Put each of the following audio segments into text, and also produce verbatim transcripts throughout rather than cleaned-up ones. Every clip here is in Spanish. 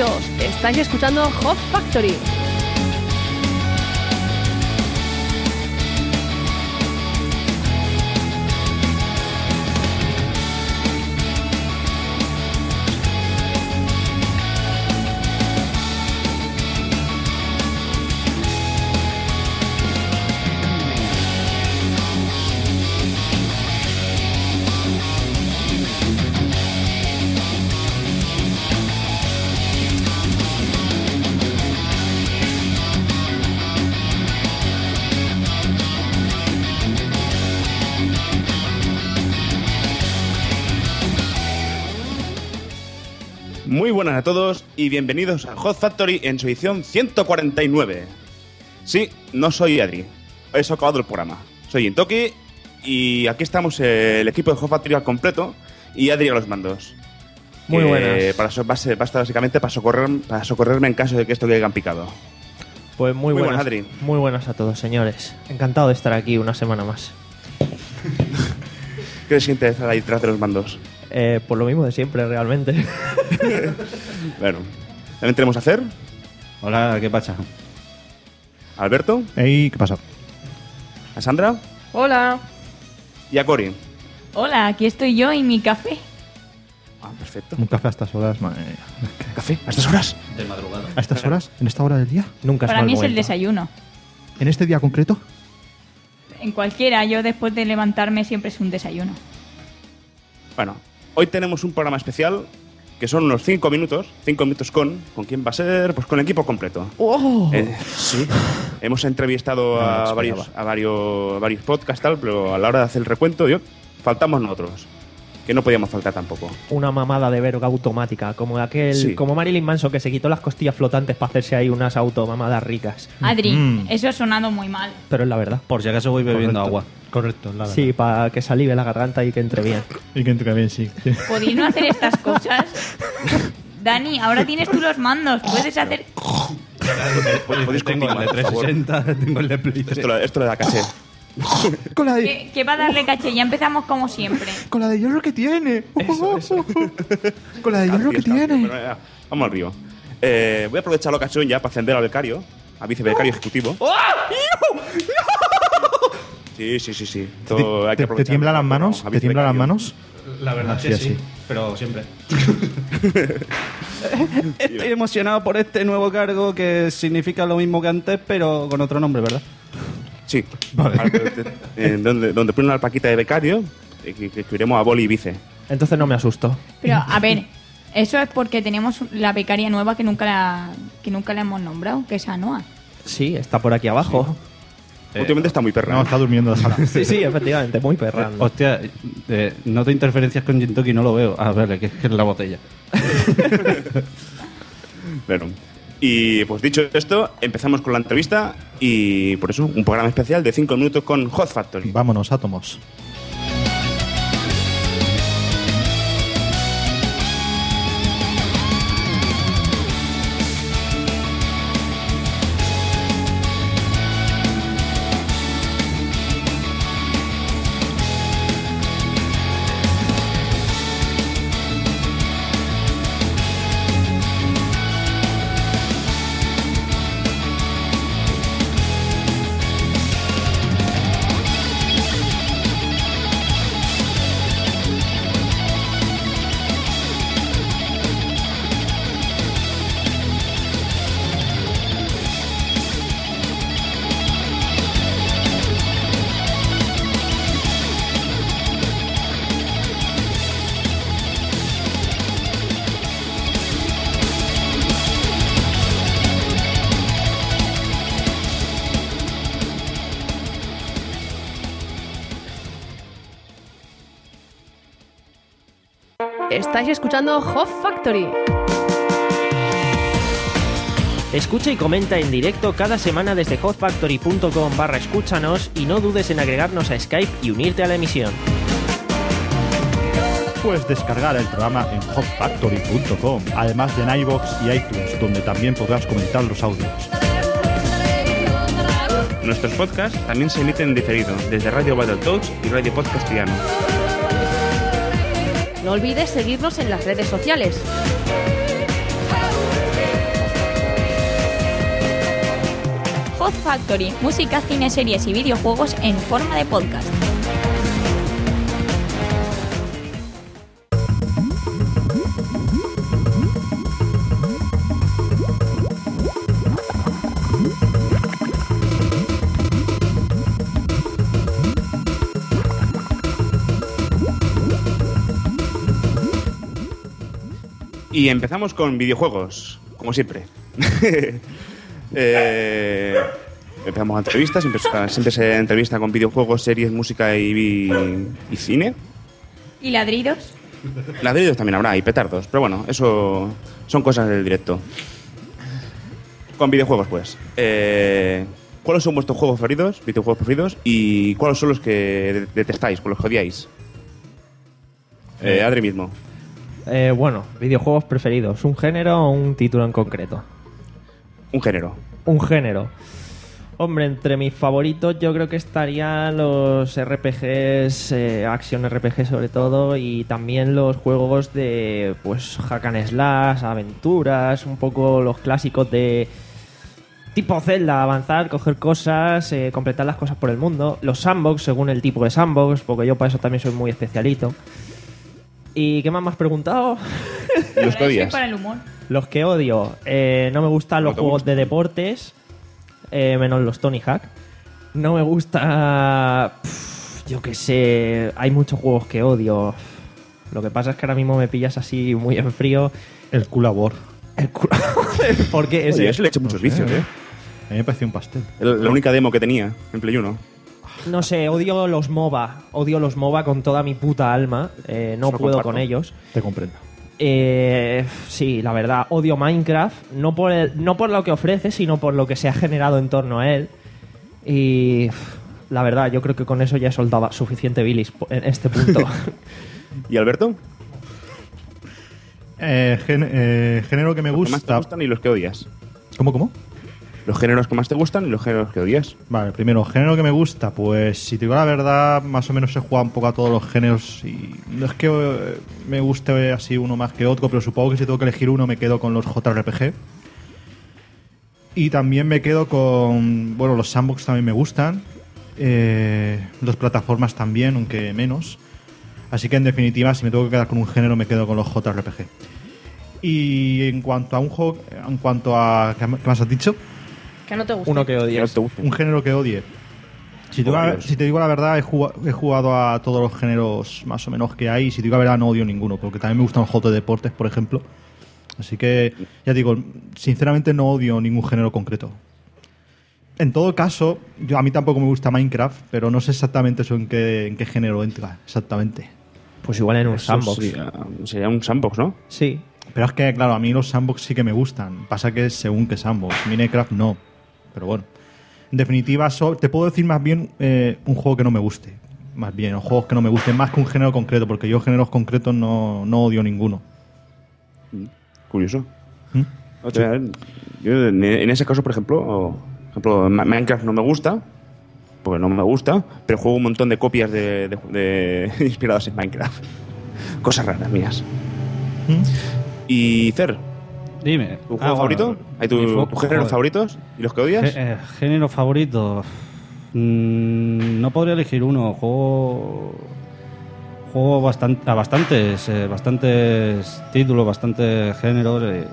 todos, estáis escuchando Hot Factory. Muy buenas a todos y bienvenidos a Hot Factory en su edición ciento cuarenta y nueve. Sí, no soy Adri, he acabado el programa. Soy Intoki y aquí estamos el equipo de Hot Factory al completo y Adri a los mandos. Muy buenas. Para so, base, basta básicamente para, socorrer, para socorrerme en caso de que esto caiga en picado. Pues muy, muy buenas, buenas, Adri. Muy buenas a todos, señores. Encantado de estar aquí una semana más. ¿Qué se siente estar ahí detrás de los mandos? Eh, por lo mismo de siempre, realmente. Bueno, ¿también tenemos a Hacer? Hola, ¿qué pasa? ¿A Alberto? Hey, ¿qué pasa? ¿A Sandra? Hola. ¿Y a Cori? Hola, aquí estoy yo y mi café. Ah, perfecto. Un café a estas horas, madre mía. ¿Café? ¿A estas horas? De madrugada. ¿A estas horas? ¿En esta hora del día? Nunca es Para mal mí es el momento. desayuno. ¿En este día concreto? En cualquiera, yo después de levantarme siempre es un desayuno. Bueno, hoy tenemos un programa especial que son unos cinco minutos, cinco minutos con, ¿con quién va a ser? Pues con el equipo completo. ¡Oh! Eh, sí, hemos entrevistado No, no a, lo varios, esperaba. a, varios, a varios podcasts, tal, pero a la hora de hacer el recuento, yo, faltamos nosotros, que no podíamos faltar tampoco. Una mamada de verga automática, como aquel, Sí. como Marilyn Manson que se quitó las costillas flotantes para hacerse ahí unas automamadas ricas. Adri, Mm. eso ha sonado muy mal. Pero es la verdad. Por si acaso voy bebiendo Correcto. agua. Correcto, la verdad. Sí, para que salive la garganta y que entre bien. Y que entre bien, sí. sí. ¿Podéis no hacer estas cosas? Dani, ahora tienes tú los mandos. Puedes hacer... ¿Podéis Tengo el continuar, de por favor? trescientos sesenta, tengo el de Play tres. Esto, le- esto le da caché. Con la de, ¿Qué, qué va a darle caché? Ya empezamos como siempre. con la de hierro que tiene. Eso, eso. Con la de hierro que Fiesta, tiene. bueno, ya, vamos al río. Eh, voy a aprovechar la ocasión ya para ascender al becario, a vicebecario ejecutivo. Sí, sí, sí, sí. Todo hay que ¿Te, te aprovechar. tiemblan las manos? A ¿Te tiemblan las vicebecario. manos? La verdad Así, que así. sí, pero siempre. Estoy emocionado por este nuevo cargo que significa lo mismo que antes, pero con otro nombre, ¿verdad? Sí. Vale. Ahora, te- te- eh, donde, donde pone una alpaquita de becario, eh, que, que escribiremos a boli y vice. Entonces no me asusto. Pero, a ver, eso es porque tenemos la becaria nueva que nunca la, que nunca la hemos nombrado, que es Anoa. Sí, está por aquí abajo. Últimamente está muy perra. No, está durmiendo, déjala. Sí, sí, efectivamente, muy perrando. Hostia, eh, noto interferencias con Gin Toki, no lo veo. A ver, que es la botella. Bueno, y pues dicho esto, empezamos con la entrevista y por eso un programa especial de cinco minutos con Hot Factory. Vámonos, átomos. Estáis escuchando Hot Factory. Escucha y comenta en directo cada semana desde hotfactory.com barra escúchanos y no dudes en agregarnos a Skype y unirte a la emisión. Puedes descargar el programa en hot factory punto com, además de en iVoox y iTunes, donde también podrás comentar los audios. Nuestros podcasts también se emiten en diferido desde Radio Battletoads y Radio Podcast Piano. No olvides seguirnos en las redes sociales. Hot Factory, música, cine, series y videojuegos en forma de podcast. Y empezamos con videojuegos, como siempre. eh, empezamos a entrevistas, siempre, siempre se entrevista con videojuegos, series, música y, y cine. ¿Y ladridos? Ladridos también habrá, y petardos, pero bueno, eso son cosas del directo. Con videojuegos, pues. Eh, ¿Cuáles son vuestros juegos preferidos, videojuegos preferidos, y cuáles son los que detestáis, con los que odiáis? Eh, Adri mismo. Eh, bueno, videojuegos preferidos. ¿Un género o un título en concreto? Un género. Un género. Hombre, entre mis favoritos yo creo que estarían los R P Gs, eh, Action R P G sobre todo, y también los juegos de pues hack and slash, aventuras, un poco los clásicos de tipo Zelda, avanzar, coger cosas, eh, completar las cosas por el mundo. Los sandbox, según el tipo de sandbox, porque yo para eso también soy muy especialito. ¿Y qué más me has preguntado? Los que odias. Para el humor. Los que odio. Eh, no me gustan los ¿No te juegos gusta? de deportes, eh, menos los Tony Hawk. No me gusta... pff, yo qué sé. Hay muchos juegos que odio. Lo que pasa es que ahora mismo me pillas así muy en frío. El Culabor. El culo. ¿Por qué ese? Oye, eso le he hecho muchos vicios, ¿eh? A mí me pareció un pastel. El- La única demo que tenía en Play uno. No sé, odio los MOBA. Odio los MOBA con toda mi puta alma. Eh, no Eso puedo comparto. con ellos. Te comprendo. Eh, sí, la verdad, odio Minecraft, no por, el- no por lo que ofrece, sino por lo que se ha generado en torno a él. Y pff, la verdad, yo creo que con eso ya he soltado suficiente bilis po- en este punto. ¿Y Alberto? Eh, gen- eh, género que me Los que más te gusta. gustan y los que odias. ¿Cómo, cómo? Los géneros que más te gustan y los géneros que odias. Vale, primero, género que me gusta, pues si te digo la verdad, más o menos he jugado un poco a todos los géneros y no es que eh, me guste así uno más que otro, pero supongo que si tengo que elegir uno me quedo con los J R P G. Y también me quedo con, bueno, los sandbox también me gustan, eh, las plataformas también, aunque menos. Así que en definitiva, si me tengo que quedar con un género, me quedo con los J R P G. Y en cuanto a un juego, en cuanto a, ¿qué más has dicho? Que no te gusta. Uno que Que no odies. te gusten. Un género que odie. Si te, digo, Oh, la- Dios. si te digo la verdad, he jugado, he jugado a todos los géneros más o menos que hay. Y si te digo la verdad, no odio ninguno, porque también me gustan los juegos de deportes, por ejemplo. Así que, ya digo, sinceramente no odio ningún género concreto. En todo caso, yo, a mí tampoco me gusta Minecraft, pero no sé exactamente eso en qué, en qué género entra, exactamente. Pues igual en un Eso sandbox. Sería, sería un sandbox, ¿no? Sí. Pero es que, claro, a mí los sandbox sí que me gustan. Pasa que según qué sandbox. Minecraft no. Pero bueno. En definitiva, so- te puedo decir más bien eh, un juego que no me guste. Más bien, o juegos que no me gusten, más que un género concreto, porque yo géneros concretos no, no odio ninguno. Curioso. ¿Mm? O sea, yo en en ese caso, por ejemplo, o- por ejemplo, Ma- Minecraft no me gusta, porque no me gusta, pero juego un montón de copias de, de- de- inspiradas en Minecraft. Cosas raras mías. ¿Mm? Y Cer, Dime. ¿tu juego Ah, bueno, favorito? ¿Hay tu, mi fo- tus géneros joder. favoritos? ¿Y los que odias? Gé- eh, género favorito. Mm, no podría elegir uno. Juego. Juego bastante, a bastantes, eh, bastantes títulos, bastantes géneros. eh.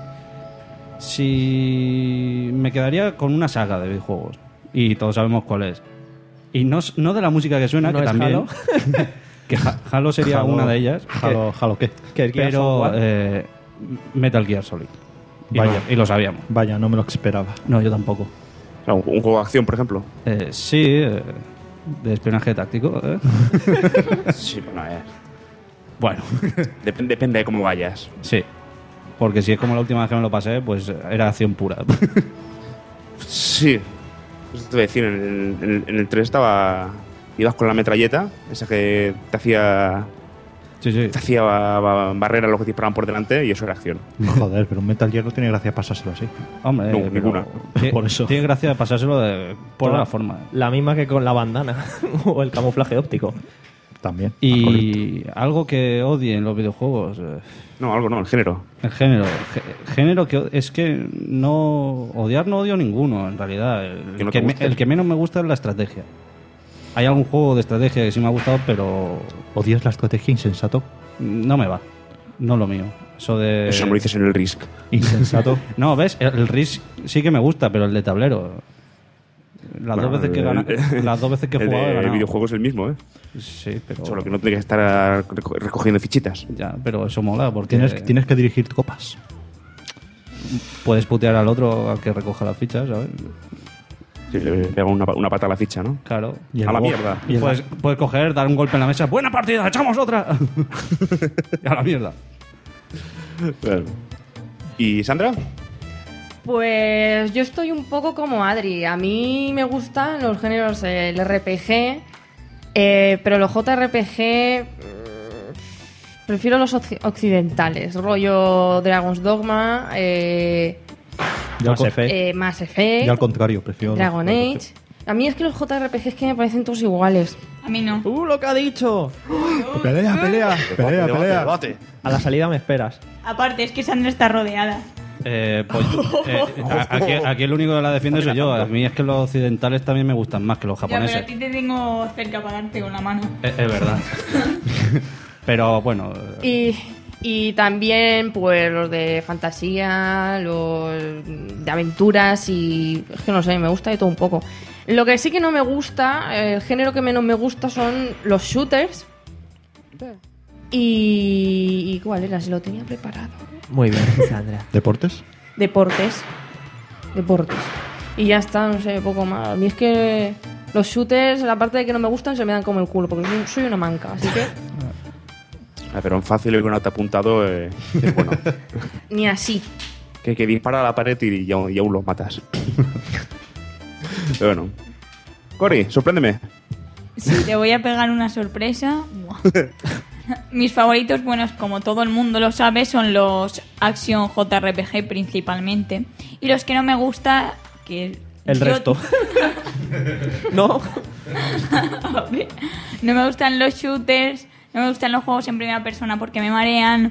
Si me quedaría con una saga de videojuegos. Y todos sabemos cuál es. Y no, s- no de la música que suena, ¿No que es también. Halo? Que Ha- Halo sería Halo- una de ellas. Halo, Halo, ¿qué? Que es Gears of Pero War. eh, Metal Gear Solid. Y, Vaya. lo, y lo sabíamos. Vaya, no me lo esperaba. No, yo tampoco. O sea, un, un juego de acción, por ejemplo. Eh, sí, eh, de espionaje táctico. ¿eh? Sí, bueno, eh, Bueno, dep- depende de cómo vayas. sí. Porque si es como la última vez que me lo pasé, pues era acción pura. Sí. Eso te voy a decir, en el, en el- en el tres estaba... Ibas con la metralleta, esa que te hacía... Sí, sí. Te hacía ba- ba- barrera a los que te disparaban por delante y eso era acción. Joder, pero un Metal Gear no tiene gracia pasárselo así. Hombre, No, pero ninguna. tiene- Por eso. Tiene gracia pasárselo de por la- la forma. La misma que con la bandana o el camuflaje óptico. También. Y algo que odie en los videojuegos. eh, No, algo no, el género. El género. Ge- género que es que no. Odiar no odio ninguno, en realidad. El Que no que, te me- guste. el que menos me gusta es la estrategia. Hay algún juego de estrategia que sí me ha gustado, pero ¿Odias la estrategia, insensato? no me va. No lo mío. Eso de. Eso me lo dices en el Risk. Insensato. No, ¿ves? El, el Risk sí que me gusta, pero el de tablero. Las, Bueno, dos, veces que el- gana- las dos veces que he el jugado he de ganado. videojuego es el mismo, ¿eh? Sí, pero. Solo que no tiene que estar reco- recogiendo fichitas. Ya, pero eso mola porque Tienes, tienes que dirigir copas. puedes putear al otro al que recoja las fichas, ¿sabes? Sí, le pega una, una pata a la ficha, ¿no? Claro. Y el A la bo- mierda. y el- Puedes, puedes coger, dar un golpe en la mesa. ¡Buena partida! ¡Echamos otra! Y a la mierda. Bueno. ¿Y Sandra? Pues yo estoy un poco como Adri. A mí me gustan los géneros, eh, el R P G, eh, pero los J R P G mm, prefiero los occ- occidentales, rollo Dragon's Dogma, eh, Ya al Mass con- Effect. eh, Mass Effect, ya al contrario, prefiero. Dragon los- Age. A mí es que los J R P Gs que me parecen todos iguales. A mí no. ¡Uh, lo que ha dicho! Pelea, pelea, pelea, Debate, pelea. debate. A la salida me esperas. Aparte, es que Sandra está rodeada. Eh, pues, eh, a- aquí, aquí el único que la defiende soy yo. A mí es que los occidentales también me gustan más que los Ya, pero japoneses. a ti te tengo cerca para darte con la mano. Es, es verdad. Pero bueno, Y, y también, pues, los de fantasía, los de aventuras y... Es que no sé, me gusta de todo un poco. Lo que sí que no me gusta, el género que menos me gusta son los shooters. Y... ¿y ¿cuál era? Se lo tenía preparado. Muy bien, Sandra. ¿Deportes? Deportes. Deportes. Y ya está, no sé, poco más. A mí es que los shooters, la parte de que no me gustan, se me dan como el culo, porque soy- soy una manca, así que Ah, pero en fácil y con auto apuntado eh, es bueno. ni así. que, que dispara a la pared y, y aún, y aún los matas. Pero bueno. Cori, sorpréndeme. Sí, te voy a pegar una sorpresa. Buah. Mis favoritos, buenos, como todo el mundo lo sabe, son los Action J R P G principalmente. Y los que no me gusta, que... El yo- resto. ¿No? A ver, no me gustan los shooters, no me gustan los juegos en primera persona porque me marean.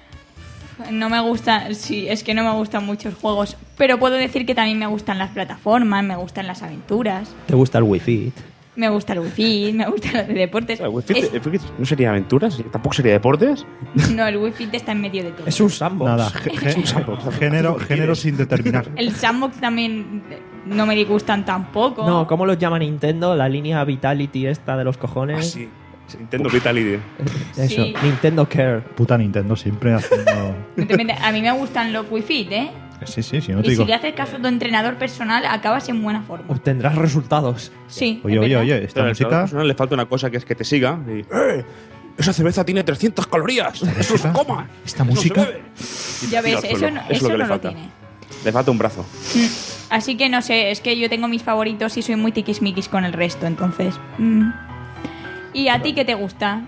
No me gustan, sí, es que no me gustan muchos juegos. Pero puedo decir que también me gustan las plataformas, me gustan las aventuras, ¿Te gusta el Wi-Fi? me gusta el wifi, me gustan los de deportes. Ah, Wi-Fi, Es- eh, ¿No sería aventuras? ¿Tampoco sería deportes? no, el wifi está en medio de todo. Es un sandbox. Nada, ge- ge- género, género sin determinar. El sandbox también no me disgustan tampoco. No, ¿cómo los llama Nintendo? La línea Vitality esta de los Ah, cojones. sí. Nintendo Vitality. Eso, Sí. Nintendo Care. Puta Nintendo siempre haciendo. No te metas- A mí me gustan los wifi, ¿eh? Sí, sí, sí, no te Y digo. si le haces caso a tu entrenador personal, acabas en buena forma. Obtendrás resultados. Sí. Oye, es oye, verdad. oye, esta Pero al música. personal le falta una cosa que es que te siga. Y, ¡Eh! Esa cerveza tiene trescientas calorías. Eso se coma. esta Eso música- se bebe. Y Ya te tira ves, al eso suelo. no, Es eso lo que no le lo falta. tiene. Le falta un brazo. Mm, Así que no sé, es que yo tengo mis favoritos y soy muy tiquismiquis con el resto, entonces. mm. ¿Y a ti qué te gusta?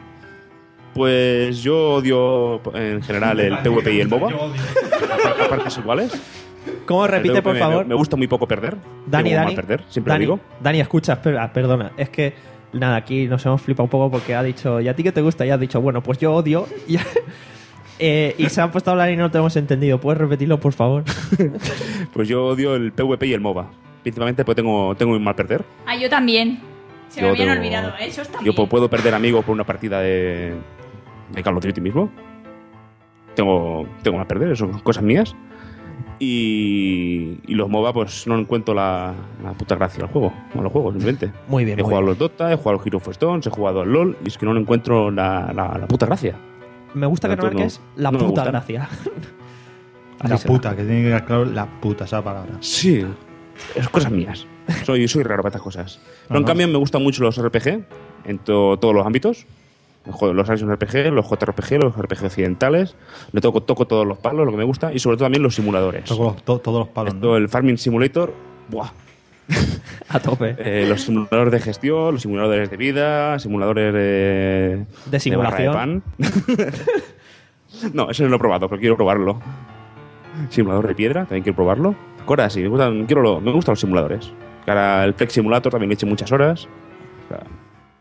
Pues yo odio en general el PvP y el MOBA. A a partes iguales. ¿Cómo El repite, PvP por me- favor? Me, gusta muy poco perder. Dani, Tengo mal Dani. perder, siempre Dani, lo digo. Dani, escucha, espera, perdona. Es que, nada, aquí nos hemos flipado un poco porque ha dicho, ¿y a ti qué te gusta? Y has dicho, bueno, pues yo odio. Y, eh, y se ha puesto a hablar y no te hemos entendido. ¿Puedes repetirlo, por favor? Pues yo odio el PvP y el MOBA. Principalmente porque tengo, tengo muy mal perder. Ah, yo también. Se me Yo habían tengo- olvidado, esos también. Yo pu- puedo perder amigos por una partida de, de Call of Duty mismo. Tengo, tengo mal perder, eso son cosas mías. Y, y los MOBA, pues no encuentro la, la puta gracia al juego. A los juegos, simplemente. Muy bien, He muy jugado a bien. los Dota, he jugado a los Hero of Stones, he jugado al LoL. Y es que no le encuentro la, la, la puta gracia. Me gusta que Pero no todo marques la no me puta gusta. gracia. Así La será. puta, que tiene que quedar claro la puta esa palabra. Sí, es cosas mías. Soy, soy raro para estas cosas. Pero en Ajá. cambio me gustan mucho los R P G en to- todos los ámbitos. Jo- Los Action R P G, los J R P G, los R P G occidentales. Le toco, toco todos los palos, lo que me gusta. Y sobre todo también los simuladores. Toco los- to- todos los palos. Esto, ¿no? el Farming Simulator, ¡buah! A tope. Eh, los simuladores de gestión, los simuladores de vida, simuladores de... De simulación. barra de pan. No, ese no lo he probado, pero quiero probarlo. Simulador de piedra, también quiero probarlo. Cora, sí, me gustan, quiero lo- me gustan los simuladores. Que ahora el Flex Simulator también le eché muchas horas. O sea,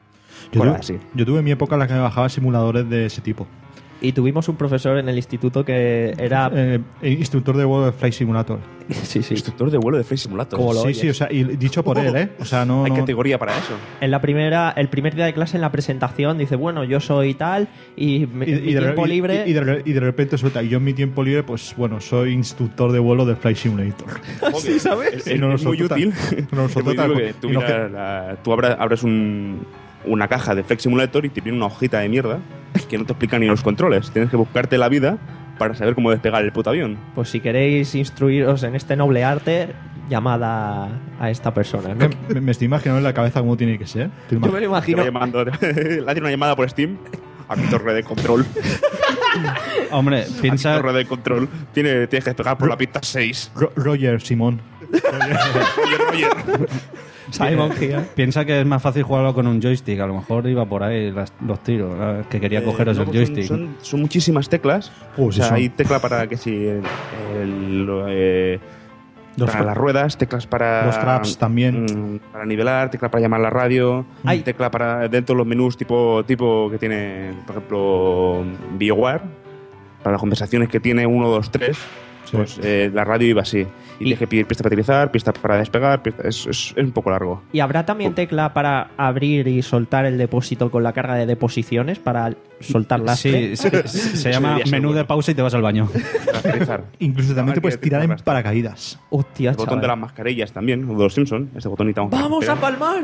Yo, Fuera tuve, así. yo tuve mi época en la que me bajaba simuladores de ese tipo. Y tuvimos un profesor en el instituto que era... Eh, instructor de vuelo de Flight Simulator. sí, sí. Instructor de vuelo de Flight Simulator. Como lo Sí, oyes. sí, o sea, y dicho por él, ¿eh? O sea, no... Hay no- categoría para eso. En la primera, el primer día de clase, en la presentación, dice, bueno, yo soy tal y, mi, y, mi y de, tiempo y- libre... y, y de, y de repente suelta. Y yo en mi tiempo libre, pues bueno, soy instructor de vuelo de Flight Simulator. Sí, ¿sabes? Es, Y es no muy nosotros útil. tal- no nosotros Es muy tal- útil que tú, y nos miras la- tú abras, abres un- una caja de Flight Simulator y te viene una hojita de mierda que no te explica ni los controles. Tienes que buscarte la vida para saber cómo despegar el puto avión. Pues si queréis instruiros en este noble arte, llamad a, a esta persona. ¿no? me, me estoy imaginando en la cabeza cómo tiene que ser. Te Yo me lo Te imagino... va llamando, le hace una llamada por Steam a mi torre de control. Hombre, A mi piensa, torre de control. Tiene, tienes que despegar por la pista seis. Ro- Roger Simón. Oye, Roger. Simon Gia. piensa que es más fácil jugarlo con un joystick. A lo mejor iba por ahí las- los tiros. ¿sabes? Que quería cogeros Eh, el no, joystick. Son, son, son muchísimas teclas. Uh, o sí sea, son. hay tecla para que si el, el, eh, Los para tra- las ruedas, teclas para Los traps también. mm, para nivelar, tecla para llamar a la radio, Hay- tecla para dentro de los menús tipo tipo que tiene, por ejemplo, BioWare, para las conversaciones que tiene uno, dos, tres. Sí. Pues eh, la radio iba así. Y, Y- tienes que pedir pista para utilizar, pista para despegar, pista- es, es, es un poco largo. ¿Y habrá también tecla para abrir y soltar el depósito con la carga de deposiciones para soltar lastre? Sí, se, se llama debería ser menú bueno. de pausa y te vas al baño. Para aterrizar. Incluso también te Hay puedes que tirar en arrastrar. paracaídas. Hostia, El botón chaval. de las mascarillas también, o de los Simpsons, este botonito. ¡Vamos a palmar!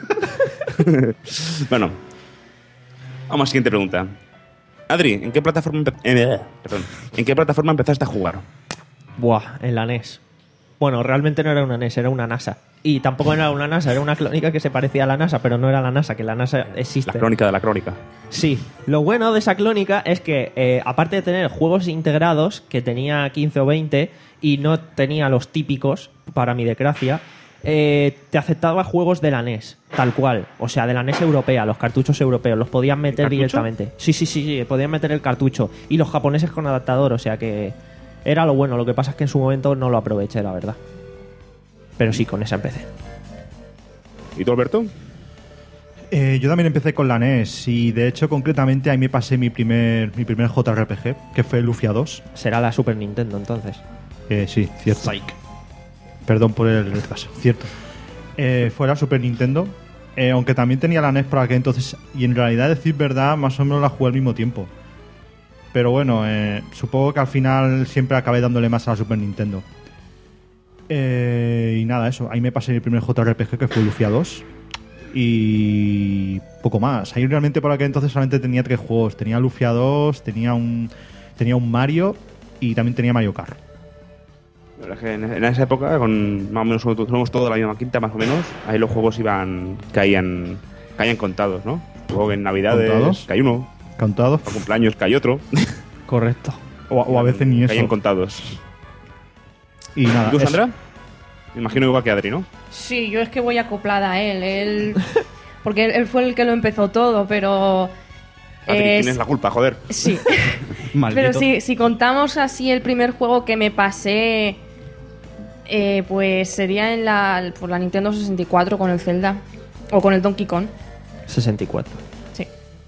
Bueno, vamos a la siguiente pregunta. Adri, ¿en qué plataforma empe- eh, perdón, ¿en qué plataforma empezaste a jugar? Buah, en la N E S. Bueno, realmente no era una N E S, era una NASA. Y tampoco era una NASA, era una clónica que se parecía a la NASA, pero no era la NASA, que la NASA existe. La crónica de la crónica. Sí, lo bueno de esa clónica es que, eh, aparte de tener juegos integrados, que tenía quince o veinte, y no tenía los típicos, para mi desgracia, eh, te aceptaba juegos de la N E S, tal cual. O sea, de la N E S europea, los cartuchos europeos, los podían meter cartucho? directamente. Sí, sí, sí, sí, podían meter el cartucho. Y los japoneses con adaptador, o sea que era lo bueno. Lo que pasa es que en su momento no lo aproveché, la verdad. Pero sí, con esa empecé. ¿Y tú, Alberto? Eh, yo también empecé con la N E S y de hecho concretamente ahí me pasé mi primer mi primer J R P G, que fue Lufia dos. Será la Super Nintendo, entonces. Eh, sí, cierto. Perdón por el retraso, cierto. Eh, fue la Super Nintendo, eh, aunque también tenía la N E S por aquel entonces y en realidad, decir verdad, más o menos la jugué al mismo tiempo. Pero bueno, eh, supongo que al final siempre acabé dándole más a la Super Nintendo. Eh, y nada, eso. Ahí me pasé mi primer J R P G, que fue Lufia dos. Y poco más. Ahí realmente por aquel entonces solamente tenía tres juegos. Tenía Lufia dos, tenía un, tenía un Mario y también tenía Mario Kart. La verdad es que en, en esa época, con más o menos somos todos de la misma quinta, más o menos, ahí los juegos iban caían, caían contados, ¿no? Luego que en Navidades ¿Contados? cae uno, Cantado. para cumpleaños cae otro. Correcto. O, o a veces ni eso. Caían contados. Y nada. ¿Y tú, eso. Sandra? Me imagino igual que Adri, ¿no? Sí, yo es que voy acoplada a él. Él porque él, él fue el que lo empezó todo, pero... Adri, eh, tienes la culpa, joder. Sí. Maldito. Pero si, si contamos así el primer juego que me pasé, eh, pues sería en la, por la Nintendo sesenta y cuatro con el Zelda. O con el Donkey Kong. sesenta y cuatro. Sí.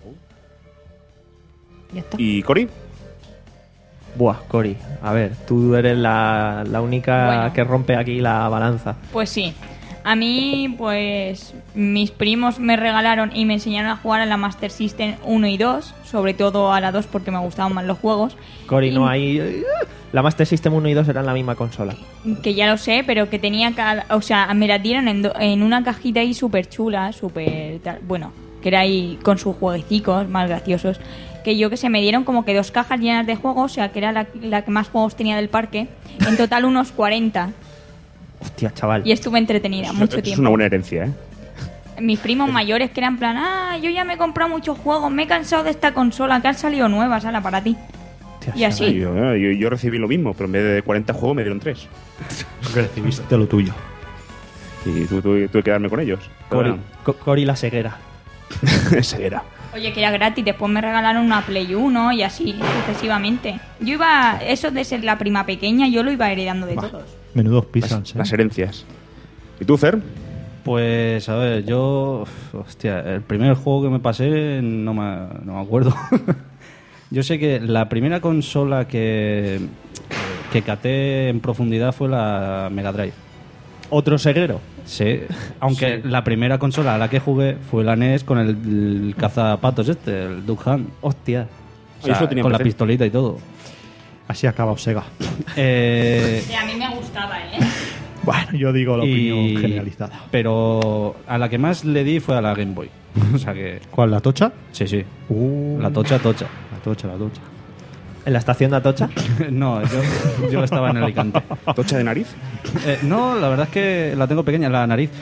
Ya está. ¿Y Cory? Buah, Cori, a ver, tú eres la, la única Bueno. que rompe aquí la balanza. Pues sí. A mí, pues, mis primos me regalaron y me enseñaron a jugar a la Master System uno y dos, sobre todo a la dos porque me gustaban más los juegos. Cori, Y- no hay... La Master System uno y dos eran la misma consola. Que ya lo sé, pero que tenía cada... O sea, me la dieron en, do- en una cajita ahí súper chula, súper... tal- Bueno, que era ahí con sus jueguecicos más graciosos. Que yo que sé, me dieron como que dos cajas llenas de juegos, o sea, que era la, la que más juegos tenía del parque. En total unos cuarenta. Hostia, chaval. Y estuve entretenida mucho Eso es tiempo. una buena herencia, ¿eh? Mis primos mayores que eran en plan, ah, yo ya me he comprado muchos juegos, me he cansado de esta consola, que han salido nuevas, ala, para ti. Hostia, Y así. Sí, yo, yo, yo recibí lo mismo, pero en vez de cuarenta juegos me dieron tres. Recibiste lo tuyo. Y tu- tu- tuve que quedarme con ellos. Pero Cori, bueno, Co- Cori la ceguera. ese era. Oye, que era gratis, después me regalaron una Play uno y así sucesivamente. Yo iba, eso de ser la prima pequeña, yo lo iba heredando de Bah. todos. Menudos Las, pisans, ¿eh? las herencias. ¿Y tú, Fer? Pues, a ver, yo... Hostia, el primer juego que me pasé no me, no me acuerdo. Yo sé que la primera consola que, que caté en profundidad fue la Mega Drive. ¿Otro ceguero? Sí, aunque Sí. la primera consola a la que jugué fue la N E S con el, el cazapatos este, el Duck Hunt. Hostia. O sea, Eso tenía con la P C. pistolita y todo. Así acaba Sega. Eh, Sí, a mí me gustaba, ¿eh? Bueno, yo digo la y- opinión generalizada. Pero a la que más le di fue a la Game Boy. O sea que... ¿Cuál, la tocha? Sí, sí. Uh, La tocha, tocha. La tocha, la tocha. ¿En la estación de Atocha? No, yo, yo estaba en Alicante. ¿Tocha de nariz? Eh, no, la verdad es que la tengo pequeña, la nariz.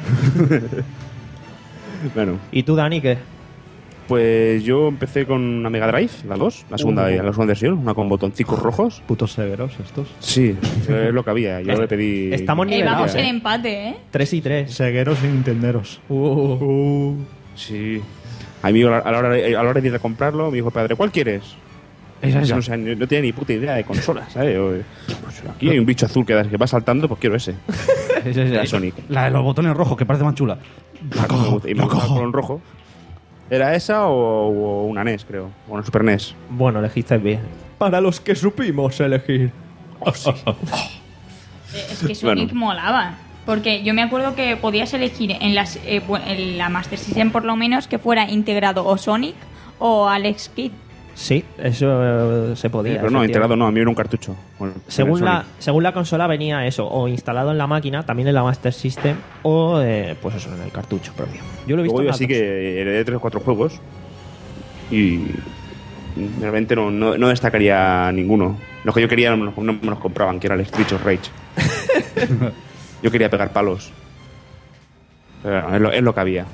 Bueno, ¿Y tú, Dani, qué? pues yo empecé con una Mega Drive, la dos, la segunda, Uh. la segunda versión, una con botoncicos rojos. Putos severos estos. Sí, es lo que había. Yo le pedí. Estamos Eh, nivelados, vamos en ¿eh? empate, ¿eh? Tres y tres. Segueros y nintenderos. Uh, Uh, Sí. A mí, a la, a la hora de, a la hora de ir a comprarlo, me dijo el padre, ¿cuál quieres? Esa, esa. Yo no, sé, no, no tenía ni puta idea de consolas, ¿sabes? Yo, pues, aquí hay un bicho azul que, que va saltando, pues quiero ese. Esa, esa. La Sonic. La de los botones rojos, que parece más chula. La cojo, me gusta. Y me gusta el color rojo. ¿Era esa o, o una N E S, creo? O una Super N E S. bueno, elegiste bien. Para los que supimos elegir. Eh, Es que Sonic Bueno. molaba. Porque yo me acuerdo que podías elegir en, las, eh, bu- en la Master System, por lo menos, que fuera integrado o Sonic o Alex Kidd. Sí, eso eh, se podía. Eh, pero no, efectivamente. integrado no, a mí era un cartucho. Bueno, Según el la, Sonic. según la consola venía eso, o instalado en la máquina, también en la Master System, o eh, pues eso, en el cartucho propio. Yo lo he visto Luego en yo las así dos. que heredé tres o cuatro juegos y realmente no, no, no destacaría ninguno. Los que yo quería no, no me los compraban, que era el Street of Rage. Yo quería pegar palos. Pero bueno, es lo, es lo que había.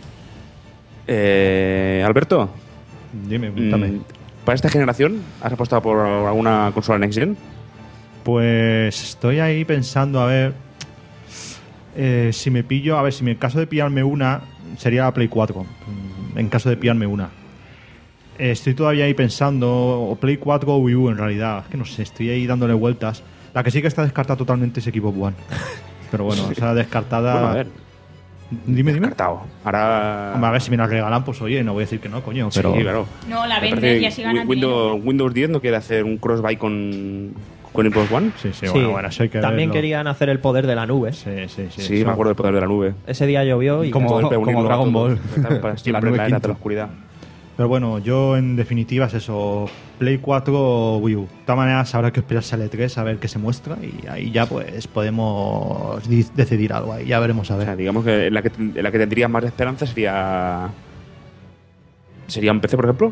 Eh, Alberto, dime, cuéntame. mm, ¿para esta generación has apostado por alguna consola Next Gen? Pues estoy ahí pensando, a ver. eh, si me pillo, a ver, si en caso de pillarme una, sería la Play cuatro. mm, En caso de pillarme una. Eh, estoy todavía ahí pensando, o Play cuatro o Wii U en realidad. Es que no sé, estoy ahí dándole vueltas. La que sí que está descartada totalmente es Xbox One. Pero bueno, esa descartada. Bueno, a ver, Dime, dime. descartado. Ahora... Hombre, a ver si me la regalan, pues oye, no voy a decir que no, coño. Pero Sí, claro. No, la Me vendes parece y así que ganas Windows, dinero. Windows diez no quiere hacer un cross-buy con, con Xbox One. Sí, sí, Sí, bueno, bueno, eso hay que también verlo. querían hacer el poder de la nube. Sí, sí, sí. Sí, eso- me acuerdo del poder de la nube. Ese día llovió y Como- Poder como unirlo a Dragon todo. Ball. Estar para La siempre nube en la era de quinto. la oscuridad. Pero bueno, yo en definitiva es eso, Play cuatro o Wii U. De todas maneras habrá que esperarse al E tres a ver qué se muestra y ahí ya pues podemos di- decidir algo, ahí ya veremos a O ver. sea, digamos que en la que, en la que tendría más esperanza sería... ¿Sería un P C, por ejemplo?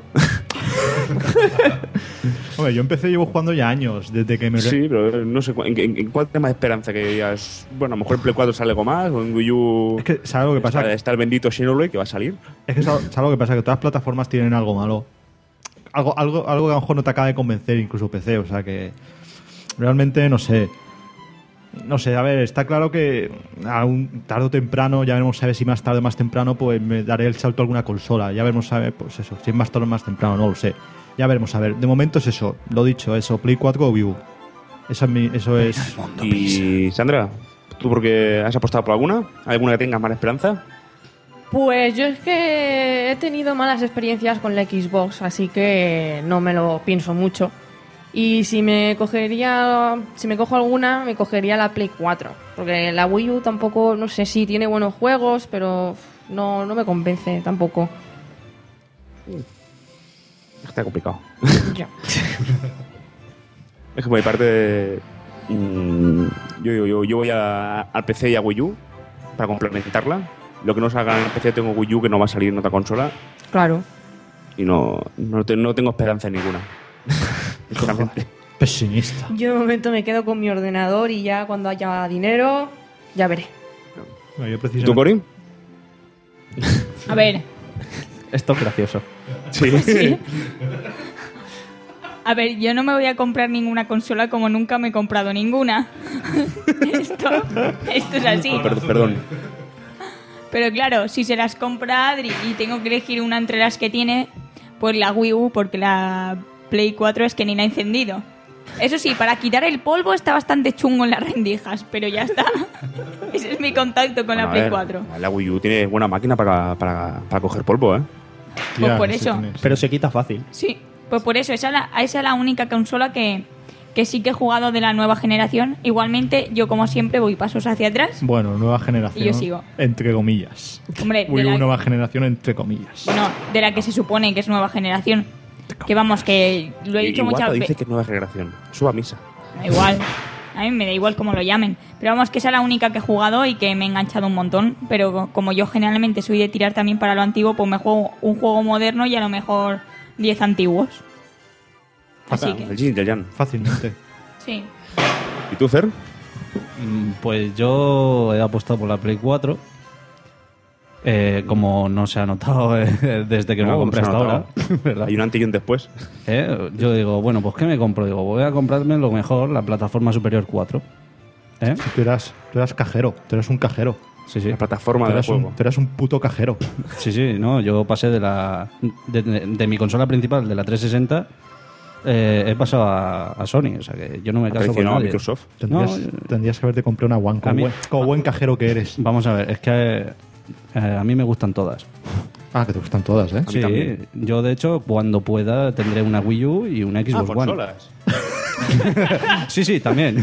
Hombre, yo empecé, llevo jugando ya años, desde que me... re- Sí, pero no sé, cu- ¿en, en, en cuál tiene más esperanza? Que digas, bueno, a lo mejor en Play cuatro sale algo más, o en Wii U Es que, ¿sabes lo que pasa? está, está el bendito Xenoblade que va a salir. Es que ¿sabes sabes lo que pasa? Que todas las plataformas tienen algo malo. Algo, algo, algo que a lo mejor no te acaba de convencer, incluso P C, o sea que... Realmente, no sé... No sé, a ver, está claro que aún tarde o temprano, ya veremos a ver si más tarde o más temprano, pues me daré el salto a alguna consola. Ya veremos a ver, pues eso, si es más tarde o más temprano, no lo sé. Ya veremos a ver. De momento es eso, lo dicho, eso, Play cuatro o Wii U. Eso es... mi- eso es Y Sandra, ¿tú por qué has apostado por alguna? ¿Alguna que tengas más esperanza? Pues yo es que he tenido malas experiencias con la Xbox, así que no me lo pienso mucho. Y si me cogería, si me cojo alguna, me cogería la Play cuatro. Porque la Wii U tampoco, no sé, sí tiene buenos juegos, pero no, no me convence tampoco. Está complicado. Ya. Es que por mi parte, mm, yo, yo, yo, yo voy a- al P C y a Wii U para complementarla. Lo que no salga en el P C tengo Wii U que no va a salir en otra consola Claro. y no, no, te- no tengo esperanza en ninguna. Sinceramente. pesimista. Yo de momento me quedo con mi ordenador y ya cuando haya dinero, ya veré. No, yo ¿Y precisamente- tú, Cori? A ver, Esto es gracioso. Sí. a ver, yo no me voy a comprar ninguna consola como nunca me he comprado ninguna. esto, esto es así. Perdón, perdón. Pero claro, si se las compra Adri y tengo que elegir una entre las que tiene, pues la Wii U, porque la Play cuatro es que ni la he encendido. Eso sí, para quitar el polvo está bastante chungo en las rendijas, pero ya está. Ese es mi contacto con Bueno, la a Play ver, cuatro. La Wii U tiene buena máquina para, para, para coger polvo, ¿eh? Pues Ya, por sí eso. tiene- Pero se quita fácil. Sí, pues por eso, esa es la, esa es la única consola que, que sí que he jugado de la nueva generación. Igualmente, yo como siempre voy pasos hacia atrás. Bueno, nueva generación. Y yo sigo. Entre comillas. Hombre, de Wii U la- nueva generación entre comillas. Bueno, de la que se supone que es nueva generación. Que vamos, que lo he dicho Igual muchas dice veces. que es nueva generación. Suba misa. Da igual. A mí me da igual cómo lo llamen. Pero vamos, que esa es la única que he jugado y que me he enganchado un montón. Pero como yo generalmente soy de tirar también para lo antiguo, pues me juego un juego moderno y a lo mejor diez antiguos. Así que, El Jin y el Jan. Fácilmente. sí. ¿Y tú, Fer? Mm, Pues yo he apostado por la Play cuatro. Eh, como no se ha notado eh, desde que me No, la compré se ha hasta ahora. notado. ¿Verdad? Hay un antes y un después. Eh, Yo digo, bueno, pues ¿qué me compro? Digo, voy a comprarme lo mejor, la plataforma Superior cuatro. ¿Eh? Tú eras, tú eras cajero. Tú eras un cajero. Sí, sí. La plataforma Tú del eras, juego. un, tú eras un puto cajero. Sí, sí, no, yo pasé de la de, de- de mi consola principal, de la trescientos sesenta, eh, he pasado a, a Sony, o sea que yo no me caso con Traicionado a nadie. Microsoft. Tendrías, No, tendrías que haberte comprado una One. A Como, mí- buen, como buen cajero que eres. Vamos a ver, es que eh, a mí me gustan todas. Ah, que te gustan todas, ¿eh? A mí Sí, también. yo de hecho cuando pueda tendré una Wii U y una Ah, Xbox One. consolas. Sí, sí, también.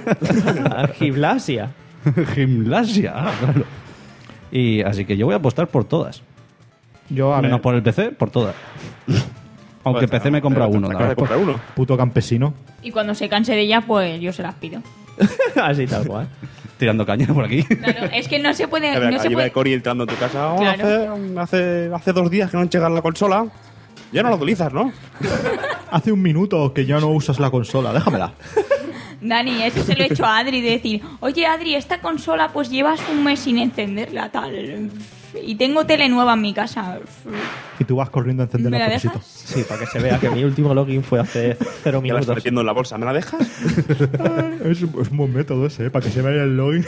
Gimnasia. Gimnasia, ah, claro. Y así que yo voy a apostar por todas. Yo, a Menos ver, por el P C, por todas. Aunque Pues, P C me compra pero te uno. acabas de ¿verdad? comprar uno. puto campesino. Y cuando se canse de ella, pues yo se las pido. Así tal cual. Tirando caña por aquí. Claro, es que no se puede... A ver, No se allí va puede... Cory entrando en tu casa. Oh, Claro. hace, hace, hace dos días que no llega la consola. Ya no la utilizas, ¿no? Hace un minuto que ya no usas la consola. Déjamela. Dani, eso se lo he hecho a Adri, de decir, oye Adri, esta consola pues llevas un mes sin encenderla, tal, y tengo tele nueva en mi casa. Y tú vas corriendo a ¿Me encenderla la a dejas? propósito. Sí, para que se vea que mi último login fue hace cero Ya la estás minutos. metiendo en la bolsa. ¿Me la dejas? Es, un- es un buen método ese, ¿eh? Para que se vea el login.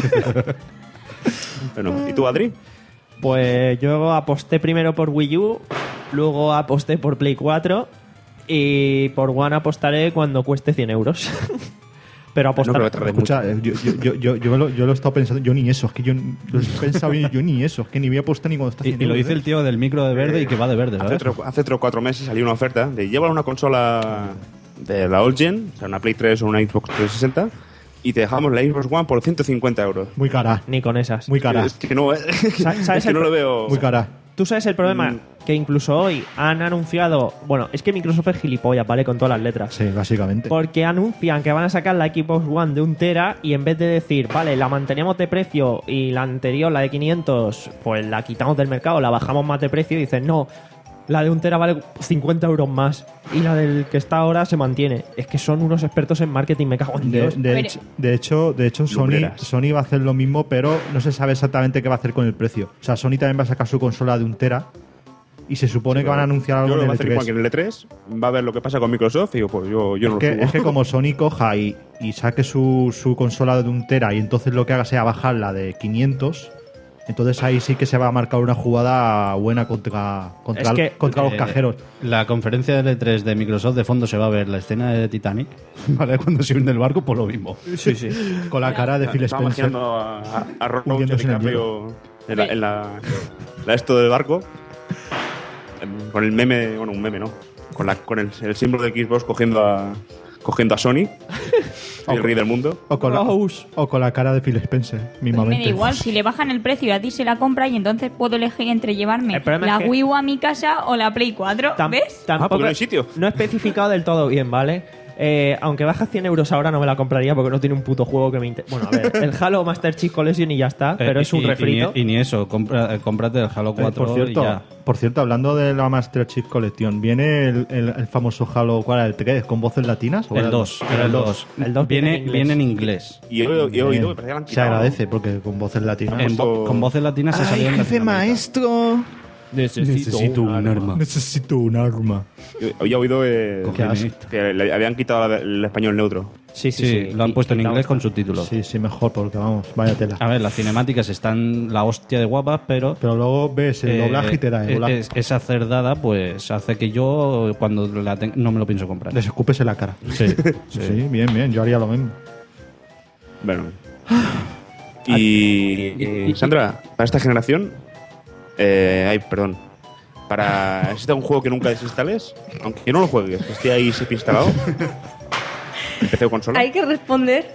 Bueno, ¿y tú, Adri? Pues yo aposté primero por Wii U, luego aposté por Play cuatro y por One apostaré cuando cueste cien euros. Pero No apostar... creo que tarde Escucha, mucho. eh, yo, yo, yo, yo, yo, me lo, yo lo he estado pensando. Yo ni eso. Es que yo lo he pensado bien. Yo ni eso. Es que ni voy a apostar ni cuando está Y, haciendo. y lo dice el tío del micro de verde y que va de verde, Hace ¿sabes? tres hace tres o cuatro meses salió una oferta de llevar una consola de la old gen, o sea, una Play tres o una Xbox trescientos sesenta, y te dejamos la Xbox One por ciento cincuenta euros. Muy cara. Ni con esas. Muy cara. Es que no, eh. ¿Sabes es que el no pro- lo veo. Muy cara. ¿Tú sabes el problema? Mm. Que incluso hoy han anunciado... Bueno, es que Microsoft es gilipollas, ¿vale? Con todas las letras. Sí, básicamente. Porque anuncian que van a sacar la Xbox One de un tera y en vez de decir, vale, la mantenemos de precio y la anterior, la de quinientos, pues la quitamos del mercado, la bajamos más de precio y dicen, no, la de un tera vale cincuenta euros más y la del que está ahora se mantiene. Es que son unos expertos en marketing, me cago en De, Dios. de Pero- hecho, de hecho, de hecho Sony, Lumbreras. Sony va a hacer lo mismo, pero no se sabe exactamente qué va a hacer con el precio. O sea, Sony también va a sacar su consola de un tera y se supone que van a anunciar algo Yo en creo que el va a hacer igual que E tres. en el E tres, va a ver lo que pasa con Microsoft y digo, pues yo, yo Es no que, lo subo. es que como Sony coja y, y saque su, su consola de un tera y entonces lo que haga sea bajarla de quinientos, entonces ahí sí que se va a marcar una jugada buena contra, contra, Es que, contra los Eh, cajeros. La conferencia del E tres de Microsoft de fondo se va a ver la escena de Titanic, ¿vale? Cuando se hunde el barco, por lo mismo. Sí, sí. Con la cara de Phil Estaba Spencer. imaginando a, a, a Ron Hundiéndose en el DiCaprio en la, en la, la esto del barco, en- con el meme, bueno, un meme, ¿no? Con, la, con el, el símbolo de Xbox cogiendo a, cogiendo a Sony, el rey del mundo. O con, la, Klaus. o con la cara de Phil Spencer, Pues me mismamente. da igual, si le bajan el precio y a ti se la compra y entonces puedo elegir entre llevarme El problema la es que- Wii U a mi casa o la Play cuatro, Tam- ¿ves? Tampoco, porque no hay sitio. No he especificado del todo bien, ¿vale? Eh, aunque baja cien euros ahora no me la compraría porque no tiene un puto juego que me interese. Bueno, a ver, el Halo Master Chief Collection y ya está, pero Eh, es un y- y refrito. ni- Y, ni eso, compra, eh, cómprate el Halo Eh, cuatro por, cierto, y ya. por cierto, hablando de la Master Chief Collection, ¿viene el, el- el famoso Halo, cuál era, el tres, con voces latinas? ¿O era El dos, Era era el el dos. dos. El dos viene viene, en inglés. viene en inglés. Y he, he oído Bien. que parecía que la han Se quitado. agradece porque con voces latinas. En vo- puesto- con voces latinas se salió en Latinoamérica. maestro! Necesito un arma. Necesito un arma. Yo había oído eh, Cógeme que, esto. que le habían quitado la- el español neutro. Sí, sí, Sí, sí. lo han Y- puesto en quitado inglés esta. con subtítulos. Sí, sí, mejor, porque vamos, vaya tela. A ver, las cinemáticas están la hostia de guapas, pero... Pero luego ves el eh, doblaje y te da el es- doblaje. es- esa cerdada, pues, hace que yo, cuando la tenga, no me lo pienso comprar. Les escupes en la cara. Sí, Sí, bien, bien, yo haría lo mismo. Bueno. Y, y, Sandra, para esta generación, eh, ay, perdón, para ¿existe un juego que nunca desinstales? Aunque no lo juegues, que esté ahí siempre instalado. ¿En P C o consola? Hay que responder.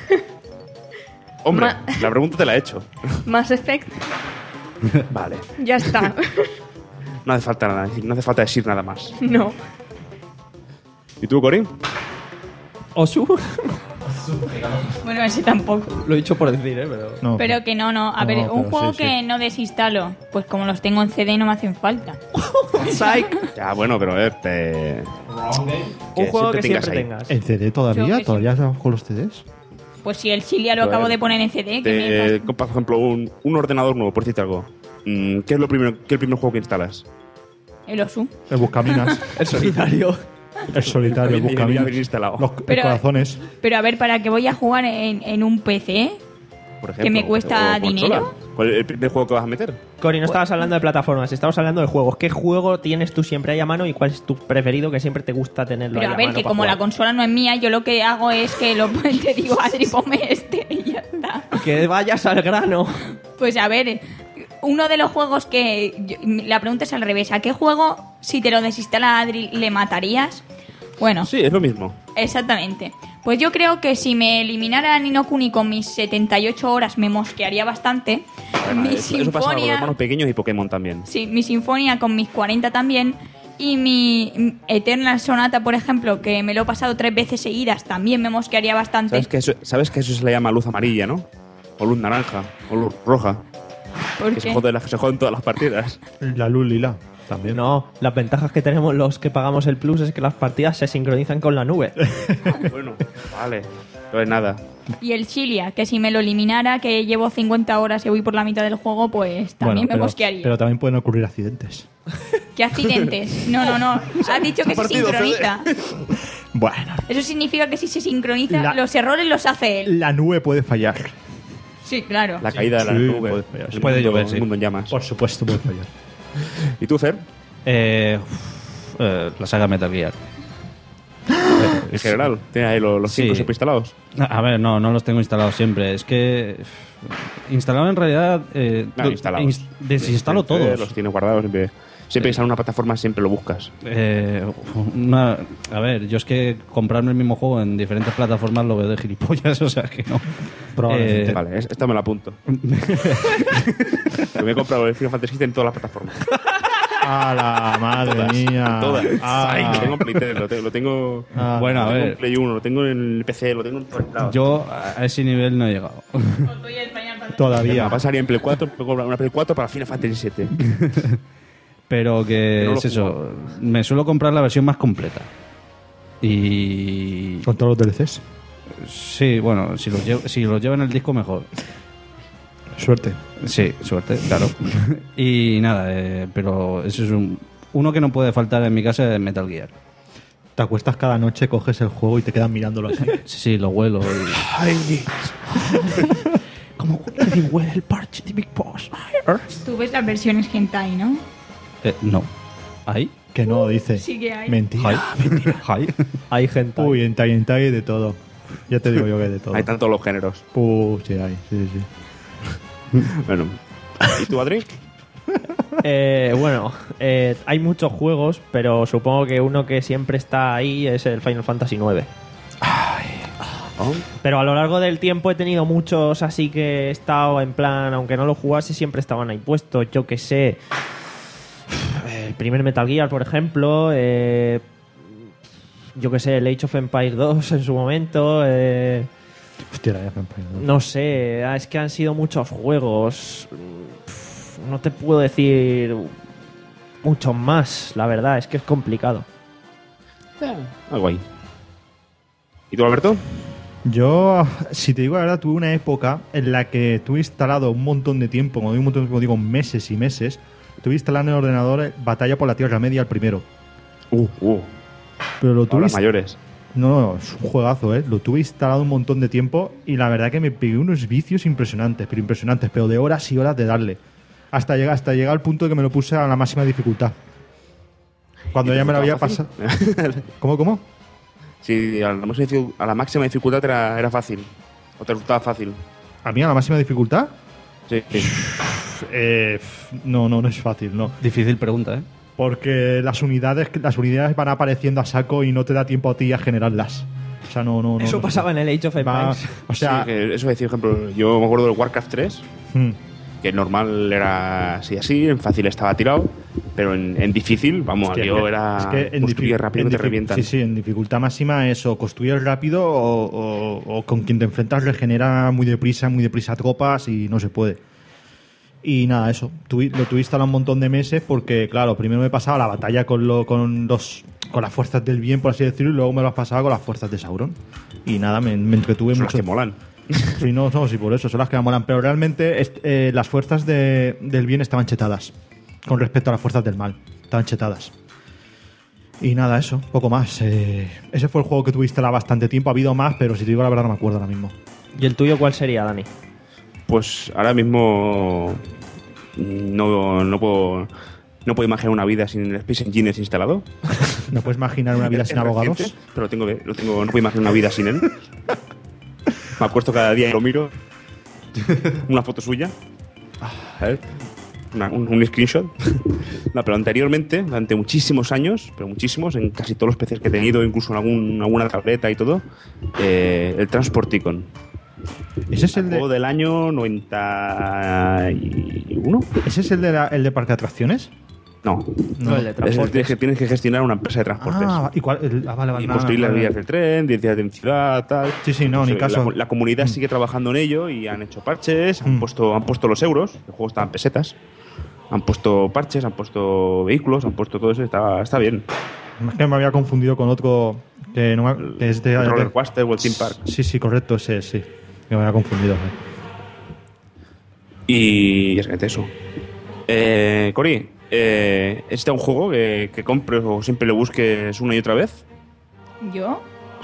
Hombre, Ma- la pregunta te la he hecho. Mass Effect, Vale. ya está. No hace falta nada, no hace falta decir nada más. No. ¿Y tú, Cory? Osu. Bueno, ese tampoco. Lo he dicho por decir, ¿eh? Pero... No, Pero que no, no. A No, ver, un pero juego sí, que sí. no desinstalo, pues como los tengo en C D no me hacen falta. Psych. Ya, bueno, pero a ver, te... Un juego que tengas siempre ahí. tengas. ¿En C D todavía? Yo que sí. ¿Todavía estamos con los C Ds? Pues si el Chilia lo Pues, acabo de poner en C D, que Te, me... por ejemplo, un, un ordenador nuevo, por decirte algo. Mm, ¿Qué es lo primero, qué es el primer juego que instalas? El Osu. El Buscaminas. El solitario. El solitario, el Bien, bien, Buscaminas. bien instalado. Los Pero- corazones. Pero a ver, ¿para qué voy a jugar en, en un P C? Por ejemplo, ¿Que me cuesta o consola. dinero? ¿Cuál es el primer juego que vas a meter? Cori, no estabas hablando de plataformas, estabas hablando de juegos. ¿Qué juego tienes tú siempre ahí a mano y cuál es tu preferido que siempre te gusta tenerlo Pero ahí a a ver, mano que para como jugar? la consola no es mía, yo lo que hago es que lo te digo, Adri, ponme este y ya está. Que vayas al grano. Pues a ver, uno de los juegos que... yo- la pregunta es al revés. ¿A qué juego, si te lo desinstala Adri, le matarías? Bueno, Sí, es lo mismo. exactamente. Pues yo creo que si me eliminara Ni no Kuni con mis setenta y ocho horas me mosquearía bastante. Además, Mi eso, eso pasa con los Sinfonia... hermanos pequeños y Pokémon también. Sí, mi Sinfonia con mis cuarenta también. Y mi mm, Eternal Sonata, por ejemplo, que me lo he pasado tres veces seguidas, también me mosquearía bastante. ¿Sabes que, eso, ¿Sabes que eso se le llama luz amarilla, no? O luz naranja, o luz roja. ¿Por Que se, qué? jode, las- se joden todas las partidas. La luz lila. También. No, las ventajas que tenemos los que pagamos el plus es que las partidas se sincronizan con la nube. Bueno, vale. Entonces nada. Y el Chilia, que si me lo eliminara, que llevo cincuenta horas y voy por la mitad del juego, pues también Bueno, me pero, mosquearía. pero también pueden ocurrir accidentes. ¿Qué accidentes? No, no, no. Has dicho que se partido, sincroniza. Bueno, Eso significa que si se sincroniza, La- los errores los hace él. la nube puede fallar. Sí, claro. La caída de la Sí, nube. puede fallar, sí. El Puede mundo- llover, sí. El mundo en llamas. Por supuesto puede fallar. ¿Y tú, Fer? Eh, uf, eh, la saga Metal Gear. En general, ¿tienes ahí los, los Sí. cinco siempre instalados? A ver, no, no los tengo instalados siempre. Es que uf, instalado en realidad eh, No, lo- instalados. ins- desinstalo Siempre todos. Los tienes guardados. Siempre, siempre que sale una plataforma, siempre lo buscas. Eh, una- a ver, yo es que comprarme el mismo juego en diferentes plataformas lo veo de gilipollas, o sea que no. Probablemente. Eh, Vale, es- esta me la apunto. Que me he comprado el Final Fantasy siete en todas las plataformas. ¡A la madre mía! Todas. Ah. Lo tengo en Play tres, lo tengo, lo tengo, Ah. Bueno, a lo tengo en ver, Play uno, lo tengo en el P C, lo tengo en todos lados. yo a ese nivel no he llegado. Me Todavía. pasaría en Play cuatro, me compro una Play cuatro para Final Fantasy siete. Pero que no lo es eso, me suelo comprar la versión más completa. Y Con todos los D L Cs. sí, bueno, si los llevo, si los llevo en el disco mejor. Suerte. Sí, suerte, claro. Y nada, eh, pero eso es un, uno que no puede faltar en mi casa es Metal Gear. Te acuestas cada noche, coges el juego y te quedas mirándolo así. Sí, sí, lo huelo. y- Como bien huele el parche de Big Boss. Tú ves las versiones hentai, ¿no? eh, no. ¿Ahí? Que no, dice. Sí que hay. Mentira. ¿Ahí? Hay gente. Uy, en Tai en Tai de todo. Ya te digo yo que de todo. Hay tantos los géneros. Puh, sí, hay. Sí, sí. Bueno. ¿Y tú, Adri? Eh, bueno, eh, hay muchos juegos, pero supongo que uno que siempre está ahí es el Final Fantasy nueve. Oh, Pero a lo largo del tiempo he tenido muchos, así que he estado en plan, aunque no lo jugase, siempre estaban ahí puestos. Yo que sé, el primer Metal Gear, por ejemplo, eh, yo que sé, el Age of Empires dos en su momento. Eh, Hostia, la F M P, ¿no? no sé, es que han sido muchos juegos. No te puedo decir muchos más, la verdad, es que es complicado. algo ahí. ¿Y tú, Alberto? Yo, si te digo la verdad, tuve una época en la que tuve instalado un montón de tiempo, como digo un montón, como digo, meses y meses, Tuve instalado en el ordenador eh, Batalla por la Tierra Media, el primero. Uh, uh. Pero lo tuve Ahora mayores. No, no, es un juegazo, ¿eh? Lo tuve instalado un montón de tiempo y la verdad que me pegué unos vicios impresionantes, pero impresionantes, pero de horas y horas de darle. Hasta llegar, hasta llegar al punto de que me lo puse a la máxima dificultad. Cuando ya me lo había pasado. ¿Cómo, cómo? Sí, a la máxima, dificu- a la máxima dificultad era, era fácil. O te resultaba fácil. ¿A mí a la máxima dificultad? Sí, sí. Eh, no, no, no es fácil, no. Difícil pregunta, ¿eh? Porque las unidades, las unidades van apareciendo a saco y no te da tiempo a ti a generarlas. O sea, no, no, no. Eso no, pasaba no. en el Age of Va- Empires. o sea, Sí, que eso decir, por ejemplo, yo me acuerdo del Warcraft tres, hmm, que normal era así así, en fácil estaba tirado, pero en, en difícil, vamos, hostia, aquello es que- era es que en construir difi- rápido en y te difi- revientan. Sí, sí, en dificultad máxima es o construyes rápido o, o- o con quien te enfrentas regenera muy deprisa, muy deprisa tropas y no se puede. Y nada, eso. Tuvi- lo tuve instalado un montón de meses porque, claro, primero me pasaba la batalla con, lo, con, los, con las fuerzas del bien, por así decirlo, y luego me las pasaba con las fuerzas de Sauron. Y nada, me, me entretuve Son las mucho. que molan. Sí, no, no, sí, por eso, son las que me molan. Pero realmente est- eh, las fuerzas de- del bien estaban chetadas con respecto a las fuerzas del mal. Estaban chetadas. Y nada, eso, poco más. Eh, ese fue el juego que tuve instalado bastante tiempo. Ha habido más, pero si te digo la verdad no me acuerdo ahora mismo. ¿Y el tuyo cuál sería, Dani? Pues ahora mismo no, no puedo no puedo imaginar una vida sin el Space Engineers instalado. ¿No puedes imaginar una vida Es sin abogados? reciente, pero tengo, que- lo tengo, no puedo imaginar una vida sin él. Me acuesto cada día y lo miro. Una foto suya. A ver, una- un, un screenshot. No, pero anteriormente, durante muchísimos años, pero muchísimos, en casi todos los P Cs que he tenido, incluso en algún, alguna tableta y todo, eh, el Transporticon. ¿Ese es el Juego de, del año noventa y uno. ¿ese es el de, la- el de parque de atracciones? No, No, el de es el transportes. que tienes que gestionar una empresa de transportes. Ah, ¿y cuál? El- ah, vale, vale. y nada, construir vale, las vale. vías del tren, vías de ciudad, tal. Sí, sí, no, ni la- caso. La, comunidad Mm. sigue trabajando en ello y han hecho parches, han Mm. puesto han puesto los euros, el juego estaba en pesetas. Han puesto parches, han puesto vehículos, han puesto todo eso, está, está bien. Es que me había confundido con otro que, no me- que es de... El Roller de- Coaster o el Theme Park. Sí, sí, correcto, ese, sí. Me había confundido. eh. Y es que eso. Eh, Cori, eh, ¿este es un juego que, que compres o siempre le busques una y otra vez? ¿Yo?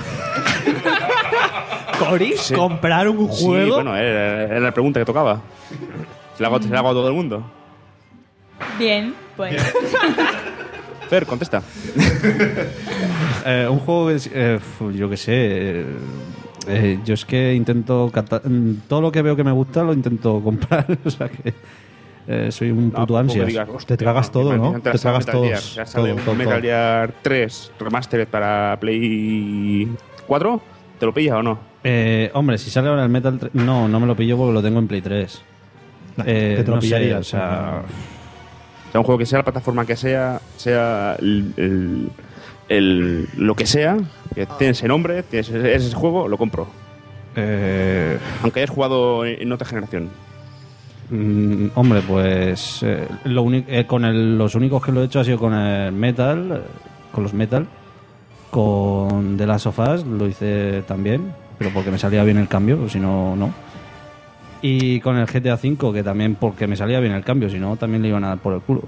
¿Cori? Sí. ¿Comprar un Sí, juego? bueno, era, era la pregunta que tocaba. Se la hago, se la hago a todo el mundo. Bien, pues. Fer, contesta. Eh, un juego que es- eh, fu- yo qué sé. eh, eh, yo es que intento. cata- mm, todo lo que veo que me gusta lo intento comprar. O sea que. eh, soy un puto No, ansias. digas, hostia, Te tragas todo, que ¿no? me- Te tragas Metal Gear, todos, ya sale todo, un todo, Metal todo. Gear tres Remastered para Play cuatro. ¿Te lo pillas o no? Eh, hombre, si sale ahora el Metal tres. No, no me lo pillo porque lo tengo en Play tres. Nah, Eh, que te lo no sé, pillarías, o sea. O sea, un juego que sea la plataforma que sea, sea el, el- el- lo que sea, que tiene ese nombre, tienes ese, ese juego, lo compro. eh, Aunque hayas jugado en, en otra generación. Mm, hombre, pues eh, lo uni- eh, con el- los únicos que lo he hecho ha sido con el Metal, eh, con los Metal, con The Last of Us lo hice también, pero porque me salía bien el cambio, si no, no. Y con el G T A cinco, que también porque me salía bien el cambio, si no, también le iban a dar por el culo.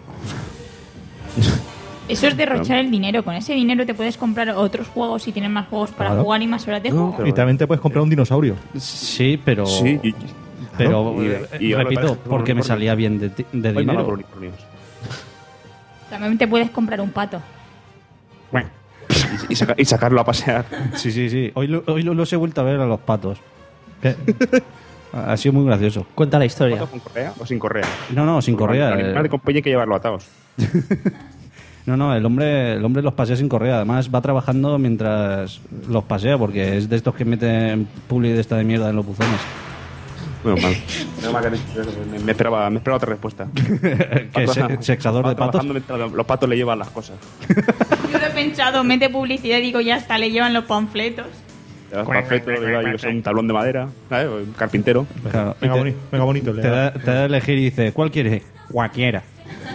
Eso es derrochar el dinero. Con ese dinero te puedes comprar otros juegos si tienes más juegos para Claro. jugar y más horas de No, juego. pero- Y también te puedes comprar un dinosaurio. Sí, pero... Sí, y- pero, y- eh, y ahora repito, parece que son porque me unicornios. salía bien de, ti- de Ay, mamá, dinero. por unicornios. También te puedes comprar un pato. Y, y saca- y sacarlo a pasear. Sí, sí, sí. Hoy, lo- hoy lo- los he vuelto a ver a los patos. ¿Qué? Ha sido muy gracioso. Cuenta la historia. ¿Con correa o sin correa? No, no, sin correa. Los animales eh. de compañía hay que llevarlo atados. No, no, el hombre, el hombre los pasea sin correa. Además va trabajando mientras los pasea, porque es de estos que meten publi de esta de mierda en los buzones. Bueno, mal. Menos mal que me, me esperaba, me esperaba otra respuesta. Que se- sexador Va de patos. trabajando mientras los patos le llevan las cosas. Yo lo he pensado, mete publicidad y digo, ya está, le llevan los panfletos. Te das panfleto, le lleva, yo que sé, un tablón de madera, ¿sabes? Un carpintero. Claro, y Venga, te, boni- venga, bonito. le te da. da, te da a elegir y dice, ¿cuál quieres? Cualquiera.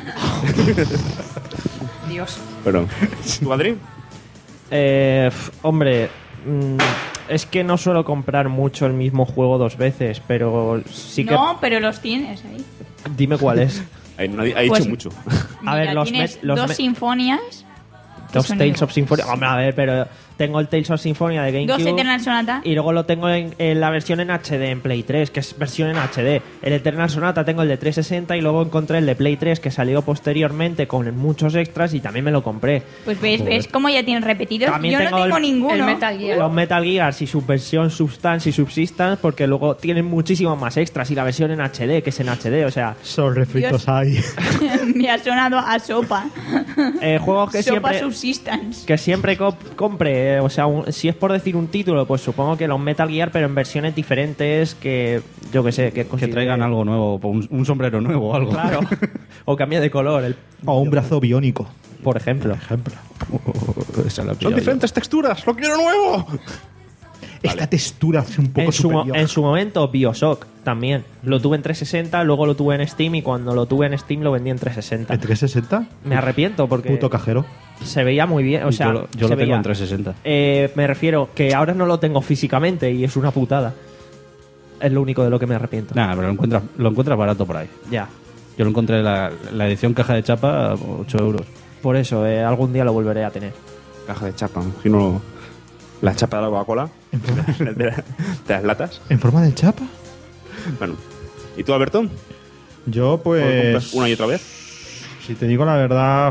Dios. Perdón. ¿Tú, Adri? Eh, f- hombre, mm, es que no suelo comprar mucho el mismo juego dos veces, pero sí que... No, pero los tienes ahí. Dime cuál es. Ahí no ha, ha dicho Pues- mucho. A ver, Mira, los tienes met- los dos met- sinfonias. que Dos son Tales iguales. of Symphonia. Hombre, a ver, pero tengo el Tales of Symphonia de Dos GameCube. Eternal Sonata. Y luego lo tengo en, en la versión en H D en Play tres, que es versión en H D. El Eternal Sonata tengo el de trescientos sesenta y luego encontré el de Play tres que salió posteriormente con muchos extras y también me lo compré. Pues ves, ves cómo ya tienen repetidos. También Yo no tengo tengo el- ninguno. el Metal Gear. Los Metal Gears y su versión Substance y Subsistence, porque luego tienen muchísimos más extras y la versión en H D, que es en H D, o sea, Son refritos Dios. ahí. Me ha sonado a sopa. eh, juegos que sopa siempre subsistence. que siempre co- compre, eh, o sea, un- si es por decir un título, pues supongo que los Metal Gear, pero en versiones diferentes que yo que sé, que, Que considere- traigan algo nuevo, un, un sombrero nuevo o algo. Claro. O cambie de color, el- O un brazo biónico. por ejemplo. Ejemplo. Esa la he Son pillado yo. diferentes texturas, lo quiero nuevo. Esta textura es un poco En su, mo- superior. en su momento, BioShock también. Lo tuve en trescientos sesenta, luego lo tuve en Steam y cuando lo tuve en Steam lo vendí en trescientos sesenta. ¿En trescientos sesenta? Me arrepiento porque Puto cajero. se veía muy bien. O Y sea, yo lo, yo se lo tengo veía. en trescientos sesenta. Eh, me refiero que ahora no lo tengo físicamente y es una putada. Es lo único de lo que me arrepiento. Nada, pero lo encuentras, lo encuentras barato por ahí. Ya. Yo lo encontré la, la edición caja de chapa, ocho euros. Por eso, eh, algún día lo volveré a tener. Caja de chapa, imagino la chapa de la Coca-Cola, de, la- de las latas. ¿En forma de chapa? Bueno, ¿y tú, Alberto? Yo, ¿Lo pues. compras una y otra vez? Si te digo la verdad.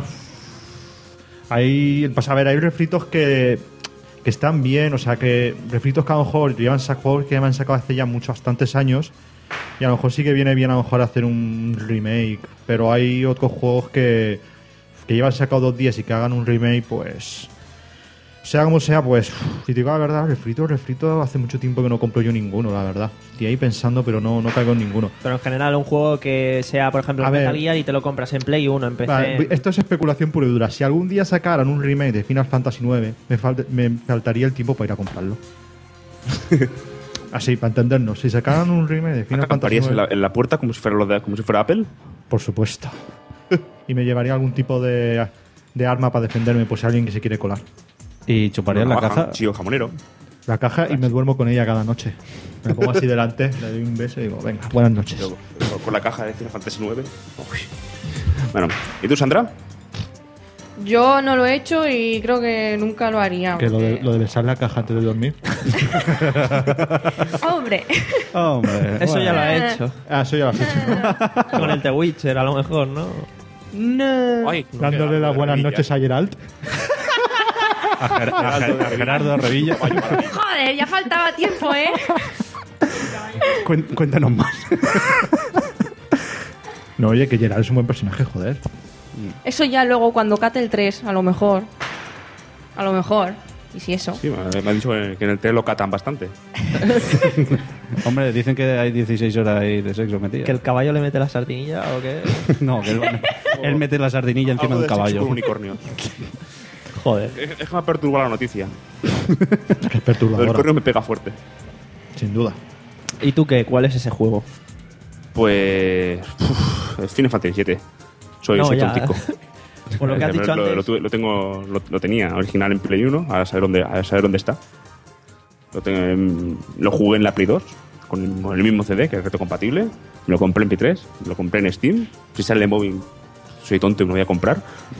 Hay. Pues a ver, hay refritos que. Que están bien, o sea, que refritos que a lo mejor llevan sacado, que ya me han sacado hace ya muchos, bastantes años. Y a lo mejor sí que viene bien a lo mejor hacer un remake. Pero hay otros juegos que. Que llevan sacado dos días y que hagan un remake, pues. Sea como sea, pues. Si te digo la verdad, refrito, refrito, hace mucho tiempo que no compro yo ninguno, la verdad. Estoy ahí pensando, pero no, no caigo en ninguno. Pero en general, un juego que sea, por ejemplo, A Metal ver. Gear y te lo compras en Play uno, en P C. Vale, esto es especulación pura y dura. Si algún día sacaran un remake de Final Fantasy nueve, me, fal- me faltaría el tiempo para ir a comprarlo. Así, para entendernos. Si sacaran un remake de Final Fantasy ¿Acamparías en la, nueve, en la puerta como si fuera, los de- como si fuera Apple? por supuesto. Y me llevaría algún tipo de, de arma para defenderme, por si alguien que se quiere colar. Y chuparías la Navaja, caja. un Chío jamonero. La caja y me duermo con ella cada noche. Me pongo así delante, le doy un beso y digo, venga, buenas noches. Luego, con la caja de Final Fantasy nueve. Uy. Bueno, ¿y tú, Sandra? Yo no lo he hecho y creo que nunca lo haría. Que lo de, porque- lo de besar la caja antes de dormir. Hombre, Hombre, Eso ya lo bueno. ha hecho. Ah, eso ya lo has hecho, ¿no? Con el The Witcher, a lo mejor, ¿no? no. Ay, Dándole las buenas noches a Geralt. a, Ger- a Ger- a Gerardo Revilla. Joder, ya faltaba tiempo, ¿eh? Cuen- Cuéntanos más. No, oye, que Geralt es un buen personaje, joder. Eso ya luego cuando cate el tres, a lo mejor. A lo mejor. Y si eso. Sí, me me ha dicho que en el tres lo catan bastante. Hombre, dicen que hay dieciséis horas ahí de sexo metidas. ¿Que el caballo le mete la sardinilla o qué? No, que él, él mete la sardinilla encima Algo de un sexo caballo. con unicornios. Joder. Es es que me ha perturbado la noticia. Que es Lo del perturbadora, correo me pega fuerte. sin duda. ¿Y tú qué? ¿Cuál es ese juego? Pues. Uf, es Final Fantasy siete. Soy, No, soy ya. tontico. Por lo que has lo, dicho lo- antes. lo tuve- lo tengo, lo, lo tenía original en Play uno, a saber dónde, a saber dónde está. Lo, tengo en- lo jugué en la Play dos, con el, con el mismo C D, que es retrocompatible. Me lo compré en P tres, me lo compré en Steam. Si sale en móvil, soy tonto y me lo voy a comprar.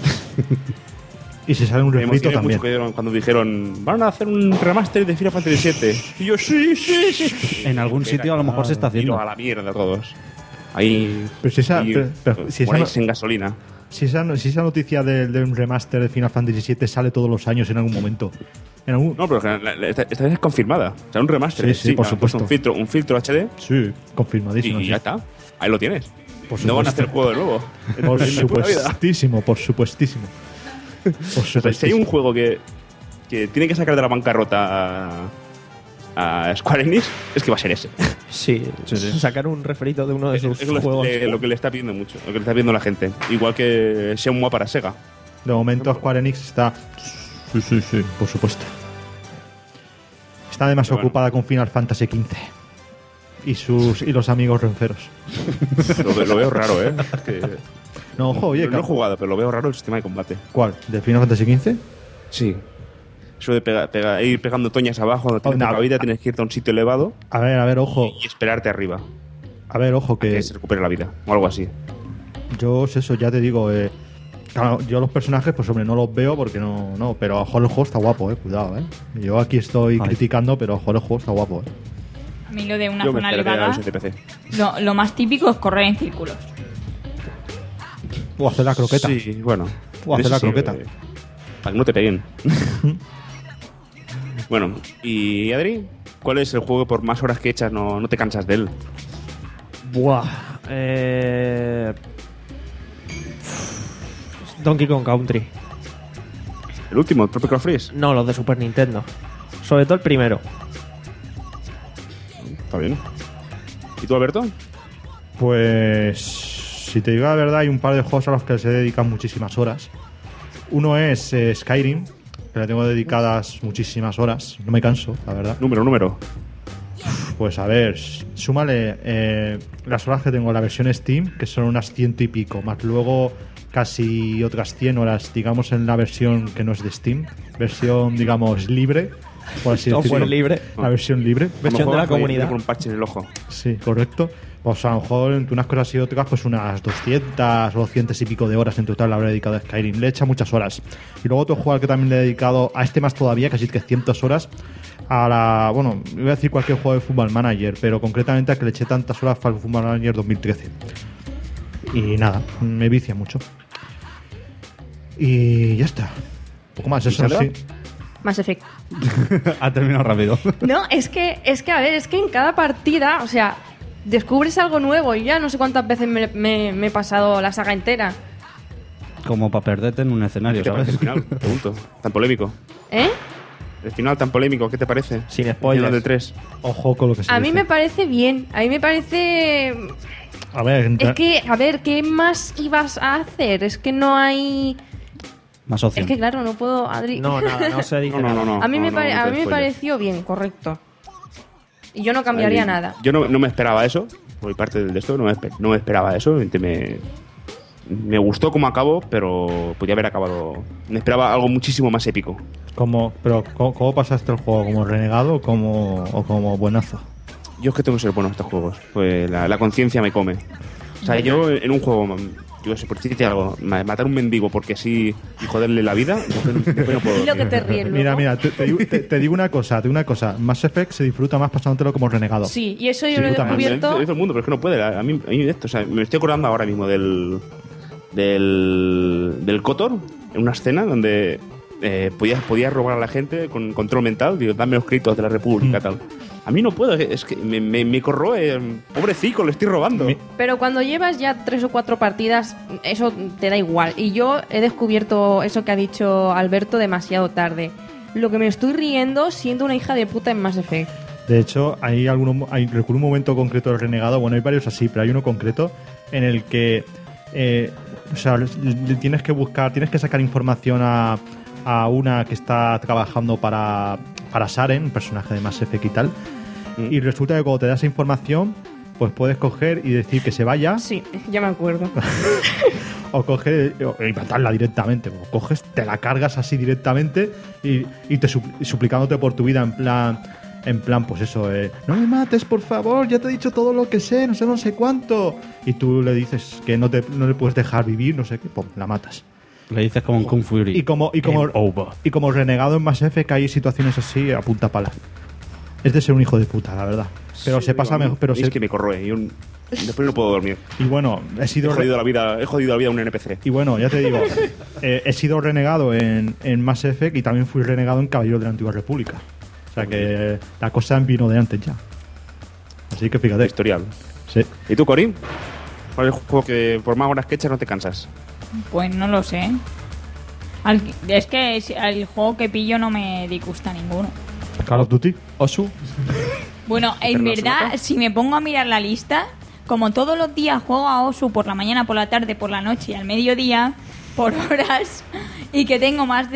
Y si sale un Me refrito emocioné también. mucho que- cuando dijeron, van a hacer un remaster de Final Fantasy siete. Y yo, sí, sí, sí. En algún sitio a lo mejor se está Tiro haciendo. a la mierda todos. Ahí. Pero si esa- ahí, pero- pero si esa ponéis no- en gasolina. Si esa, si esa noticia de, de un remaster de Final Fantasy siete sale todos los años en algún momento. En algún... No, pero que la- la- esta, esta vez es confirmada. O sea, un remaster. Sí, sí, por han supuesto. puesto Un filtro, un filtro H D Sí, y, confirmadísimo. y sí. ya está. Ahí lo tienes. Por No van a supuesto. hacer juego de nuevo. Por En la puta vida. supuestísimo, por supuestísimo. Por O sea, si hay supuestísimo. un juego que, que tiene que sacar de la bancarrota a, a Square Enix, es que va a ser ese. Sí, sacar un refrito de uno de Es, sus es lo, juegos. le- lo que le está pidiendo mucho, lo que le está pidiendo la gente. Igual que Shenmue para Sega. De momento Square Enix está... Sí, sí, sí, por supuesto. Está además Pero bueno. ocupada con Final Fantasy quince. Y, sus, y los amigos renferos. Lo, ve- lo veo raro, ¿eh? Es que- No, ojo, oye, no, no he ca- jugado, pero lo veo raro el sistema de combate. ¿cuál? ¿De Final Fantasy quince? Sí. Eso de pega- pega- ir pegando toñas abajo, no tienes Oh, no. poca vida, tienes que irte a un sitio elevado A ver, a ver, ojo. y esperarte arriba. A ver, ojo, que Que se recupere la vida, o algo así. Yo, es eso, ya te digo, eh, claro, yo los personajes, pues hombre, no los veo porque no, no, pero a lo mejor el juego está guapo, eh, cuidado, eh. Yo aquí estoy Ay. criticando, pero a lo mejor el juego está guapo, eh. A mí lo de una Yo me zona esperaría a elevada, los N P C. lo, lo más típico es correr en círculos. O hacer la croqueta. Sí, bueno. O hacer Eso la sí, croqueta. eh, para que no te peguen. Bueno, y Adri, ¿cuál es el juego que por más horas que echas no, no te cansas de él? Buah. Eh... Donkey Kong Country. ¿El último, Tropical Freeze? No, los de Super Nintendo. Sobre todo el primero. Está bien. ¿Y tú, Alberto? Pues, si te digo la verdad, hay un par de juegos a los que se dedican muchísimas horas. Uno es eh, Skyrim, que le tengo dedicadas muchísimas horas. No me canso, la verdad. Número, número. Pues a ver, súmale eh, las horas que tengo en la versión Steam, que son unas ciento y pico, más luego casi otras cien horas, digamos, en la versión que no es de Steam. Versión, digamos, libre, por así Software decirlo. libre. La versión libre. Versión de la comunidad. Con un parche en el ojo. Sí, correcto. Pues a lo mejor entre unas cosas y otras, pues unas doscientas o doscientos y pico de horas en total le habré dedicado a Skyrim. Le he echado muchas horas. Y luego otro juego al que también le he dedicado, a este más todavía, casi trescientas horas, a la... Bueno, iba a decir cualquier juego de Football Manager, pero concretamente a que le eché tantas horas fue al Football Manager dos mil trece. Y nada, me vicia mucho. Y ya está. Un poco más, eso Sandra? sí. Mass Effect. Ha terminado rápido. No, es que, es que, a ver, es que en cada partida, o sea, descubres algo nuevo. Y ya no sé cuántas veces me, me- me he pasado la saga entera. Como para perderte en un escenario, ¿Qué te parece ¿sabes? el final? Pregunto. Tan polémico. ¿Eh? El final tan polémico, ¿qué te parece? Sin El spoilers. final del tres. Ojo con lo que se A mí dice. me parece bien. A mí me parece... A ver, entra- Es que, a ver, ¿qué más ibas a hacer? Es que no hay... Más opción. Es que claro, no puedo... Adri... No, nada, no se dice No, no, nada. no, no. A mí, me, no, pare- no a te mí me spoilers. pareció bien, correcto. Y yo no cambiaría Ay, nada. Yo no, no me esperaba eso. Por parte del de esto, no me, espe- no me esperaba eso. Me, me gustó cómo acabó, pero podía haber acabado. Me esperaba algo muchísimo más épico. ¿Cómo, pero, ¿cómo, cómo pasaste el juego? ¿Como renegado o como, o como buenazo? Yo es que tengo que ser bueno en estos juegos. Pues la, la conciencia me come. O sea, yo en un juego, yo sé, por decirte algo, ma- matar a un mendigo porque sí y joderle la vida, después, después no puedo. Y lo que te ríes luego. Mira, mira, te, te digo- te- te digo una cosa, te digo una cosa. Mass Effect se disfruta más pasándotelo como renegado. Sí, y eso yo Sí, lo he puta madre. Lo descubierto... dice el mundo, pero es que no puede. A mí, a mí esto, o sea, me estoy acordando ahora mismo del del del Kotor en una escena donde eh, podías podías robar a la gente con control mental, digo, dame los créditos de la República, tal. A mí no puedo, es que me, me, me corroe, pobrecito, le estoy robando. Mi- Pero cuando llevas ya tres o cuatro partidas, eso te da igual. Y yo he descubierto eso que ha dicho Alberto demasiado tarde. Lo que me estoy riendo siendo una hija de puta en Mass Effect. De hecho, hay algunos, hay, recuerdo un momento concreto del renegado, bueno, hay varios así, pero hay uno concreto en el que, eh, o sea, le- le tienes que buscar, tienes que sacar información a, a una que está trabajando para, para Saren, un personaje de Mass Effect y tal, Mm. y resulta que cuando te das esa información, pues puedes coger y decir que se vaya, Sí, ya me acuerdo. o coger o- y matarla directamente. O coges, te la cargas así directamente y, y te supl- suplicándote por tu vida en plan, en plan, pues eso, eh, no me mates, por favor, ya te he dicho todo lo que sé, no sé, no sé cuánto. Y tú le dices que no, te, no le puedes dejar vivir, no sé qué, pum, la matas. Le dices como en Kung Fury. Y como, y como, Game over. y como renegado en Mass Effect hay situaciones así a punta pala. Es de ser un hijo de puta, la verdad. Pero Sí, se digo, pasa a mí- mejor. Pero es se- que me corroe. Yo después no puedo dormir. Y bueno, he He sido. re- jodido la vida, he jodido la vida a un N P C. Y bueno, ya te digo, eh, he sido renegado en, en Mass Effect y también fui renegado en Caballero de la Antigua República. O sea que la cosa vino de antes ya. Así que fíjate. Historial. Sí. ¿Y tú, Corín? ¿Cuál es el juego que por más horas que echas no te cansas? Pues no lo sé. Al- es que si- el juego que pillo no me disgusta ninguno. Call of Duty. Osu. Bueno, en ¿Eterno verdad, Absoluto? si me pongo a mirar la lista, como todos los días juego a Osu por la mañana, por la tarde, por la noche y al mediodía, por horas, y que tengo más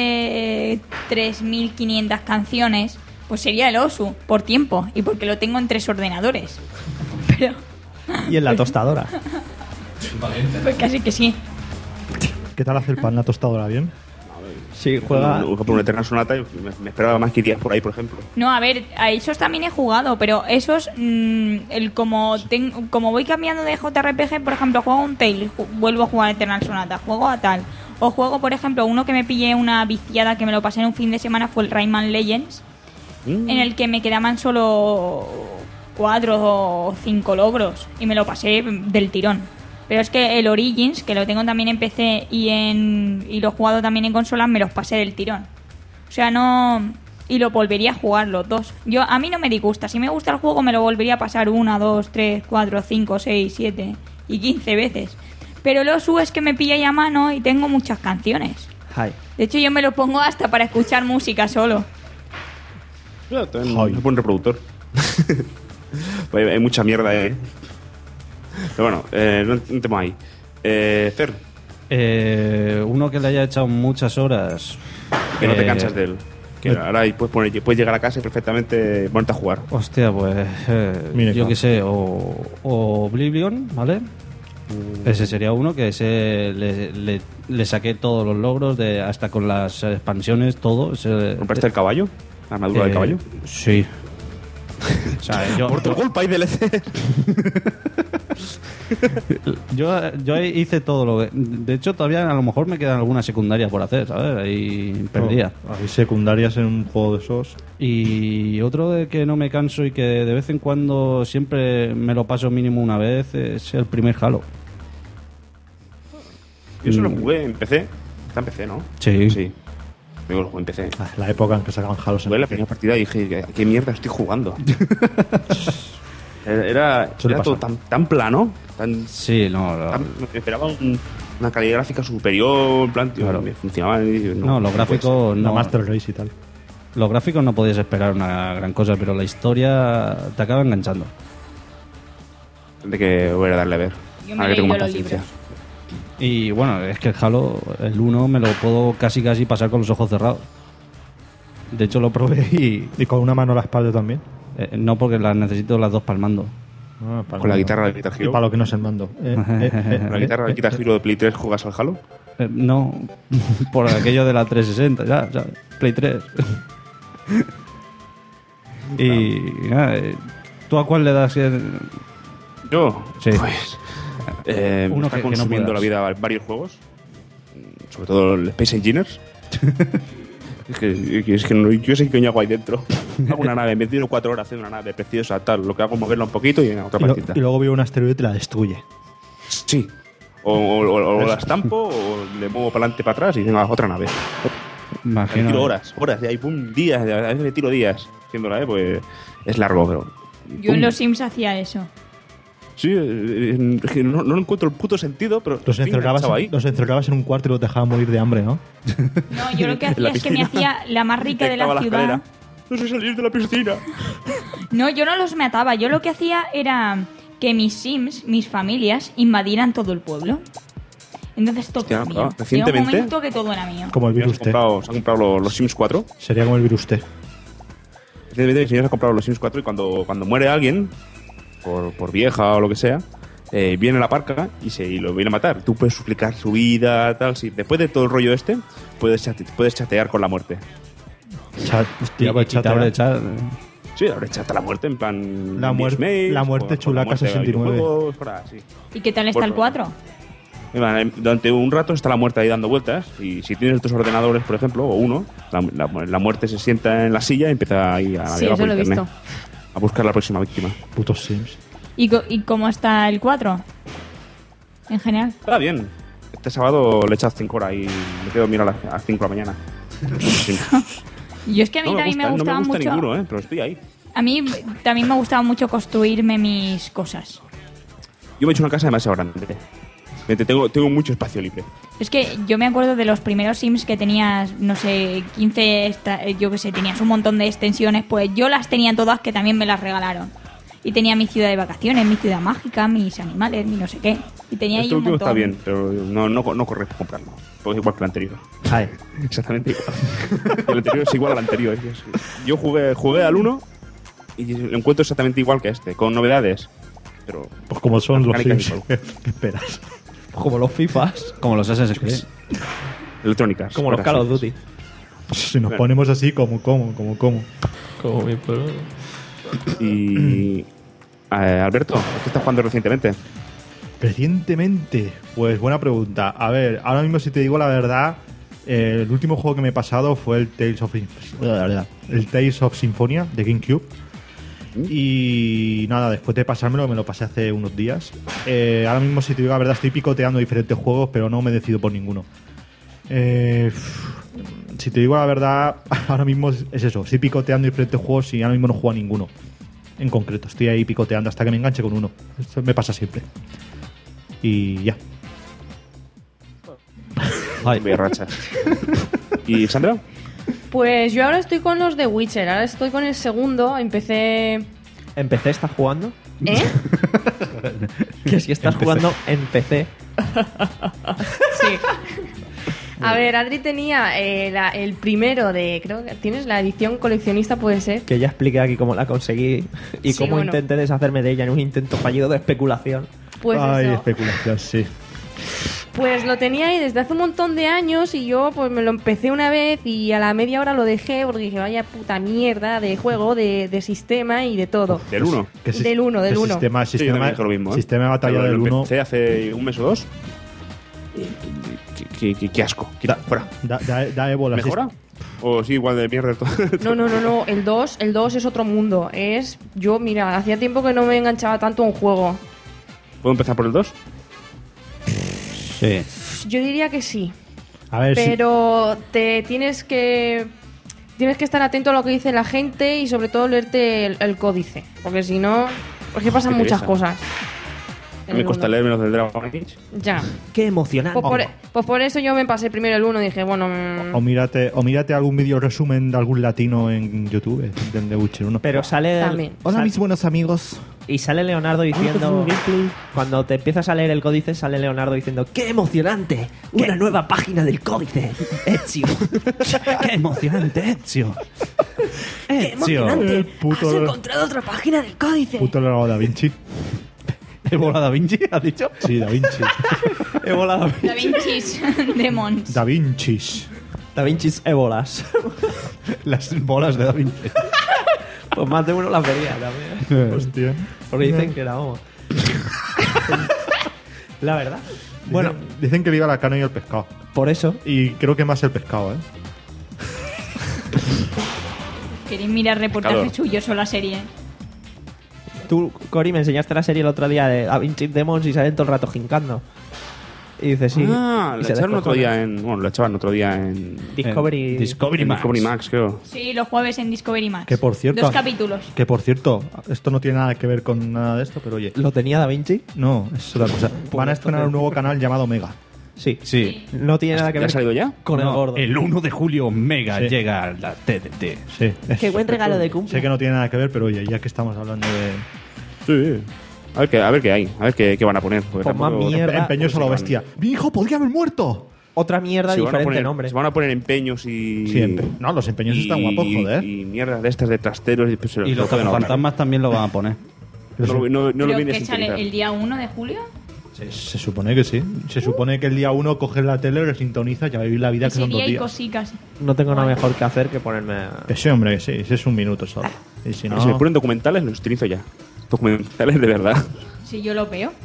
de tres mil quinientas canciones, pues sería el Osu, por tiempo, y porque lo tengo en tres ordenadores. Pero, Y en la tostadora. pues casi que sí. ¿Qué tal hace el pan la tostadora? ¿Bien? Sí, juega... Un, un, un Eternal Sonata y me, me esperaba más que irías por ahí, por ejemplo. No, a ver, a esos también he jugado, pero esos, mmm, el como ten, como voy cambiando de J R P G, por ejemplo, juego un Tale, ju- vuelvo a jugar Eternal Sonata, juego a tal. O juego, por ejemplo, uno que me pillé una viciada que me lo pasé en un fin de semana fue el Rayman Legends, Mm. en el que me quedaban solo cuatro o cinco logros y me lo pasé del tirón. Pero es que el Origins, que lo tengo también en P C y en y lo he jugado también en consolas, me los pasé del tirón. O sea, no... Y lo volvería a jugar los dos. Yo A mí no me disgusta. Si me gusta el juego, me lo volvería a pasar una, dos, tres, cuatro, cinco, seis, siete y quince veces. Pero lo subo es que me pilla ya a mano y tengo muchas canciones. Hi. De hecho, yo me lo pongo hasta para escuchar música solo. Claro, también es un buen reproductor. Pues hay mucha mierda, ¿eh? Pero bueno, eh, no no tema ahí. Eh, Fer, Eh, uno que le haya echado muchas horas. que no te eh, cansas de él. Que ahora ahí puedes, poner, puedes llegar a casa y perfectamente ponerte a jugar. Hostia, pues eh, Mira, yo claro. qué sé, o, o Oblivion, ¿vale? Ese sería uno que ese le, le, le saqué todos los logros, de hasta con las expansiones, todo. Ese- ¿Compraste el caballo? ¿La armadura eh, del caballo? Sí. O sea, yo, Por tu yo, culpa hay D L C. yo, yo hice todo lo que... De hecho, todavía a lo mejor me quedan algunas secundarias por hacer, ¿sabes? Ahí perdía. No, hay secundarias en un juego de esos. Y otro de que no me canso y que de vez en cuando siempre me lo paso mínimo una vez es el primer Halo. Yo solo jugué en P C. Está en P C, ¿no? Sí. Sí. Yo lo jugué en P C. Ah, la época en que sacaban Halos en Jugué la P C. primera partida y dije, ¿qué, qué mierda estoy jugando? Era, Suele era todo pasar. tan, tan plano, tan, Sí, no, lo- tan- me esperaba un- una calidad gráfica superior, en plan, tío, Claro. me funcionaba. y dije, no, los gráficos La no. Master Race y tal. Los gráficos no podías esperar una gran cosa, pero la historia te acaba enganchando. De que voy a darle a ver. Yo me Ahora he que tengo leído más los paciencia. libros. Y bueno, es que el Halo, el uno me lo puedo casi casi pasar con los ojos cerrados. De hecho lo probé y Y con una mano a la espalda también. eh, no porque las necesito las dos palmando. Ah, para Con la el guitarra mando. de Guitar Y Hero. para lo que no es el mando. Eh, eh, eh, Con la eh, guitarra de eh, Guitar Hero de Play tres juegas al Halo. Eh, no, por aquello de la trescientos sesenta, ya, ya, Play tres. Y nada, eh, ¿tú a cuál le das? eh? Yo, Sí. pues. Eh, Uno me está que- que no consumiendo la puedas. vida varios juegos. mm, Sobre todo el Space Engineers. es que, es que no- yo sé qué coño hago ahí dentro. Hago una nave, me tiro cuatro horas haciendo una nave preciosa, tal. Lo que hago es moverla un poquito y en otra y, lo- partida. y luego veo un asteroide y te la destruye. Sí. O, o- o- o la estampo o le muevo para adelante, para atrás y venga, otra nave. Me Imagino. tiro horas, horas, y ahí pum, días, a veces me tiro días haciéndola, ¿eh? Pues es largo, pero. Yo en pum. los Sims hacía eso. Sí, eh, es que no, no encuentro el puto sentido, pero. Los estoy encerrabas, enganchado ahí. los encerrabas en un cuarto y los dejabas morir de hambre, ¿no? No, yo lo que En hacía la es que me piscina. hacía la más rica de la Detectaba ciudad. escalera. No sé salir de la piscina. No, yo no los mataba. Yo lo que hacía era que mis Sims, mis familias, invadieran todo el pueblo. Entonces todo Hostia, era mío. claro, Llegó un recientemente- momento que todo era mío. Como el Se virus han T. comprado, se han comprado los, los Sims cuatro. Sería como el virus T. Recientemente mi señor se ha comprado los Sims cuatro y cuando, cuando muere alguien, por, por vieja o lo que sea, eh, viene la parca y se y lo viene a matar. Tú puedes suplicar su vida, tal. Sí. Después de todo el rollo este, puedes, chate- puedes chatear con la muerte. Chat, Y, hostia, y pues te abre chatear. el chat. Sí, ahora chata la muerte en plan. La muer- Dismail, la muerte o- o chulaca la muerte de sesenta y nueve. videojuegos, para- sí. ¿Y qué tal está Bueno. el cuatro? Mira, durante un rato está la muerte ahí dando vueltas y si tienes dos ordenadores, por ejemplo, o uno, la, la- la muerte se sienta en la silla y empieza ahí a Sí, navegar eso por lo he internet, visto. a buscar la próxima víctima. Putos Sims. ¿Y, co- y cómo está el cuatro? En general. Está bien. Este sábado le he echado cinco horas y me quedo mira a las- a las cinco de la mañana. Sí. Yo es que a mí No me también gusta, me no gustaba me gusta mucho. ninguno, ¿eh? Pero estoy ahí. A mí también me gustaba mucho construirme mis cosas. Yo me he hecho una casa demasiado grande. Vete, Tengo, tengo mucho espacio libre. Es que yo me acuerdo de los primeros Sims que tenías, no sé, quince, esta- yo qué sé, tenías un montón de extensiones, pues yo las tenía todas que también me las regalaron. Y tenía mi ciudad de vacaciones, mi ciudad mágica, mis animales, mi no sé qué. Y tenía ahí Este un último montón. está bien, pero no, no, no corre por comprarlo. Porque es igual que el anterior. Ay. Exactamente igual. Y el anterior es igual al anterior. ¿eh? Yo jugué, jugué al uno y lo encuentro exactamente igual que este, con novedades. Pero Pues como son los Mecánica Sims. igual. ¿Qué esperas? Como los FIFAs. Como los Assassin's Creed. Electrónicas. Como los Call of Duty. Si nos Bueno. ponemos así, como, como, como, como. Como mi pueblo. Y... eh, Alberto, ¿qué estás jugando recientemente? Recientemente, pues buena pregunta. A ver, ahora mismo si te digo la verdad, eh, el último juego que me he pasado fue el Tales of Inf- el Tales of Symphonia de GameCube. Y nada, después de pasármelo, me lo pasé hace unos días. Eh, ahora mismo, si te digo la verdad, estoy picoteando diferentes juegos, pero no me decido por ninguno. Eh, si te digo la verdad, ahora mismo es es eso. Estoy picoteando diferentes juegos y ahora mismo no juego a ninguno. En concreto, estoy ahí picoteando hasta que me enganche con uno. Esto me pasa siempre. Y ya. Ay, voy a rachas. ¿Y Sandra? Pues yo ahora estoy con los de Witcher. Ahora estoy con el segundo. Empecé... ¿En P C estás jugando? ¿Eh? Que si estás jugando en P C. Sí. A ver, Adri tenía eh, la- el primero de... Creo que tienes la edición coleccionista, puede ser. Que ya expliqué aquí cómo la conseguí y Sí, cómo bueno. intenté deshacerme de ella en un intento fallido de especulación. Pues Ay, eso. especulación, sí. Pues lo tenía ahí desde hace un montón de años y yo pues me lo empecé una vez y a la media hora lo dejé porque dije, vaya puta mierda de juego, de, de sistema y de todo. Del uno. ¿Qué sis- Del uno, del qué uno. Sistema, Sí, yo sistema, también dije lo mismo, ¿eh? sistema de batalla Pero del lo uno. empecé hace un mes o dos. Qué, qué- qué- qué asco. Quita, fuera. Da, da, da ébola. ¿Mejora? ¿O sí, igual de mierda todo? No, no, no, no, el dos, el dos es otro mundo. Es, yo, mira, hacía tiempo que no me enganchaba tanto a un juego. ¿Puedo empezar por el dos? Sí. Yo diría que sí, A ver, sí. pero te tienes que tienes que estar atento a lo que dice la gente y sobre todo leerte el, el códice, porque si no, porque pasan Qué muchas pereza. cosas. en Me el cuesta uno. leer menos del Dragon Age. Ya. ¡Qué emocionante! Pues por, pues por eso yo me pasé primero el uno y dije, bueno, mm, O mírate, o mírate algún vídeo resumen de algún latino en YouTube eh, de The Witcher uno. Pero sale... También. Hola, sal- mis buenos amigos. Y sale Leonardo diciendo... Cuando te empiezas a leer el códice, sale Leonardo diciendo ¡qué emocionante! ¡Una nueva página del códice! ¡Ezio! ¡Qué emocionante, Ezio! ¡qué Ezio. El puto, ¡Has encontrado otra página del códice! puto Leonardo da Vinci. ¿Ébola Da Vinci, has dicho? Sí, Da Vinci. He volado. Da Vinci's Demons. Da Vinci's. Da Vinci's ébolas. Las bolas de Da Vinci. Pues más de uno las vería también. Hostia. Porque dicen que era vamos. La verdad. Bueno, Dicen, dicen que viva la carne y el pescado. por eso. Y creo que más el pescado, ¿eh? ¿Queréis mirar reportajes Pescador. suyos o la serie? Tú, Cory, me enseñaste la serie el otro día de Da Vinci Demons y salen todo el rato jincando. Y dices, sí. Ah, y lo se echaron otro descojona. día en... Bueno, lo echaban otro día en... Discovery. En Discovery en Max. Discovery Max, creo. Sí, los jueves en Discovery Max. Que por cierto. Dos capítulos. Que por cierto, esto no tiene nada que ver con nada de esto, pero oye. ¿Lo tenía Da Vinci? No, es otra cosa. Van a estrenar entonces- un nuevo canal llamado Mega. Sí. Sí. No tiene nada que ¿Ya ha ver salido ya? con el No, gordo. el uno de julio Mega Sí. llega a la T D T. Sí. Qué buen regalo de cumple. Sé que no tiene nada que ver, pero oye, ya que estamos hablando de. Sí. A ver qué, a ver qué hay. A ver qué, qué van a poner. porque Pues más tampoco- mierda. Empeñoso a lo Sí, bestia. Mi hijo podría haber muerto. Otra mierda, Si van a diferente poner- nombre. si van a poner empeños y... Siempre. No, los empeños están guapos, joder. Y mierdas de estas de trasteros. Y, pues, se Y los pueden ahorrar. fantasmas también lo van a poner. No, lo- no, no lo Creo viene que sin sale utilizar. el día uno de julio. Se, se supone que sí. Se supone que el día uno coges la tele, resintoniza y ya vivir la vida que Ese son dos día y días. cositas. No tengo nada mejor que hacer que ponerme a... Que sí, hombre, que sí. Ese es un minuto solo. Y si no. Si me ponen documentales, los utilizo ya. Documentales de verdad. Si yo lo veo.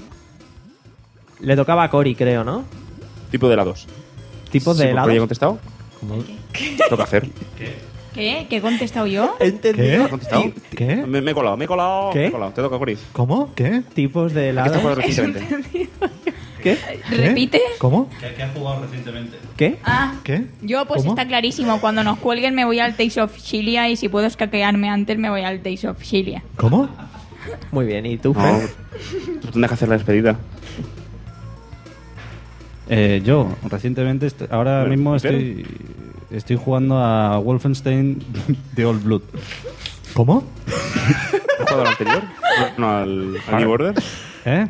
Le tocaba a Cory, creo, ¿no? Tipo de helados. Tipos Sí, de ¿por helado. qué he contestado? Toca hacer. ¿Qué? ¿Qué he contestado yo? ¿Entendido? ¿Has contestado? ¿Qué? Me, me he colado, me he colado. ¿Qué? Me he colado. Te toca, Cory. ¿Cómo? ¿Qué? Tipos de ¿Qué helado. estás jugando recientemente? ¿Qué? ¿Repite? ¿Cómo? ¿Qué has jugado recientemente? ¿Qué? Ah, ¿Qué? yo pues ¿Cómo? está clarísimo. Cuando nos cuelguen me voy al Tales of Chilia y si puedo escaquearme antes me voy al Tales of Chilia. ¿Cómo? Muy bien, ¿y tú, No, Fer? tú tendrás que hacer la despedida. Eh, yo, recientemente, est- ahora Bueno, mismo pero- estoy, estoy jugando a Wolfenstein The Old Blood. ¿Cómo? ¿Has jugado al anterior? No, al, al New Order. ¿Eh?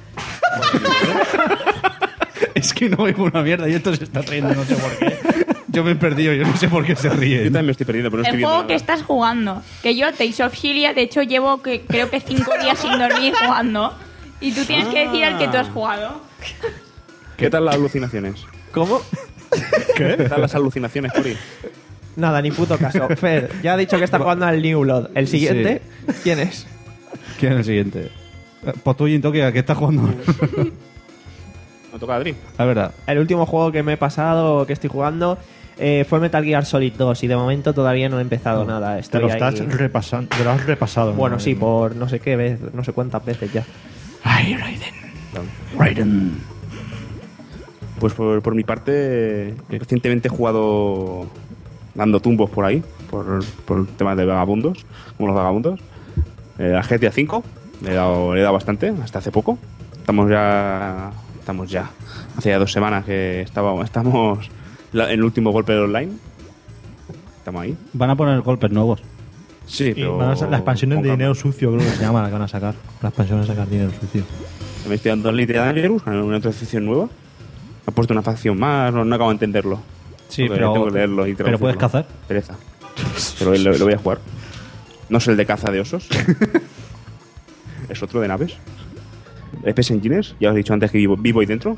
Es que no oigo una mierda y esto se está riendo, no sé por qué. Yo me he perdido, yo no sé por qué se Yo ríen. también me estoy perdiendo, pero no El estoy viendo juego que nada. estás jugando. Que yo, Tales of Chilia, de hecho llevo que creo que cinco días sin dormir jugando. Y tú tienes que decir al que tú has jugado. ¿Qué tal las alucinaciones? ¿Cómo? ¿Qué tal las alucinaciones, Cori? Nada, ni puto caso. Fer, ya ha dicho que está jugando al New Blood. ¿El siguiente? Sí. ¿Quién es? ¿Quién es el siguiente? Pues tú, Jintoki, ¿a qué estás jugando? No toca a Adri. La verdad. El último juego que me he pasado, que estoy jugando, eh, fue Metal Gear Solid dos y de momento todavía no he empezado no, nada. Estoy te lo estás ahí... repasando, te lo has repasado. Bueno, ¿no? sí, por no sé qué vez, no sé cuántas veces ya. Ay, Raiden. Raiden. Pues por, por mi parte, recientemente he jugado dando tumbos por ahí, por, por temas de vagabundos, como los vagabundos. Eh, a G T A cinco le he, dado, le he dado bastante, hasta hace poco. Estamos ya, estamos ya, hace ya dos semanas que estábamos, estamos en el último golpe del online. Estamos ahí. Van a poner golpes nuevos. Sí, Y pero... van a ser las expansiones con de calma. dinero sucio, creo que se llama la que van a sacar. Las expansiones de sacar dinero sucio. Me estoy dando Elite Dangerous, una transición nueva. Ha puesto una facción más, no, no acabo de entenderlo. Sí, Porque pero, tengo que leerlo y pero puedes traducirlo. cazar. Pereza. Pero lo, lo voy a jugar. No es el de caza de osos. Es otro de naves. Space Engineers, ya os he dicho antes que vivo, vivo ahí dentro.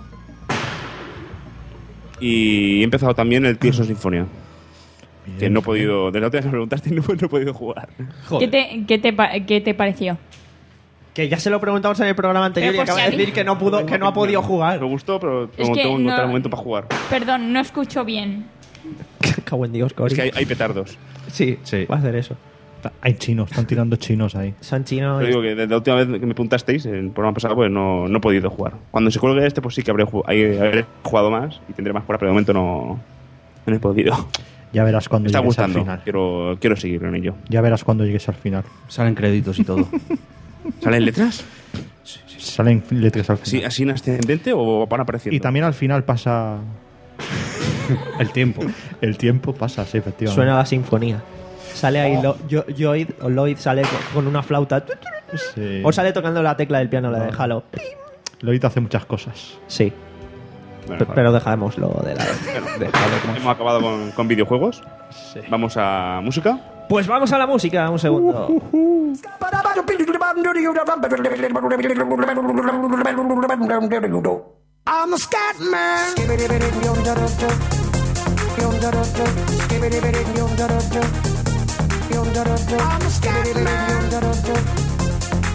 Y he empezado también el Tears of Symphonia. Que no he podido, de la última vez que me preguntaste, no, no he podido jugar. ¿Qué te, qué, te, pa- ¿Qué te pareció? Que ya se lo preguntamos en el programa anterior Pero y por acaba si de a mí- decir que no pudo, que no ha podido jugar. Me gustó, pero Es tengo, que tengo que encontrar no- un momento para jugar. Perdón, no escucho bien. Cago en Dios, Cory. Es que hay, hay petardos. Sí, Sí. va a hacer eso. Hay chinos, están tirando chinos ahí. Son chinos. Pero digo que desde la última vez que me preguntasteis, en el programa pasado, pues no, no he podido jugar. Cuando se cuelgue este, pues sí que habré, ju- ahí habré jugado más y tendré más por ahí, pero de momento no, no he podido. Ya verás cuando Me está llegues al gustando. final. Quiero, quiero seguir en ello. Ya verás cuando llegues al final. Salen créditos y todo. ¿Salen letras? Salen letras al ¿Sí, final. así en ascendente o van apareciendo? Y también al final pasa... El tiempo. El tiempo pasa, sí, efectivamente. Suena la sinfonía. Sale ahí Lo- Yo- Lloyd, o Lloyd sale con, con una flauta. Sí. O sale tocando la tecla del piano, la de Halo. Loita hace muchas cosas. Sí, Bueno, pe- vale. pero dejámoslo de lado. de Halo como- Hemos acabado con, con videojuegos. Vamos a música. Pues vamos a la música, un segundo. I'm a scat man. I'm a scat man.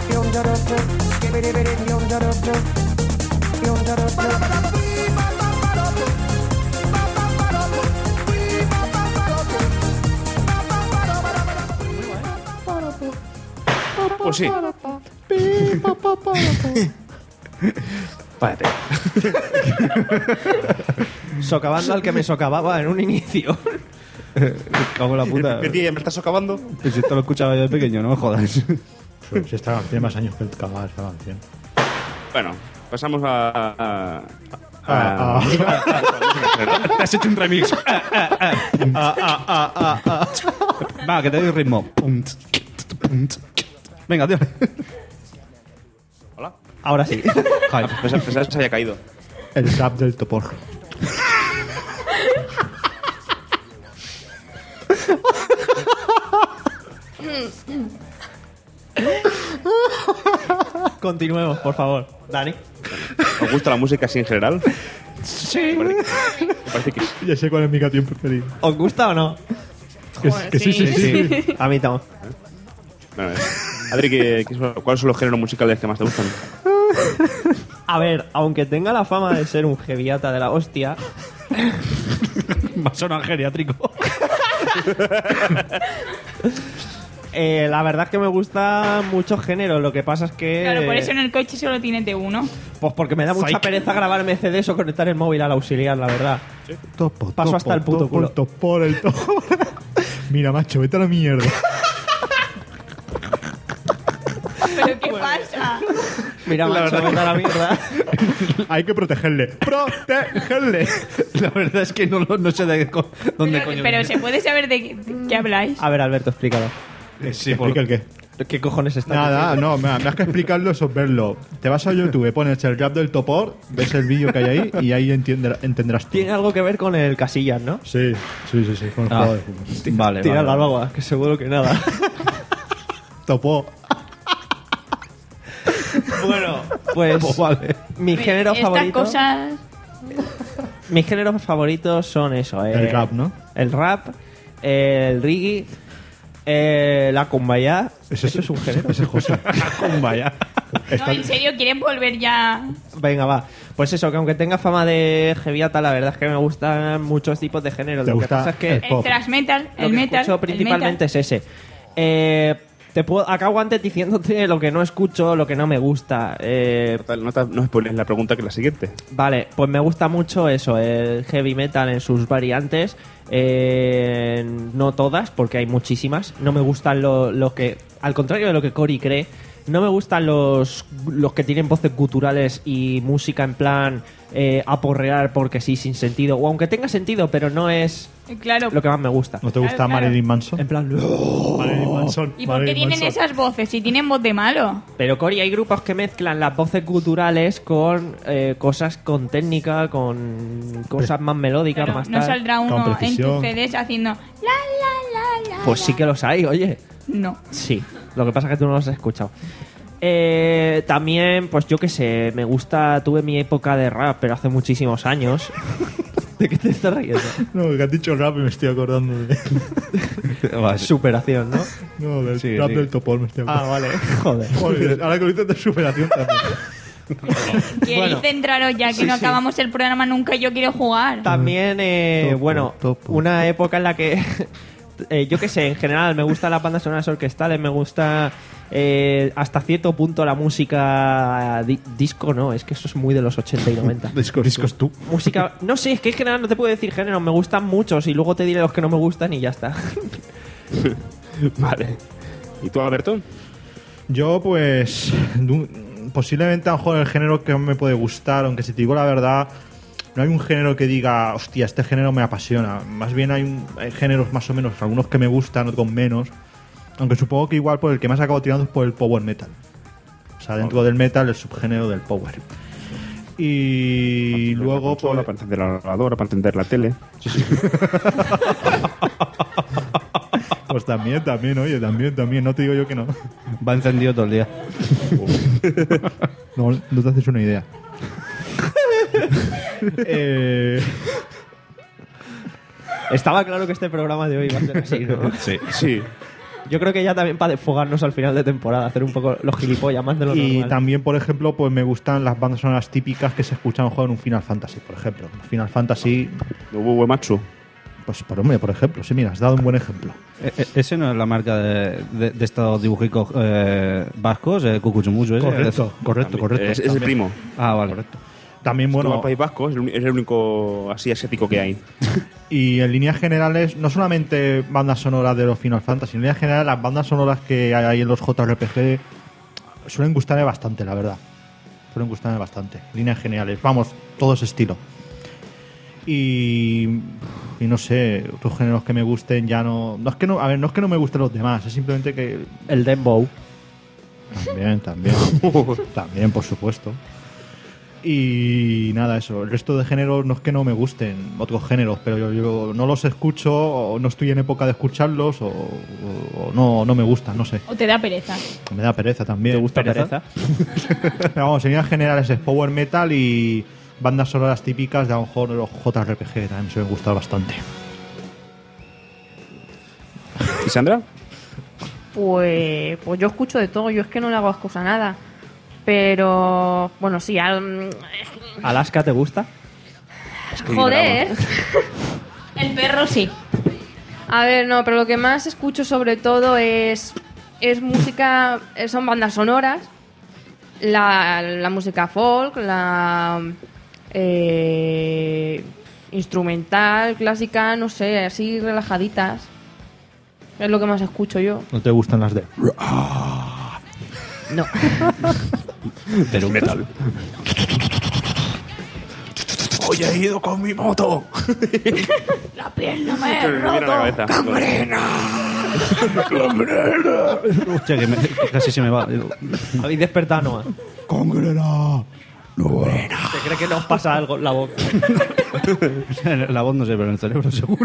Pues sí. Párate. Socavando al que me socavaba en un inicio. Me cago en la puta. ¿Qué tía, me estás socavando? Pues si esto lo escuchaba yo de pequeño, no me jodas. Si esta canción tiene más años que el cagar, esta canción. Bueno, pasamos a... a, Ah, a- Te has hecho un remix. Va, que te doy ritmo. Venga, tío. Hola. Ahora sí. Pensaba pensaba que se haya caído. El rap del topor. Continuemos, por favor. Dani. ¿Os gusta la música así en general? Sí. Me parece que, me parece que sí. Ya sé cuál es mi canción preferida. ¿Os gusta o no? Que, Joder, que sí, sí, sí. sí. A mí también. Bueno, eh. Adri, ¿qué- qué son- ¿cuáles son los géneros musicales que más te gustan? A ver, aunque tenga la fama de ser un geviata de la hostia, Va a sonar geriátrico. eh, la verdad es que me gusta muchos géneros. Lo que pasa es que... Claro, por eso en el coche solo tienes de uno. Pues porque me da mucha Psych. pereza grabarme C Ds o conectar el móvil al auxiliar, la verdad. Topo, Paso topo, hasta el puto topo, culo. el topor, el topor. Mira, macho, vete a la mierda. ¿Pero qué pasa? Mira, La macho, verdad vete a la mierda. Hay que protegerle. ¡Protegerle! La verdad es que no, lo- no sé de co- dónde Pero, coño. pero viene. ¿se puede saber de, qué- de qué habláis? A ver, Alberto, explícalo. Sí, por- ¿Explica el qué? ¿Qué cojones está Nada, diciendo? no, me me has que explicarlo, eso es verlo. Te vas a YouTube, pones el rap del topor, ves el vídeo que hay ahí y ahí entiende- entenderás todo. Tiene algo que ver con el Casillas, ¿no? Sí, sí, sí, sí, con el Ah, juego de fútbol. vale, Tira vale, la vale. agua, que seguro que nada. Topó. Bueno, pues Pues vale. mi género Estas favorito... cosas... mis géneros favoritos son eso. Eh, El rap, ¿no? El rap, eh, el reggae, eh, la kumbaya. Ese Eso es un género. Ese es José. Kumbaya. No, en serio, ¿quieren volver ya? Venga, va. Pues eso, que aunque tenga fama de heaviata, la verdad es que me gustan muchos tipos de géneros. ¿Te Lo que gusta pasa es que el El pop? thrash metal, lo el que metal. escucho el principalmente metal. es ese. Eh, te puedo, acabo antes diciéndote lo que no escucho, lo que no me gusta. Eh, Total, no, te, no spoiles la pregunta que es la siguiente. Vale, pues me gusta mucho eso, el heavy metal en sus variantes. Eh, no todas, porque hay muchísimas. No me gustan lo, lo que. Al contrario de lo que Cory cree, no me gustan los, los que tienen voces guturales y música en plan eh, aporrear porque sí, sin sentido. O aunque tenga sentido, pero no es Claro. lo que más me gusta. ¿No te gusta Claro, claro. Marilyn Manson? En plan. Marilyn Manson. ¿Y por qué Marilyn tienen Manson. esas voces? Si tienen voz de malo. Pero Cory, hay grupos que mezclan las voces guturales con eh, cosas con técnica, con cosas más melódicas, Claro, más no tal. saldrá uno en precisión. tus C Ds haciendo la la la la. Pues la. sí que los hay, oye. No. Sí, lo que pasa es que tú no los has escuchado. Eh, también, pues yo qué sé, me gusta, tuve mi época de rap, pero hace muchísimos años. ¿De qué te estás riendo? No, que has dicho rap y me estoy acordando de... Vale. Superación, ¿no? No, del Sí, rap sí. del Topol me estoy Ah, acordando. vale, joder. Joder, ahora que ahorita de superación también. ¿Queréis Bueno. centraros ya que Sí, no sí. acabamos el programa nunca y yo quiero jugar? También, eh, Topo, bueno, topo. una época en la que, eh, yo qué sé, en general me gustan las bandas sonoras orquestales, me gusta eh, hasta cierto punto la música di- disco, no, es que eso es muy de los ochenta y noventa. Discos, discos tú. Música, no sé, es que en general no te puedo decir género, me gustan muchos y luego te diré los que no me gustan y ya está. Vale. ¿Y tú, Alberto? Yo, pues, du- posiblemente a lo mejor el género que me puede gustar, aunque si te digo la verdad, no hay un género que diga, hostia, este género me apasiona. Más bien hay, un- hay géneros más o menos, algunos que me gustan, otros menos. Aunque supongo que igual por el que más acabo tirando es por el power metal. O sea, dentro del metal, el subgénero del power. Y luego, Consola, pues, para encender la lavadora, para encender la tele. pues también, también, oye, también, también. No te digo yo que no. Va encendido todo el día. No, no te haces una idea. eh, Estaba claro que este programa de hoy iba a ser así, ¿no? Sí. Sí. Yo creo que ya también para desfogarnos al final de temporada, hacer un poco los gilipollas más de lo y normal. también, por ejemplo, pues me gustan las bandas sonoras típicas que se escuchan a lo mejor en un Final Fantasy, por ejemplo. Final Fantasy, Hubo Uematsu. pues por hombre, por ejemplo. Sí, mira, has dado un buen ejemplo. E- e- ¿Ese no es la marca de, de, de estos dibujicos eh, vascos, eh, Cucuchumucho ese? Correcto, correcto, correcto. Es, es el primo. Ah, vale. También, Bueno, bueno, el País Vasco es el, uni- es el único así asiático que hay. y en líneas generales, no solamente bandas sonoras de los Final Fantasy, en líneas generales las bandas sonoras que hay en los J R P G suelen gustarme bastante, la verdad. Suelen gustarme bastante. En líneas generales, vamos, todo ese estilo. Y, y no sé, otros géneros que me gusten ya no... No es que no, a ver, no es que no me gusten los demás, es simplemente que... El Dembow. También, también. También, por supuesto. Y nada, eso. El resto de géneros no es que no me gusten, otros géneros, pero yo, yo no los escucho, o no estoy en época de escucharlos, o, o- o no, no me gustan, no sé. ¿O te da pereza? Me da pereza también. ¿Te gusta pereza? Pero vamos, en líneas generales es power metal y bandas sonoras típicas de a lo mejor los J R P G también me suelen gustar bastante. ¿Y Sandra? Pues, pues yo escucho de todo, yo es que no le hago ascos a nada. Pero, bueno, sí, al- ¿Alaska te gusta? joder. El perro sí. A ver, no, pero lo que más escucho sobre todo es, es música, eh, son bandas sonoras, la, la música folk, la eh, instrumental, clásica, no sé, así relajaditas. Es lo que más escucho yo. ¿No te gustan las de...? No. Del metal. Hoy he ido con mi moto. La pierna me Me he viene a la roto. cabeza. Hostia, que, me- que casi se me va. Digo, Habéis despertado, Noah. ¡Congrena! ¿Te cree que nos pasa algo en la boca? La voz no sé, pero en el cerebro seguro.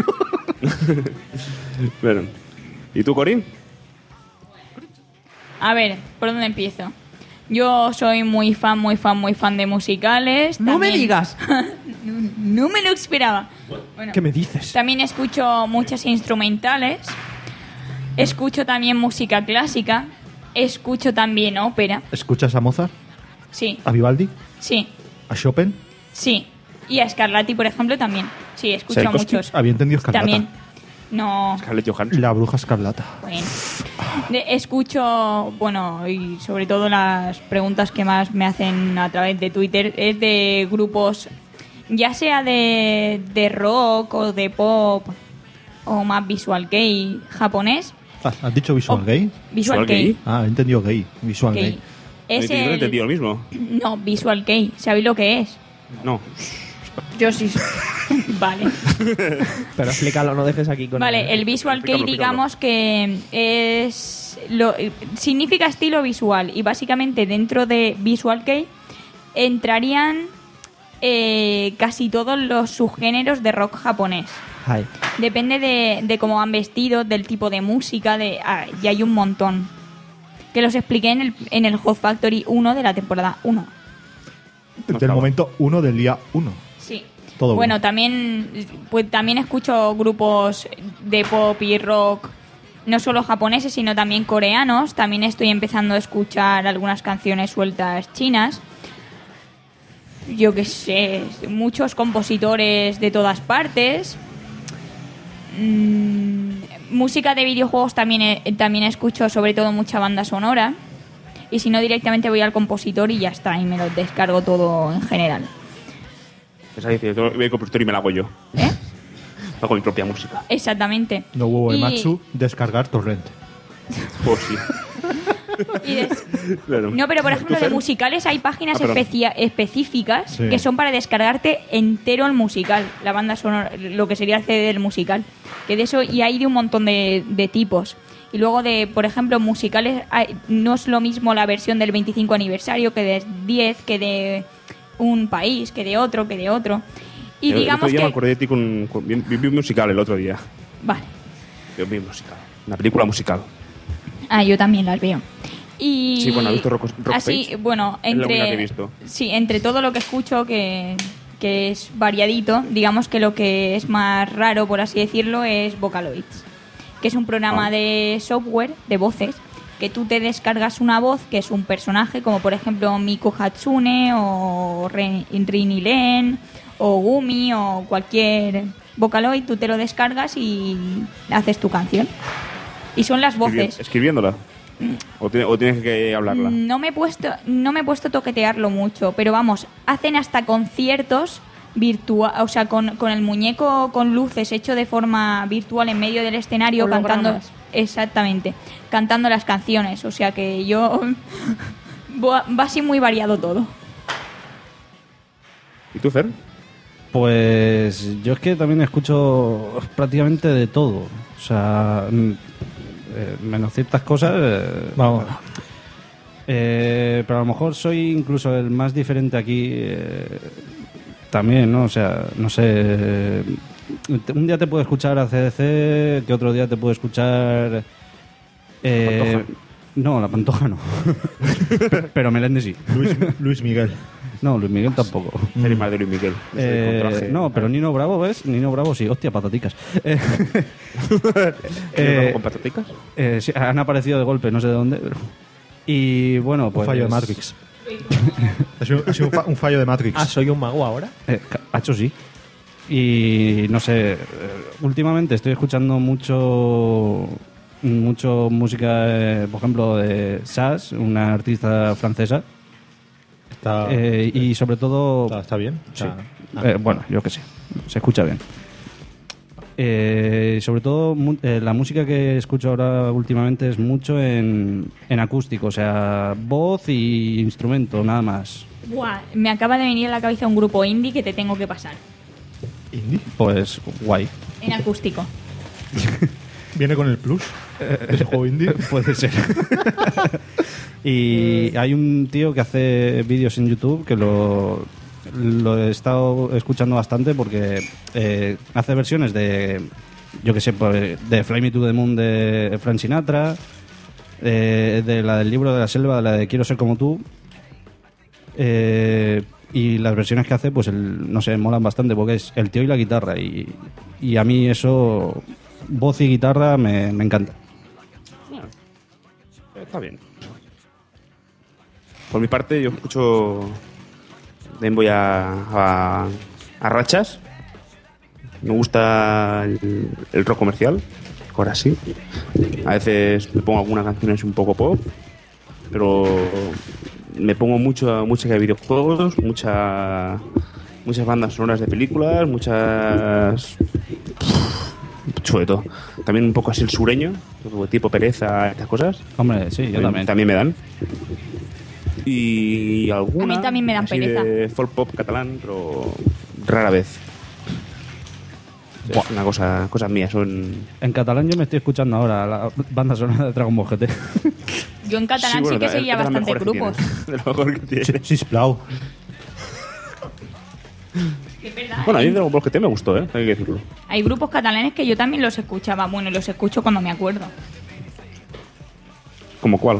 Bueno. ¿Y tú, Corín? A ver, ¿por dónde empiezo? Yo soy muy fan, muy fan, muy fan de musicales. ¡No me También- digas! no, no me lo esperaba. Bueno, ¿Qué me dices? también escucho muchas instrumentales. Escucho también música clásica. Escucho también ópera. ¿Escuchas a Mozart? Sí, ¿A Vivaldi? sí, ¿A Chopin? sí. Y a Scarlatti, por ejemplo, también. Sí, escucho a Tchaikovsky. muchos. Había entendido Escarlata. También. No, Scarlett Johansson. La bruja escarlata. bueno. De- escucho, bueno, y sobre todo las preguntas que más me hacen a través de Twitter es de grupos, ya sea de, de rock o de pop o más visual gay japonés. Ah, ¿has dicho visual Oh, gay? Visual ¿Visual gay. gay? Ah, he entendido gay. Visual gay. gay. Es Yo no he el- entendido lo mismo. No, visual gay. ¿Sabéis lo que es? No. Yo sí. Vale. Pero explícalo, no dejes aquí con Vale, el visual kei, Explícalo, digamos que es lo, significa estilo visual y básicamente dentro de visual kei entrarían eh, casi todos los subgéneros de rock japonés. Ay. Depende de, de cómo van vestidos, del tipo de música, de ah, y hay un montón. Que los expliqué en el, en el Hot Factory uno de la temporada uno. Del estaba. momento uno del día uno. Sí. Todo bueno, bueno. también pues también escucho grupos de pop y rock, no solo japoneses, sino también coreanos. También estoy empezando a escuchar algunas canciones sueltas chinas. Yo qué sé, muchos compositores de todas partes. Mm, música de videojuegos también he- también escucho, sobre todo mucha banda sonora. Y si no, directamente voy al compositor y ya está, y me lo descargo todo en general. Esa dice, yo voy a compositor y me la hago yo. ¿Eh? Hago mi propia música. Exactamente. No huevo de Y- Matsu, descargar torrent. Pues sí. y des- Claro. No, pero por ¿Tú, ejemplo, de Fer? musicales hay páginas Ah, perdón. especia- específicas Sí. que son para descargarte entero el musical, la banda sonora, lo que sería el C D del musical. Que de eso, y hay de un montón de, de tipos. Y luego de, por ejemplo, musicales, hay- no es lo mismo la versión del veinticinco aniversario que de diez, que de un país, que de otro, que de otro. Y El digamos otro día que... me acordé de ti con, con- vi, vi un musical el otro día. Vale. Vi vi un musical. Una película musical. Ah, yo también las veo. Y Sí, bueno, ¿has visto Rock- Rock así, Page? bueno, Es la única entre que he visto. sí, entre todo lo que escucho que, que es variadito, digamos que lo que es más raro, por así decirlo, es Vocaloids, que es un programa Ah. de software de voces que tú te descargas una voz que es un personaje, como por ejemplo Miku Hatsune o Ren- Rini Len o Gumi o cualquier Vocaloid, tú te lo descargas y haces tu canción. Y son las Escribi- voces. Escribiéndola. O, tiene- o tienes que hablarla. No me he puesto, no me he puesto a toquetearlo mucho, pero vamos, hacen hasta conciertos virtual, o sea, con, con el muñeco con luces hecho de forma virtual en medio del escenario, cantando, Hologramas. exactamente, cantando las canciones, o sea que yo va va así muy variado todo. ¿Y tú, Fer? Pues yo es que también escucho prácticamente de todo. O sea, mm, eh, menos ciertas cosas. eh, Vamos. eh, pero a lo mejor soy incluso el más diferente aquí eh, también, ¿no? O sea, no sé. eh, un día te puedo escuchar a C D C, que otro día te puedo escuchar. eh, Pantoja. no, la Pantoja no. pero Melendi sí. Luis, Luis Miguel. No, Luis Miguel tampoco. Sería más de Luis Miguel. Eh, Con traje. no, pero Nino Bravo, ¿ves? Nino Bravo sí, hostia, pataticas. Eh, ¿Tienes eh, algo con pataticas? eh, sí, han aparecido de golpe, no sé de dónde. Pero... Y bueno, Un pues. fallo de Matrix. ha sido, ha sido un, fa- un fallo de Matrix. Ah, soy un mago ahora. Eh, ca- Hacho sí. Y no sé, eh, últimamente estoy escuchando mucho. Mucho música, eh, por ejemplo, de Sass, una artista francesa. Está, eh, y sobre todo. está, está bien. Sí. Está- Eh, bueno, yo qué sé, se escucha bien. Eh, sobre todo, mu- eh, la música que escucho ahora últimamente es mucho en, en acústico, o sea, voz y instrumento, nada más. Buah, me acaba de venir a la cabeza un grupo indie que te tengo que pasar, Indie. Pues guay. en acústico. Viene con el plus. Ese juego indie. Puede ser. Y hay un tío que hace vídeos en YouTube que lo, lo he estado escuchando bastante porque eh, hace versiones de, yo que sé, pues, de Fly Me to the Moon de Frank Sinatra, eh, de la del libro de la selva, de la de Quiero ser como tú, Eh, y las versiones que hace, pues, el, no sé, molan bastante porque es el tío y la guitarra. Y, y a mí eso, voz y guitarra, me, me encanta. Está bien. Por mi parte, yo escucho Game Boy a, a, a rachas. Me gusta el, el rock comercial, ahora sí. A veces me pongo algunas canciones un poco pop, pero me pongo mucho música de videojuegos, mucha, muchas bandas sonoras de películas, muchas... sobre todo. También un poco así el sureño, tipo pereza, estas cosas. Hombre, sí, yo también. También me dan. Y alguna... A mí también me dan así pereza. de folk pop catalán, pero rara vez. Es una cosa, cosas mías, son... En catalán yo me estoy escuchando ahora la banda sonora de Dragon Ball G T. Yo en catalán sí, bueno, que es- seguía es de las bastantes mejores que grupos. tiene. De lo mejor que tiene. Sí, sisplau. Es verdad, Bueno, a ¿eh? mí Dragon Ball G T me gustó, ¿eh? Hay que decirlo. Hay grupos catalanes que yo también los escuchaba. Bueno, los escucho cuando me acuerdo. ¿Como cuál?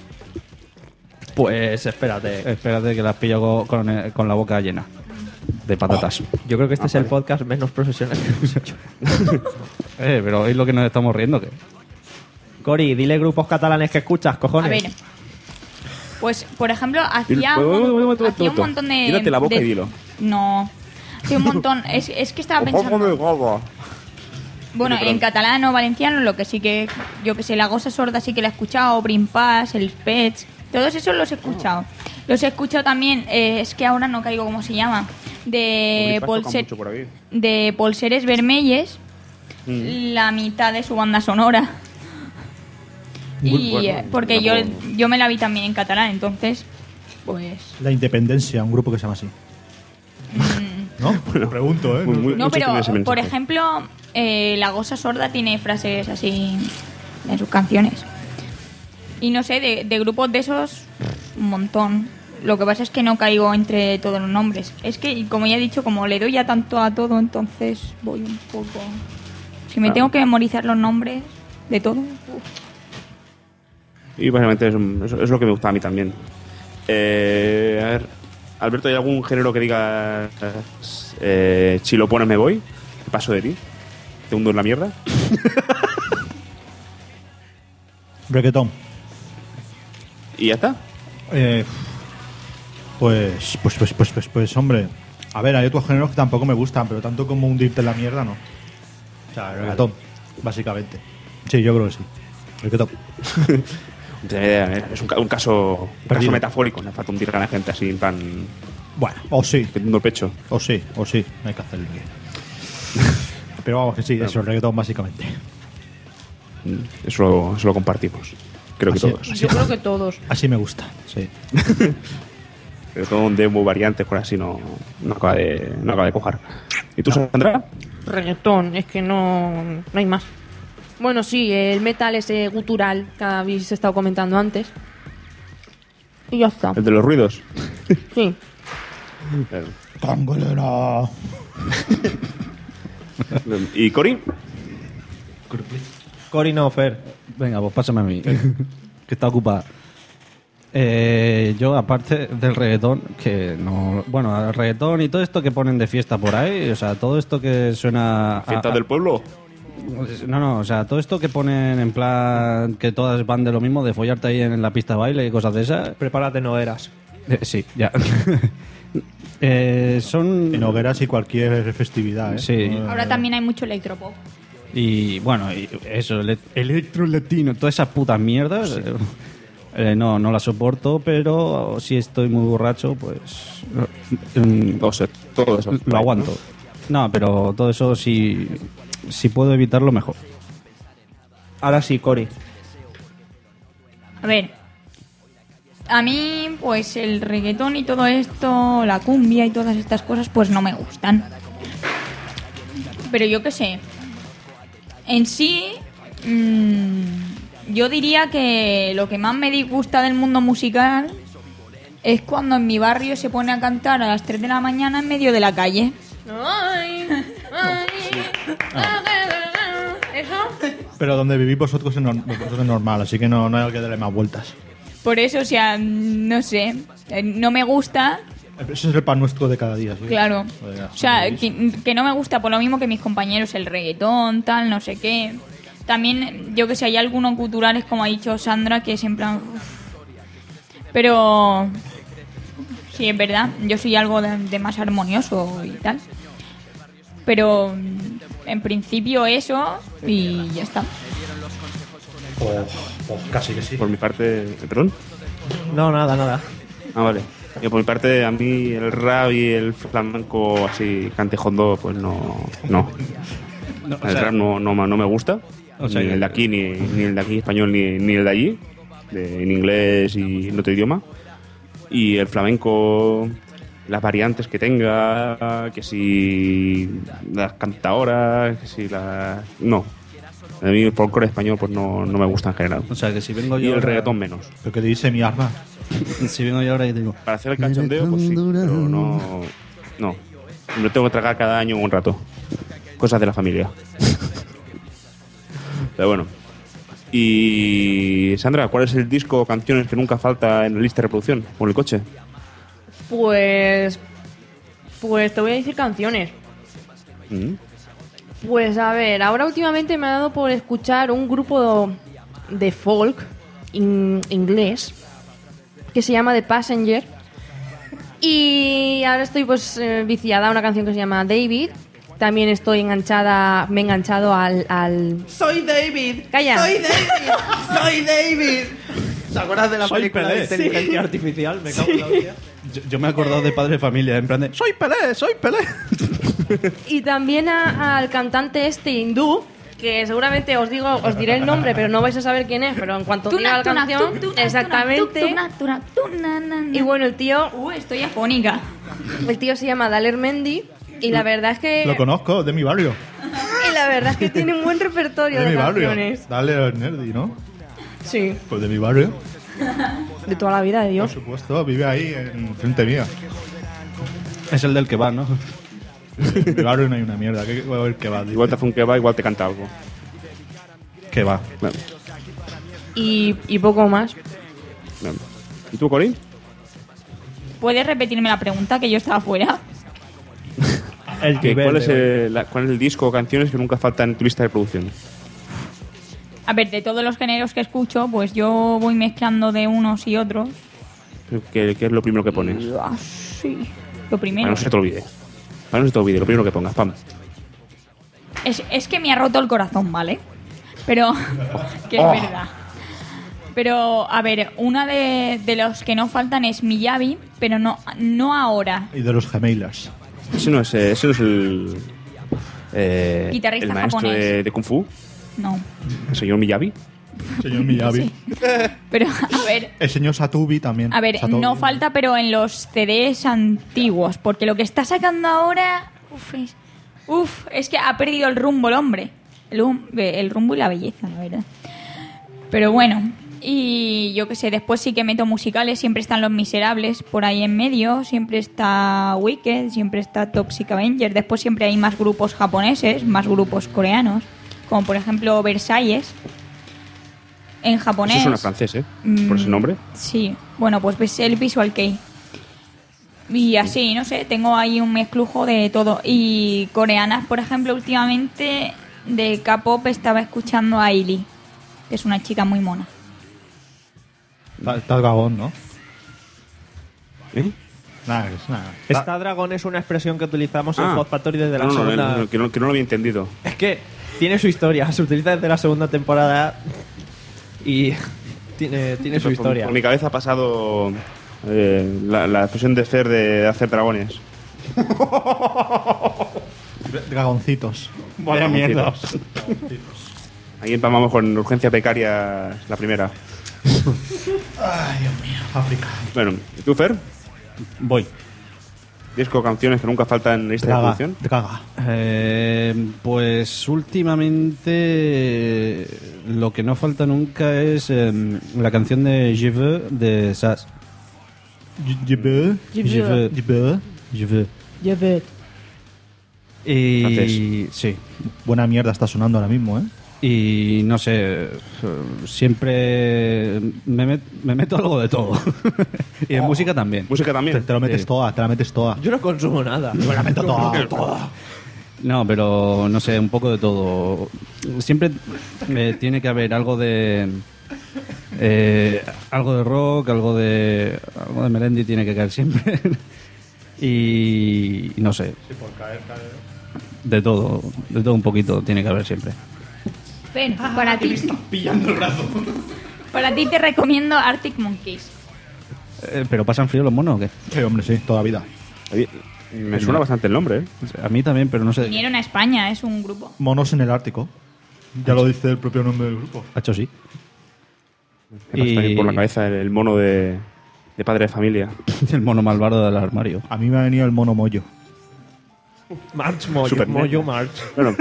Pues espérate. Espérate que las pillo con, con, eh, con la boca llena de patatas. Yo creo que este Ah, es el vale. podcast menos profesional que hemos hecho. Eh, pero es lo que nos estamos riendo, que Cori, dile grupos catalanes que escuchas, cojones. A ver. Pues, por ejemplo, hacía, Dile- un, momento, momento, hacía un momento. montón de... Tírate la boca de- y dilo. No. Hacía un montón... Es, es que estaba pensando... Bueno, en catalán o valenciano, lo que sí que... Yo que sé, La Gosa Sorda sí que la he escuchado, Brimpás, El Pets... Todos esos los he escuchado. Los he escuchado también... eh, es que ahora no caigo cómo se llama. De, Polse- mucho por aquí. de Polseres Vermelles. Mm. La mitad de su banda sonora. Y Bueno, eh, porque yo, tampoco- yo me la vi también en catalán, entonces, pues... La Independencia, un grupo que se llama así. ¿No? Pregunto, ¿eh? Muy- muy- No, mucho pero, tiene ese por mensaje. ejemplo, eh, La Gosa Sorda tiene frases así en sus canciones. Y no sé, de, de grupos de esos, un montón. Lo que pasa es que no caigo entre todos los nombres. Es que, como ya he dicho, como le doy ya tanto a todo, entonces voy un poco... Si me Claro. tengo que memorizar los nombres de todo... uf. Y básicamente es, es- es lo que me gusta a mí también. Eh, a ver, Alberto, ¿hay algún género que digas eh, si lo pones me voy? ¿Qué paso de ti? ¿Te hundo en la mierda? Reggaetón. ¿Y ya está? Eh, pues, pues, pues, pues, pues, pues, hombre. A ver, hay otros géneros que tampoco me gustan, pero tanto como hundirte en la mierda, no. O sea, el reggaetón, básicamente. Sí, yo creo que sí. Reggaetón. Eh, Es un, ca- un caso, un caso Perdido. metafórico, no falta hundir a la gente así, en plan, Bueno, o sí, que tundo el pecho. o sí, o sí, no hay que hacerlo. Pero vamos, que sí, eso, el reggaetón, básicamente. Mm, Eso lo, eso lo compartimos. Creo que Así- todos. Yo creo que todos. Así me gusta, sí. Pero todo un demo variantes por así no, no acaba de no acaba de cojar. ¿Y tú, Sandra? Reggaetón, es que no, no hay más. Bueno, sí, el metal ese gutural que habéis estado comentando antes. Y ya está. El de los ruidos. Sí. Eh, ¡Tangolera! ¿Y Cori? Cori no, Fer. Venga, pues pásame a mí, que está ocupada. Eh, yo, aparte del reggaetón, que no... Bueno, el reggaetón y todo esto que ponen de fiesta por ahí, o sea, todo esto que suena... a- ¿Fiestas a- del pueblo? No, no, o sea, todo esto que ponen en plan que todas van de lo mismo, de follarte ahí en la pista de baile y cosas de esas. Prepárate, no eras. Eh, sí, ya. Eh, son... En hogueras y cualquier festividad, ¿eh? Sí. No, Ahora también hay mucho electropop. Y bueno, y eso, ele- electro latino, todas esas putas mierdas. eh, eh, no, no las soporto, pero si estoy muy borracho, pues mm, O sea, todo eso. lo aguanto. No, pero todo eso si, si puedo evitarlo, mejor. Ahora sí, Cori. A ver, a mí, pues el reggaetón y todo esto, la cumbia y todas estas cosas, pues no me gustan. Pero yo qué sé. En sí, mmm, yo diría que lo que más me disgusta del mundo musical es cuando en mi barrio se pone a cantar a las tres de la mañana en medio de la calle. Ay, ay, ¿Eso? Pero donde vivís vosotros es, nor- vosotros es normal, así que no, no hay que darle más vueltas. Por eso, o sea, no sé, eh, no me gusta, Ese es el pan nuestro de cada día, ¿sí? claro. Joder, O sea, ¿veis? que, que no me gusta por lo mismo que mis compañeros, el reggaetón, tal, no sé qué. También, yo que sé, hay algunos culturales, como ha dicho Sandra, que siempre... Pero... Sí, es verdad, yo soy algo de, de más armonioso y tal. Pero, en principio eso, y ya está. Pues, pues casi que sí. Por mi parte... ¿Perdón? No, nada, nada. Ah, vale. Yo, por mi parte, a mí el rap y el flamenco así cantejondo, pues no... No. No, o El sea, rap no, no, no me gusta. O sea ni que- el de aquí, ni, ni el de aquí español, ni, ni el de allí. De, en inglés y en otro idioma. Y el flamenco, las variantes que tenga, que si las cantadoras, que si las... No. A mí el folclore español pues no, no me gusta en general. o sea, que si vengo Y yo el ahora- reggaetón menos. Lo que dice mi arma. Si vengo yo ahora y digo... Para hacer el cachondeo, pues sí, pero no... No. Me lo tengo que tragar cada año un rato. Cosas de la familia. Pero bueno. Y... Sandra, ¿cuál es el disco o canciones que nunca falta en la lista de reproducción? ¿O en el coche? Pues. Pues te voy a decir canciones. Mm. Pues a ver, ahora últimamente me ha dado por escuchar un grupo de folk in- inglés que se llama The Passenger. Y ahora estoy pues eh, viciada a una canción que se llama David. También estoy enganchada, me he enganchado al... al... Soy David. Calla. Soy David. Soy David. ¿Te acuerdas de la Soy película Pelé. de inteligencia artificial? Me cago en la hostia. Yo, yo me he acordado de Padre de Familia, en plan de... ¡Soy Pelé! ¡Soy Pelé! Y también a- al cantante este hindú, que seguramente os digo, os diré el nombre, pero no vais a saber quién es, pero en cuanto diga la canción, exactamente. Y bueno, el tío, Uh, estoy afónica. el tío se llama Daler Mendy y la verdad es que Lo conozco, de mi barrio. y la verdad es que tiene un buen repertorio De de mi barrio. canciones. Dale al nerdy, ¿no? Sí, Pues de mi barrio. de toda la vida de Por Dios. supuesto, vive ahí, en frente mía. Es el del que va, ¿no? En mi barrio no hay una mierda. ¿Qué voy a ver qué va? Igual te hace un kebab, igual te canta algo. ¿Qué va? Bueno, Y, y poco más. bueno. ¿Y tú, Corín? ¿Puedes repetirme la pregunta que yo estaba fuera? El ¿Qué- nivel ¿Cuál, es de- el, la- ¿Cuál es el disco o canciones que nunca faltan en tu lista de reproducción? A ver, de todos los géneros que escucho, pues yo voy mezclando de unos y otros. ¿Qué, qué es lo primero que pones? Ah, sí. Lo Para primero. no se te olvide. Para no se te olvide, lo primero que pongas, pam. Es, es que me ha roto el corazón, ¿vale? Pero, que es Oh. verdad. Pero, a ver, una de, de los que no faltan es Miyavi, pero no, no ahora. Y de los Gemailers. Ese no es, eh, ese no es el... eh, Guitarrista el maestro japonés. de, de Kung Fu, No. el señor Miyavi. Señor Miyavi. Pero, a ver, El señor Satubi también. a ver, Satobi. no falta, pero en los C Ds antiguos, porque lo que está sacando ahora, uf, es, uf, es que ha perdido el rumbo el hombre, el, hum- el rumbo y la belleza, la verdad. Pero bueno, y yo qué sé, después sí que meto musicales, siempre están Los Miserables por ahí en medio, siempre está Wicked, siempre está Toxic Avenger, después siempre hay más grupos japoneses, más grupos coreanos, como por ejemplo Versalles. En japonés. Eso suena francés, ¿eh? Por ese Mm, nombre. Sí, bueno, pues ves el Visual Kei. Y así, no sé, tengo ahí un mezclujo de todo. Y coreanas, por ejemplo, últimamente de K-pop estaba escuchando a Ailey, que es una chica muy mona. Está, está el dragón, ¿no? ¿Eh? Nada, es nada. Esta dragón es una expresión que utilizamos en Ah. Hot Factory desde la No, no, no, segunda... no, no, que, no, que no lo había entendido. Es que tiene su historia, se utiliza desde la segunda temporada y tiene, tiene su Por- historia. Por mi cabeza ha pasado eh, la, la expresión de Fer de, de hacer dragones. Dragoncitos. Vaya mierda. Ahí empalmamos con urgencia becaria la primera. Ay, Dios mío. África. Bueno, ¿y tú, Fer? Voy. Disco o canciones que nunca faltan en la lista de Draga. reproducción. Draga. Eh, pues últimamente eh, lo que no falta nunca es eh, la canción de Je veux de Sass. Je veux. Je Je veux. Je veux. Je veux. Ya ves. Y Francés. sí. Buena mierda está sonando ahora mismo, ¿eh? Y no sé, siempre me, met- me meto algo de todo. Y en música también. Música Te, también. te lo metes Sí. toda, te la metes toda. Yo no consumo nada. Me la meto toda, toda. No, pero no sé, un poco de todo. Siempre eh, tiene que haber algo de... eh, algo de rock, algo de... Algo de Melendi tiene que caer siempre. y, y no sé. De todo, de todo un poquito tiene que haber siempre. Fer, para ti. Pillando el brazo. Para ti te recomiendo Arctic Monkeys. Eh, ¿Pero pasan frío los monos o qué? Sí, hombre, sí, toda vida. Oye, me suena bastante el nombre, ¿eh? A mí también, pero no sé. Vinieron a España, es un grupo. Monos en el Ártico. Ya lo dice el propio nombre del grupo. Ha hecho sí. Me pasa Y- también por la cabeza el, el mono de, de padre de familia. El mono malvado del armario. A mí me ha venido el mono mollo. March, Moyo, Super Moyo Nena. March. Bueno.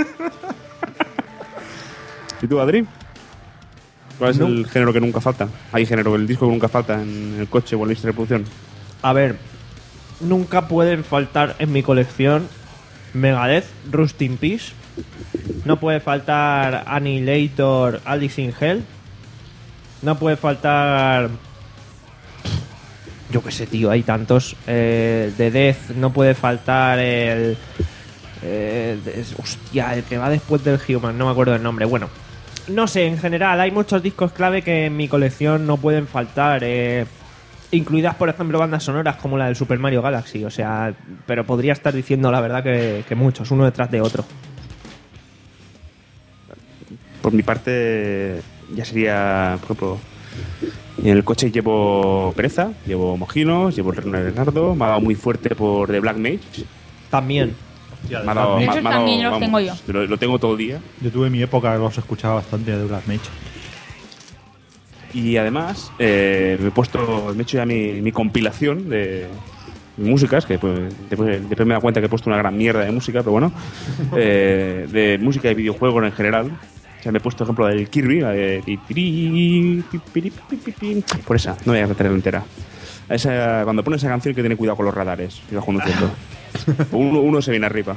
¿Y tú, Adri? ¿Cuál es el género que nunca falta? Hay género, el disco que nunca falta en el coche o en la lista de reproducción. A ver, nunca pueden faltar en mi colección Megadeth, Rust in Peace. No puede faltar Annihilator, Alice in Hell. No puede faltar... Yo qué sé, tío, hay tantos. Eh, de Death no puede faltar el... eh, de- hostia, el que va después del Human, no me acuerdo del nombre. Bueno, no sé, en general hay muchos discos clave que en mi colección no pueden faltar. Eh, incluidas, por ejemplo, bandas sonoras como la del Super Mario Galaxy. O sea, pero podría estar diciendo la verdad que, que muchos, uno detrás de otro. Por mi parte, ya sería, por ejemplo, en el coche llevo pereza, llevo mojinos, llevo el Reino de Leonardo, me ha dado muy fuerte por The Black Mage. También. Me ha dado, Esos me ha- me ha dado, también los vamos, tengo yo. Lo, lo tengo todo el día. Yo tuve mi época, los escuchaba bastante de Black Mage. Y además, eh, me he puesto, me he hecho ya mi, mi compilación de músicas, que pues, después, después me he dado cuenta que he puesto una gran mierda de música, pero bueno, eh, de música de videojuegos en general. O sea, me he puesto ejemplo del Kirby, la de ti, tiri, pi, piri, pi, pi, pi. Por esa, no voy a meterla entera. Esa, cuando pones esa canción hay que tener cuidado con los radares, si vas conduciendo. Uno, uno se viene arriba.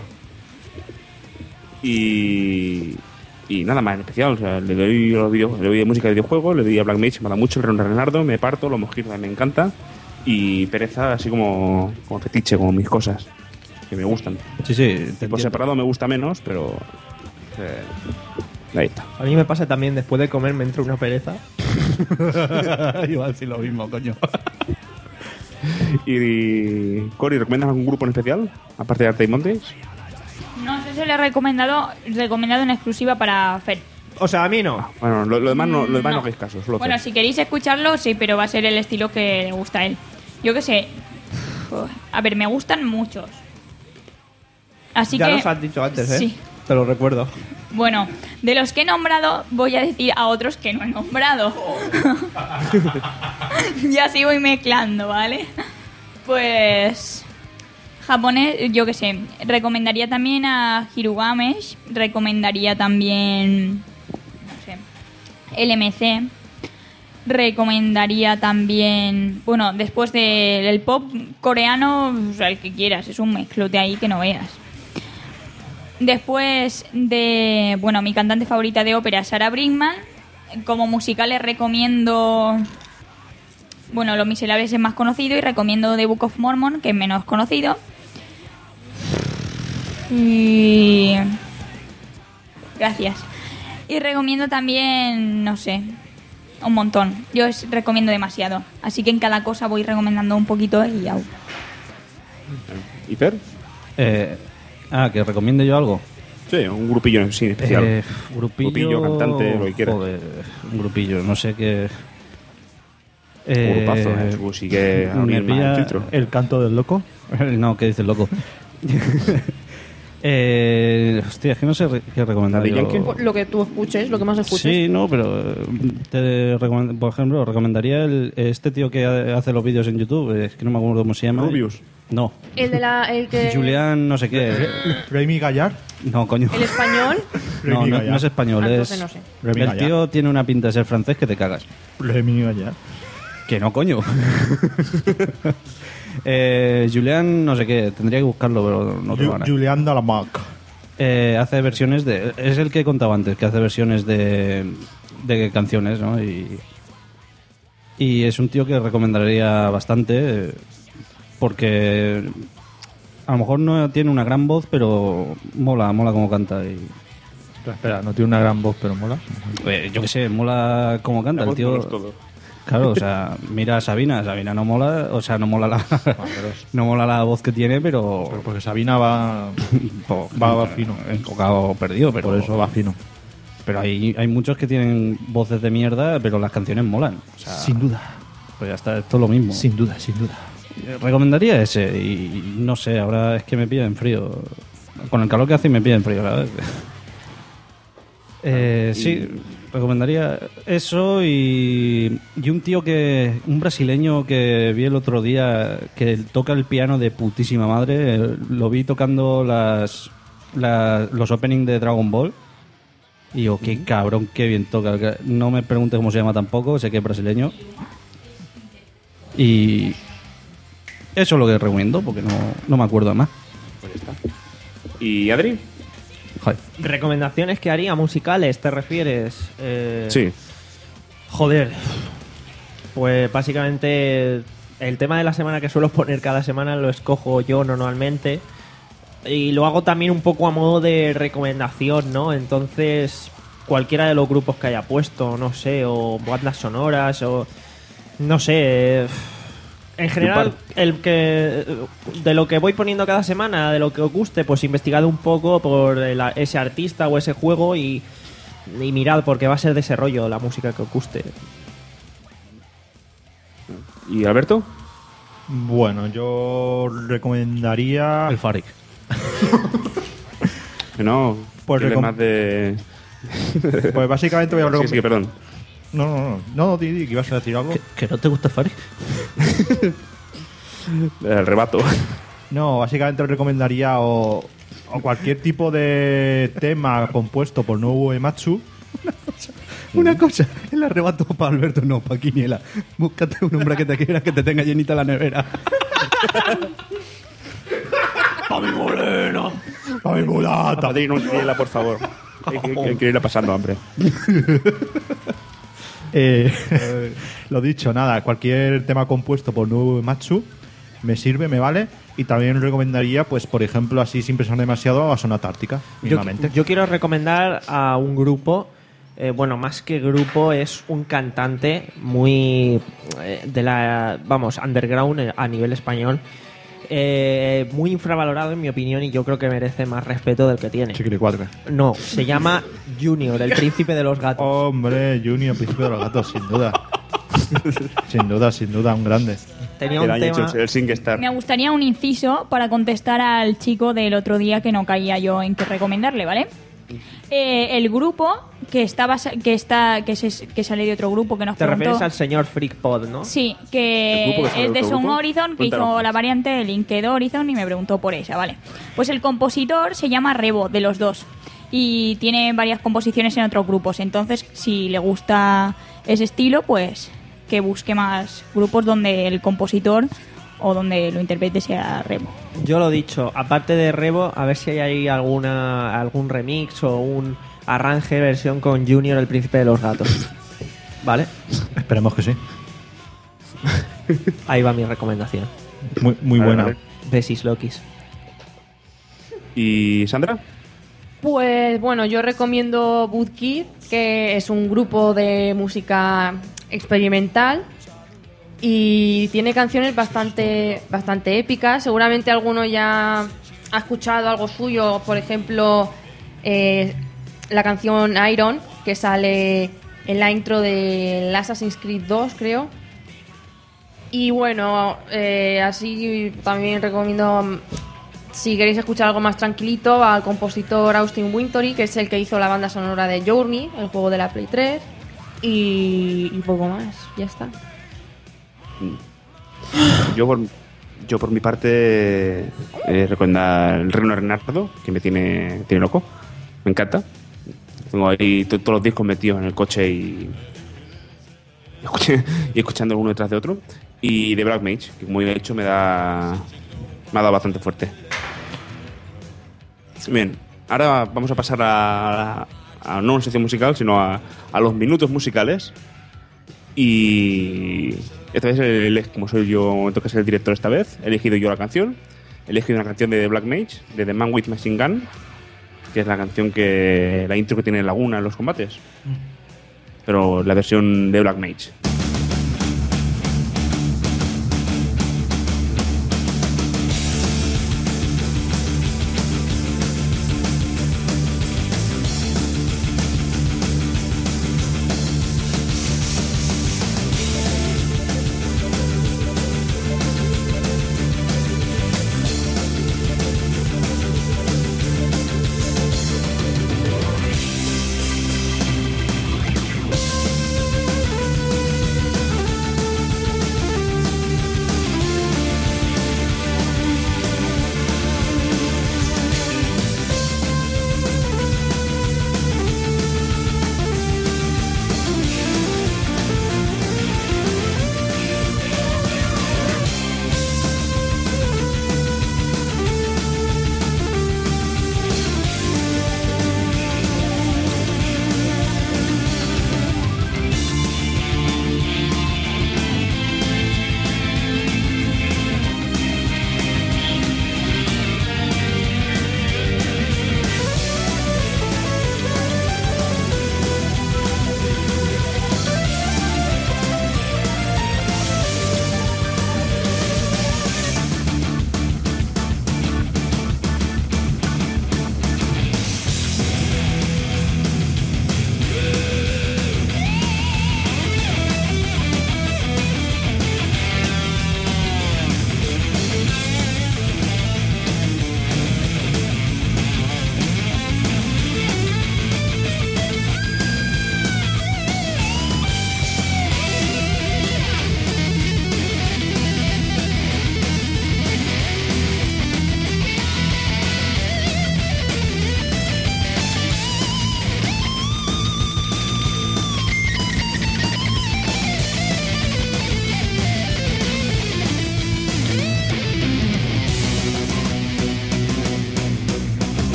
Y, y nada más en especial, o sea, le doy, los video, le doy de música de videojuegos, le doy a Black Mage, me da mucho, el Reino de Leonardo, me parto, los mojinos me encanta. Y pereza así como, como fetiche, como mis cosas, que me gustan. Sí, sí. te Por entiendo. separado me gusta menos, pero... eh, ahí está. A mí me pasa también, después de comer me entra una pereza. Iba a decir lo mismo, coño. Y, Cory, ¿recomiendas algún grupo en especial? Aparte de Arctic Monkeys. No sé si le he recomendado, recomendado en exclusiva para Fer. O sea, a mí no. Bueno, lo, lo demás no, lo demás no No. hagáis caso, solo Bueno, Fer. si queréis escucharlo, sí, pero va a ser el estilo que le gusta a él. Yo qué sé. Uf, a ver, me gustan muchos. Así Ya que... los has dicho antes, ¿eh? Sí. Te lo recuerdo. Bueno, de los que he nombrado, voy a decir a otros que no he nombrado. Ya así voy mezclando, ¿vale? Pues... Japonés, yo qué sé. Recomendaría también a Hirugamesh. Recomendaría también... No sé. L M C. Recomendaría también... Bueno, después del el pop coreano, o sea, el que quieras. Es un mezclote ahí que no veas. Después de, bueno, mi cantante favorita de ópera, Sarah Brightman. Como musical les recomiendo, bueno, Los Miserables es más conocido y recomiendo The Book of Mormon, que es menos conocido. Y... Gracias. Y recomiendo también, no sé, un montón. Yo os recomiendo demasiado. Así que en cada cosa voy recomendando un poquito y au. ¿Y Fer? Eh, ah, que recomiende yo algo. Sí, un grupillo en sí, especial. Eh, grupillo, Grupillo, cantante, lo que quieras. Joder, un grupillo, no sé qué. Un grupazo, eh, pues sí que me abrir más pilla- el filtro. El canto del loco. No, ¿qué dices, loco? eh, hostia, es que no sé re- qué recomendar. ¿La de yo. Yankee? Lo que tú escuches, lo que más escuches. Sí, no, pero eh, te recomend- por ejemplo, recomendaría el, este tío que ha- hace los vídeos en YouTube, eh, es que no me acuerdo cómo se llama. Rubius. No, El de la... El que... Julián no sé qué. Remy Gallard. No, coño. El español. No, Remy no, Gallard. no es español, Ah, es... entonces no sé. Remy El Gallard. tío tiene una pinta de ser francés que te cagas. Remy Gallard. Que no, coño. eh, Julián no sé qué, tendría que buscarlo, pero no tengo Ju- ganas. Julián Dalamarca. eh, hace versiones de... Es el que he contado antes, que hace versiones de, de canciones, ¿no? Y, y es un tío que recomendaría bastante, eh, porque a lo mejor no tiene una gran voz, pero mola, mola como canta. Y, Espera, espera, no tiene una gran voz, pero mola. eh, yo qué sé, mola como canta el tío. Todo. Claro, o sea, mira a Sabina, Sabina no mola, o sea, no mola la no mola la voz que tiene, pero, Pero porque Sabina va, po- va, va fino. enfocado perdido, pero Por eso va fino. pero hay, hay muchos que tienen voces de mierda, pero las canciones molan. O sea, Sin duda. pues ya está, esto es lo mismo. Sin duda, sin duda. Eh, Recomendaría ese y no sé, ahora es que me pilla en frío. Con el calor que hace me pilla en frío, la verdad. Eh, sí, recomendaría eso y, y un tío que, un brasileño que vi el otro día que toca el piano de putísima madre, eh, lo vi tocando las, las- los openings de Dragon Ball y digo, qué cabrón, qué bien toca. No me pregunte cómo se llama tampoco, sé que es brasileño. Y eso es lo que recomiendo porque no, no me acuerdo más. Pues ya está. ¿Y Adri? Joder. ¿Recomendaciones que haría musicales, te refieres? Eh, Sí. Joder. Pues básicamente el tema de la semana que suelo poner cada semana lo escojo yo normalmente. Y lo hago también un poco a modo de recomendación, ¿no? Entonces, cualquiera de los grupos que haya puesto, no sé, o bandas sonoras, o. No sé. eh, En general, el que de lo que voy poniendo cada semana, de lo que os guste, pues investigad un poco por el- ese artista o ese juego y, y mirad, porque va a ser de ese rollo la música que os guste. ¿Y Alberto? Bueno, yo recomendaría... El Farik. Que no. Pues tiene recom- más de. Pues básicamente voy a Sí, sí, recomendar... perdón. No, no, no. No, di, di, que ibas a decir algo. ¿Que, que no te gusta Farik? El rebato. No, básicamente os recomendaría o, o cualquier tipo de tema compuesto por Nobuo Uematsu. Una cosa, el arrebato para Alberto, no, para Quiniela. Búscate un hombre que te quiera, que te tenga llenita la nevera. ¡Pa' mi morena! ¡Pa' mi mulata! Adri, no quiera, por favor. Hay que, hay que irle pasando hambre. Eh, lo dicho, nada, cualquier tema compuesto por Nobuo Uematsu me sirve, me vale. Y también recomendaría, pues, por ejemplo, así sin pensar demasiado, a Sonata Ártica, Yo, mismamente. yo quiero recomendar a un grupo, eh, bueno, más que grupo, es un cantante muy eh, de la, vamos, underground eh, a nivel español, eh, muy infravalorado en mi opinión y yo creo que merece más respeto del que tiene. Chiquilicuatre. No, se llama Junior, el príncipe de los gatos. Hombre, Junior, Príncipe de los Gatos, sin duda. sin duda, sin duda, un grande. Tenía El un año tema... hecho el SingStar. Me gustaría un inciso para contestar al chico del otro día que no caía yo en qué recomendarle, ¿vale? Eh, el grupo que estaba que está que se que sale de otro grupo que nos Te preguntó. refieres al señor Freakpod, ¿no? Sí, ¿El que grupo que sale es de de otro Sound grupo? Horizon, que Cuéntanos hizo más. la variante de Linked Horizon y me preguntó por esa, ¿vale? Pues el compositor se llama Rebo, de los dos. Y tiene varias composiciones en otros grupos. Entonces, si le gusta ese estilo, pues que busque más grupos donde el compositor o donde lo interprete sea Rebo. Yo lo dicho, aparte de Revo, a ver si hay ahí alguna algún remix o un arranje versión con Junior, el príncipe de los gatos. ¿Vale? Esperemos que sí. Ahí va mi recomendación. Muy, muy Vale, buena. vale. Besis Lokis. ¿Y Sandra? Pues bueno, yo recomiendo Bootkid, que es un grupo de música experimental y tiene canciones bastante, bastante épicas. Seguramente alguno ya ha escuchado algo suyo, por ejemplo, eh, la canción Iron, que sale en la intro de Assassin's Creed dos, creo. Y bueno, eh, así también recomiendo, mm, si queréis escuchar algo más tranquilito, al compositor Austin Wintory, que es el que hizo la banda sonora de Journey, el juego de la Play tres. Y, y poco más, ya está. Yo por, yo por mi parte eh, recomendar el Reino de Renardo, que me tiene, tiene loco. Me encanta. Tengo ahí to- todos los discos metidos en el coche y, y, escuché- y escuchando uno detrás de otro. Y de Black Mage, que como he hecho me da me ha dado bastante fuerte. Bien, ahora vamos a pasar a, a no una sección musical, sino a, a los minutos musicales. Y esta vez, el, como soy yo, me toca ser el director esta vez, he elegido yo la canción. He elegido una canción de The Black Mage, de The Man with Machine Gun, que es la canción que... la intro que tiene Laguna en los combates. Pero la versión de Black Mage.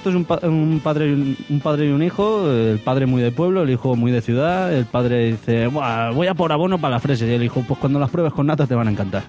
esto es un, pa- un padre y un, un padre y un hijo, el padre muy de pueblo, el hijo muy de ciudad. El padre dice, "Buah, voy a por abono para las fresas", y el hijo, pues cuando las pruebes con nata te van a encantar.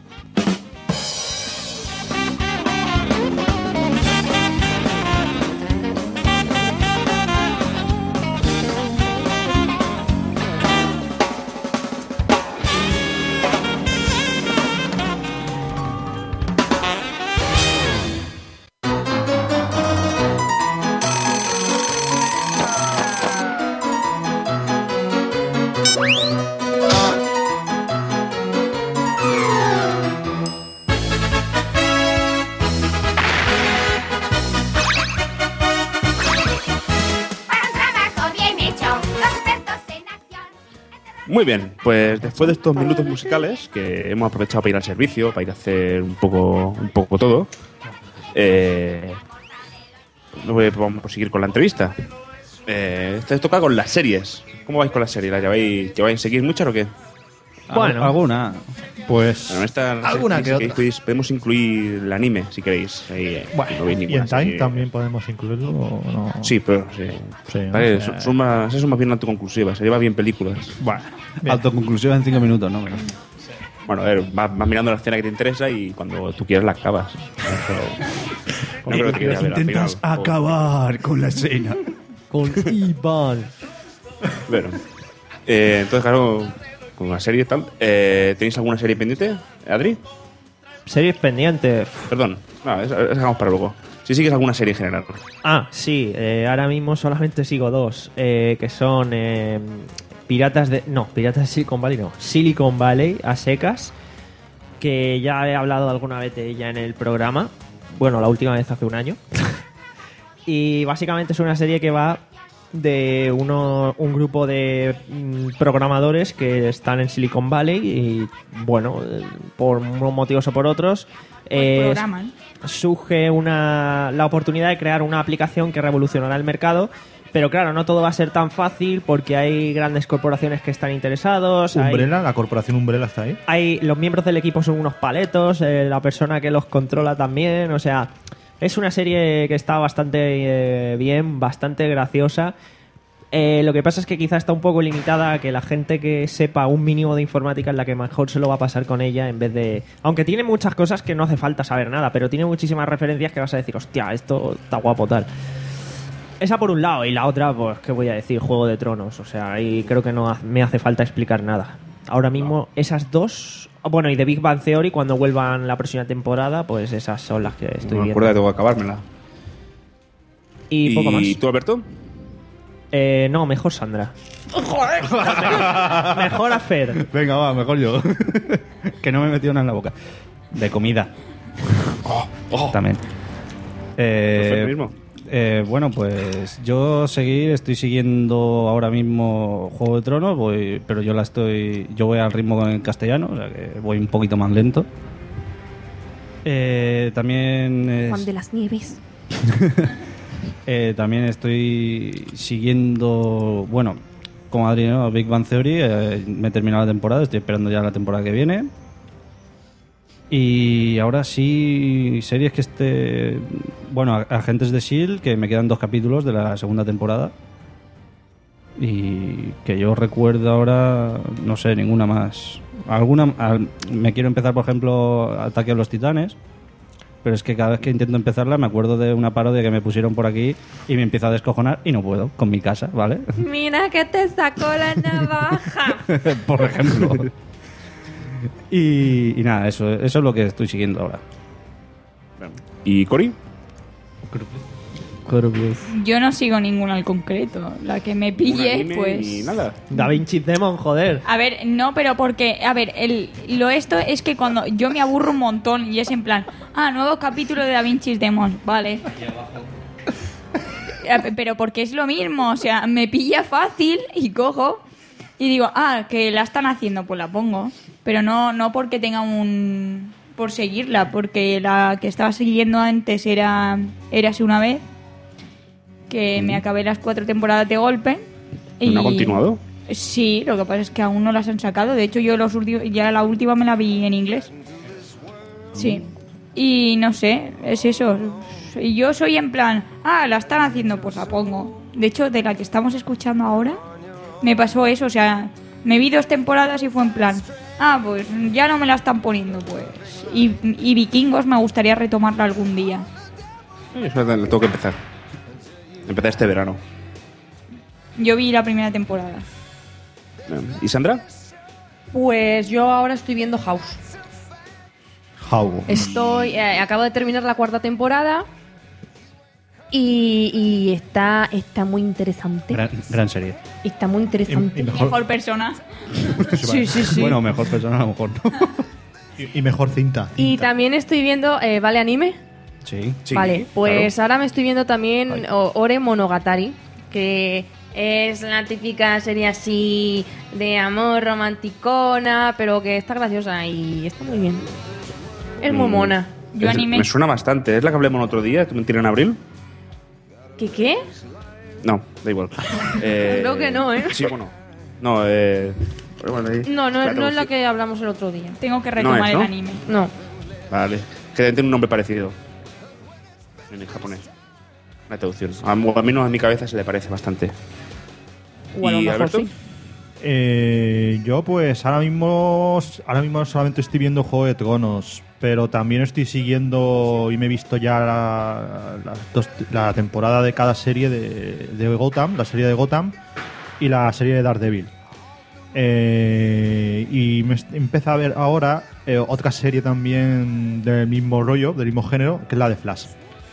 Para un trabajo bien hecho, los expertos en acción. Muy bien, pues después de estos minutos musicales que hemos aprovechado para ir al servicio, para ir a hacer un poco, un poco todo, eh, pues vamos a proseguir con la entrevista. Eh, esto toca con las series. ¿Cómo vais con las series? ¿Las lleváis, lleváis seguir muchas o qué? Bueno. Alguna. Pues. Bueno, esta, Alguna si que queréis, otra. podéis- podemos incluir el anime si queréis. Ahí, eh, no Bueno, veis y ninguna en Time serie. también podemos incluirlo. ¿O no? Sí, pero sí. Sí, ¿no? Vale, O sea, son, son más, esas son más bien autoconclusivas, se lleva bien películas. Bueno, bien. Autoconclusiva en cinco minutos, ¿no? Pero- Bueno, a ver, vas, vas mirando la escena que te interesa y cuando tú quieras la acabas. Eso- no creo que te quieras ver al final. acabar con la escena. Con Iván. Bueno, eh, entonces, claro, con la serie y tal, eh, ¿tenéis alguna serie pendiente, Adri? Series pendientes. Perdón, no, esa, esa dejamos para luego. Si sigues alguna serie en general. Ah, sí, eh, ahora mismo solamente sigo dos, eh, que son eh, Piratas de... No, Piratas de Silicon Valley no. Silicon Valley a secas, que ya he hablado alguna vez de ella en el programa. Bueno, la última vez hace un año. Y básicamente es una serie que va de uno, un grupo de mm, programadores que están en Silicon Valley y, bueno, eh, por unos motivos o por otros, eh, Programan. surge una, la oportunidad de crear una aplicación que revolucionará el mercado. Pero claro, no todo va a ser tan fácil porque hay grandes corporaciones que están interesados. hay- Umbrella, la corporación Umbrella está ahí. hay los miembros del equipo son unos paletos, eh, la persona que los controla también, o sea, es una serie que está bastante eh, bien, bastante graciosa. Eh, lo que pasa es que quizá está un poco limitada a que la gente que sepa un mínimo de informática es la que mejor se lo va a pasar con ella en vez de... Aunque tiene muchas cosas que no hace falta saber nada, pero tiene muchísimas referencias que vas a decir, hostia, esto está guapo tal. Esa por un lado, y la otra, pues, ¿qué voy a decir? Juego de Tronos. O sea, ahí creo que no ha- me hace falta explicar nada. Ahora mismo, esas dos... Bueno, y de Big Bang Theory, cuando vuelvan la próxima temporada, pues esas son las que estoy No me viendo. acuerdo, tengo que acabármela. Y poco más. ¿Y tú, Alberto? Eh, no, mejor Sandra. Mejor a Fer. Venga, va, mejor yo. Que no me he metido nada en la boca. De comida. También. Eh, ¿Fue el mismo? eh, bueno, pues yo seguir, estoy siguiendo ahora mismo Juego de Tronos, voy, pero yo la estoy, yo voy al ritmo en castellano, o sea que voy un poquito más lento. Eh, también es- Juan de las Nieves. eh, también estoy siguiendo, bueno, como Adri, ¿no? Big Bang Theory. eh, me he terminado la temporada, estoy esperando ya la temporada que viene. Y ahora sí, series que esté... Bueno, Agentes de S H I E L D, que me quedan dos capítulos de la segunda temporada. Y que yo recuerdo ahora, no sé, ninguna más. Alguna, al- me quiero empezar, por ejemplo, Ataque a los Titanes. Pero es que cada vez que intento empezarla me acuerdo de una parodia que me pusieron por aquí y me empiezo a descojonar y no puedo, con mi casa, ¿vale? Mira que te sacó la navaja. por ejemplo. y, y nada, eso, eso es lo que estoy siguiendo ahora. ¿Y Cory? Yo no sigo ninguna al concreto. La que me ¿Un pille, anime pues... ni nada? Da Vinci Demon, joder. A ver, no, pero porque, a ver, el, lo esto es que cuando yo me aburro un montón y es en plan, ah, nuevo capítulo de Da Vinci's Demon, vale. Eh, Pero porque es lo mismo, o sea, me pilla fácil y cojo y digo, ah, que la están haciendo, pues la pongo. Pero no, no porque tenga un... por seguirla, porque la que estaba siguiendo antes era Érase una vez, que me acabé las cuatro temporadas de golpe. Y... ¿No ha continuado? Sí, lo que pasa es que aún no las han sacado. De hecho, yo los ulti- ya la última me la vi en inglés. Sí. Y no sé, es eso. Y yo soy en plan, ah, la están haciendo, pues la pongo. De hecho, de la que estamos escuchando ahora, me pasó eso. O sea, me vi dos temporadas y fue en plan, ah, pues ya no me la están poniendo, pues. Y, y Vikingos me gustaría retomarla algún día. Eso lo tengo que empezar. Empezar este verano. Yo vi la primera temporada. ¿Y Sandra? Pues yo ahora estoy viendo House. How. Estoy, eh, acabo de terminar la cuarta temporada y, y está, está muy interesante. Gran, gran serie. Está muy interesante. Y- y Mejor, mejor, persona. Sí, sí, sí. Bueno, mejor persona a lo mejor no. y, y mejor cinta. y cinta. también estoy viendo, eh, ¿vale anime? Sí. Sí, Vale, pues claro. ahora me estoy viendo también o- Ore Monogatari, que es la típica serie así de amor romanticona, pero que está graciosa y está muy bien. Es muy Mm. mona. Yo Es- anime. Me suena bastante. ¿Es la que hablemos el otro día? ¿Que mentira en abril? ¿Qué qué? No, da igual. Eh, Creo que no, ¿eh? Sí, bueno. No, eh... pero bueno, ahí- No, no, la no es la traducción. que hablamos el otro día. Tengo que retomar No es, ¿no? el anime. No. Vale. Que tiene un nombre parecido. En el japonés. La traducción. A- Al menos a mi cabeza se le parece bastante. O a lo ¿Y mejor Alberto? sí. Eh, yo pues ahora mismo ahora mismo solamente estoy viendo Juego de Tronos, pero también estoy siguiendo y me he visto ya la, la, dos- la temporada de cada serie de, de Gotham, la serie de Gotham y la serie de Daredevil. Eh, y me est- empiezo a ver ahora eh, otra serie también del mismo rollo, del mismo género, que es la de Flash.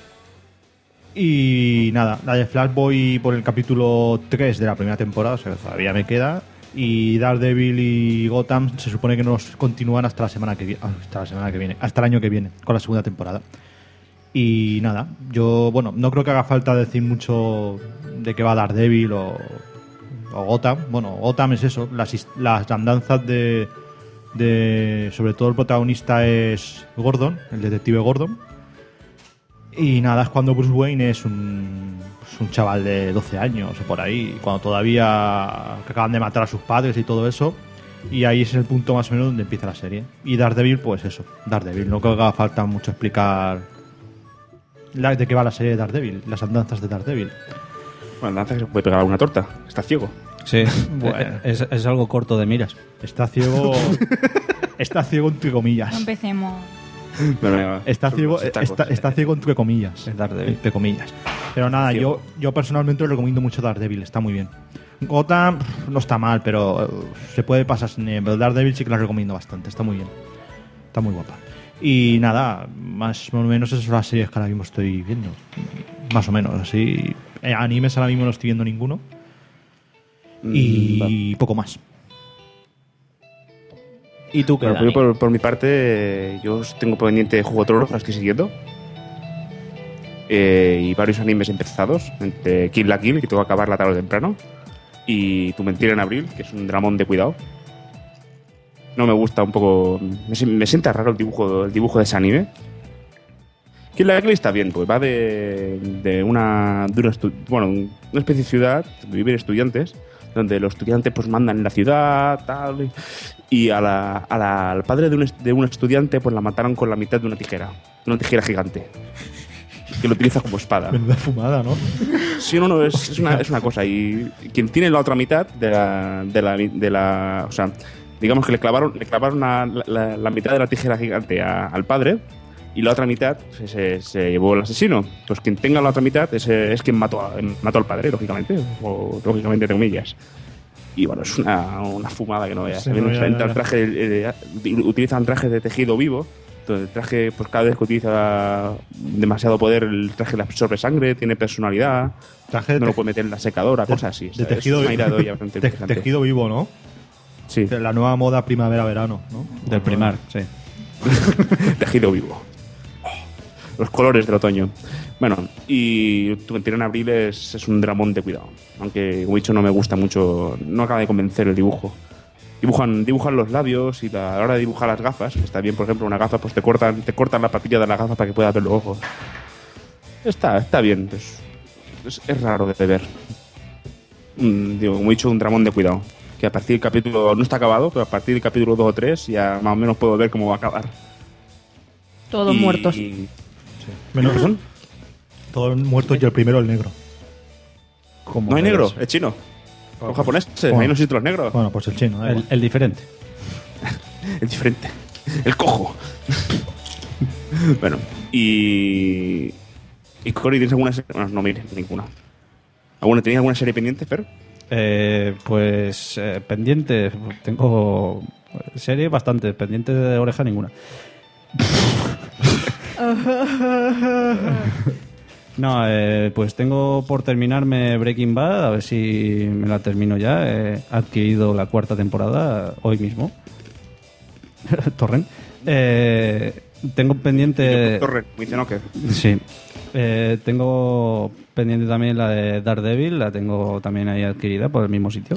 Y nada, la de Flash voy por el capítulo tres de la primera temporada, o sea que todavía me queda. Y Daredevil y Gotham se supone que nos continúan hasta la semana que viene, hasta la semana que viene, hasta el año que viene, con la segunda temporada. Y nada, yo, bueno, no creo que haga falta decir mucho de qué va Daredevil o, o Gotham. Bueno, Gotham es eso, las, his- las andanzas de, de. Sobre todo el protagonista es Gordon, el detective Gordon. Y nada, es cuando Bruce Wayne es un, pues un chaval de doce años o por ahí, cuando todavía que acaban de matar a sus padres y todo eso. Y ahí es el punto más o menos donde empieza la serie. Y Daredevil, pues eso, Daredevil. No creo que haga falta mucho explicar la- de qué va la serie de Daredevil, las andanzas de Daredevil. Bueno, lanza que se puede pegar una torta. Está ciego. Sí. Bueno. es, es algo corto de miras. Está ciego. Está ciego entre No comillas. empecemos. Bueno, venga, Está son ciego, los tacos. está, está ciego entre comillas. Es Daredevil. Entre comillas. Pero nada, Ciego. yo, yo personalmente le recomiendo mucho Daredevil, está muy bien. Gotham pff, no está mal, pero eh, se puede pasar sin él. Pero Daredevil sí que la recomiendo bastante, está muy bien. Está muy guapa. Y nada, más o menos esas son las series que ahora mismo estoy viendo. Más o menos, así. Eh, animes ahora mismo no estoy viendo ninguno. Mm, Y poco más. ¿Y tú qué, Bueno, Dani? yo por, por mi parte, eh, yo tengo pendiente de Juego de Tronos, la estoy siguiendo. Eh, y varios animes empezados, entre Kill la Kill, que tengo que acabarla tarde o temprano, y Tu mentira en abril, que es un dramón de cuidado. No me gusta un poco... Me, si- me sienta raro el dibujo, el dibujo de ese anime. Kill la Kill está bien, pues va de, de una, de una estu- bueno, una especie de ciudad donde viven estudiantes, donde los estudiantes pues mandan en la ciudad, tal, y a la, a la- al padre de un, est- de un estudiante pues la mataron con la mitad de una tijera, de una tijera gigante, que lo utiliza como espada. Menuda fumada, ¿no? Sí, no, no, es, es, una, es una cosa. Y quien tiene la otra mitad de la, de la, de la o sea, digamos que le clavaron, le clavaron la, la- la mitad de la tijera gigante a- al padre y la otra mitad se, se- se llevó el asesino. Pues quien tenga la otra mitad es, es quien mató, a- mató al padre, lógicamente, o lógicamente entre comillas. Y bueno, es una, una fumada que no veas. Sí, También no, ya, entra ya, el ya. traje, eh, utilizan trajes de tejido vivo. Entonces, el traje, pues cada vez que utiliza demasiado poder, el traje le absorbe sangre, tiene personalidad, Traje de, no lo te- puede meter en la secadora, de- cosas así. de ¿sabes? tejido, Es una idea de olla bastante te- interesante. tejido vivo, ¿no? Sí, De la nueva moda primavera-verano, ¿no? Del primar, sí. tejido vivo. Los colores del otoño. Bueno, y Tu mentira en abril es, es un dramón de cuidado. Aunque, como he dicho, no me gusta mucho, no acaba de convencer el dibujo. Dibujan, dibujan los labios y la- a la hora de dibujar las gafas, que está bien, por ejemplo, una gafa, pues te cortan, te cortan la papilla de la gafa para que puedas ver los ojos. Está, está bien, es, es, es raro de ver. Mm, digo, como he dicho, un dramón de cuidado. Que a partir del capítulo, no está acabado, pero a partir del capítulo dos o tres ya más o menos puedo ver cómo va a acabar. Todos Y- muertos. y- Menos, Todos muertos y el primero el negro. No hay negro, es chino. Son japoneses, bueno. ahí no existen los negros. Bueno, pues el chino, da El, igual. el diferente. Es diferente. El cojo. Bueno, y. ¿Y Cory, tienes alguna serie? Bueno, no mires ninguna. ¿Alguna, ¿Tenías alguna serie pendiente, Fer? Eh, pues eh, pendiente, tengo serie bastante, pendiente de oreja ninguna. No, eh, pues tengo por terminarme Breaking Bad, a ver si me la termino ya. He adquirido la cuarta temporada hoy mismo. Torrent. Eh, tengo pendiente... Torre, me dice no que. Sí. Eh, tengo pendiente también la de Daredevil, la tengo también ahí adquirida por el mismo sitio.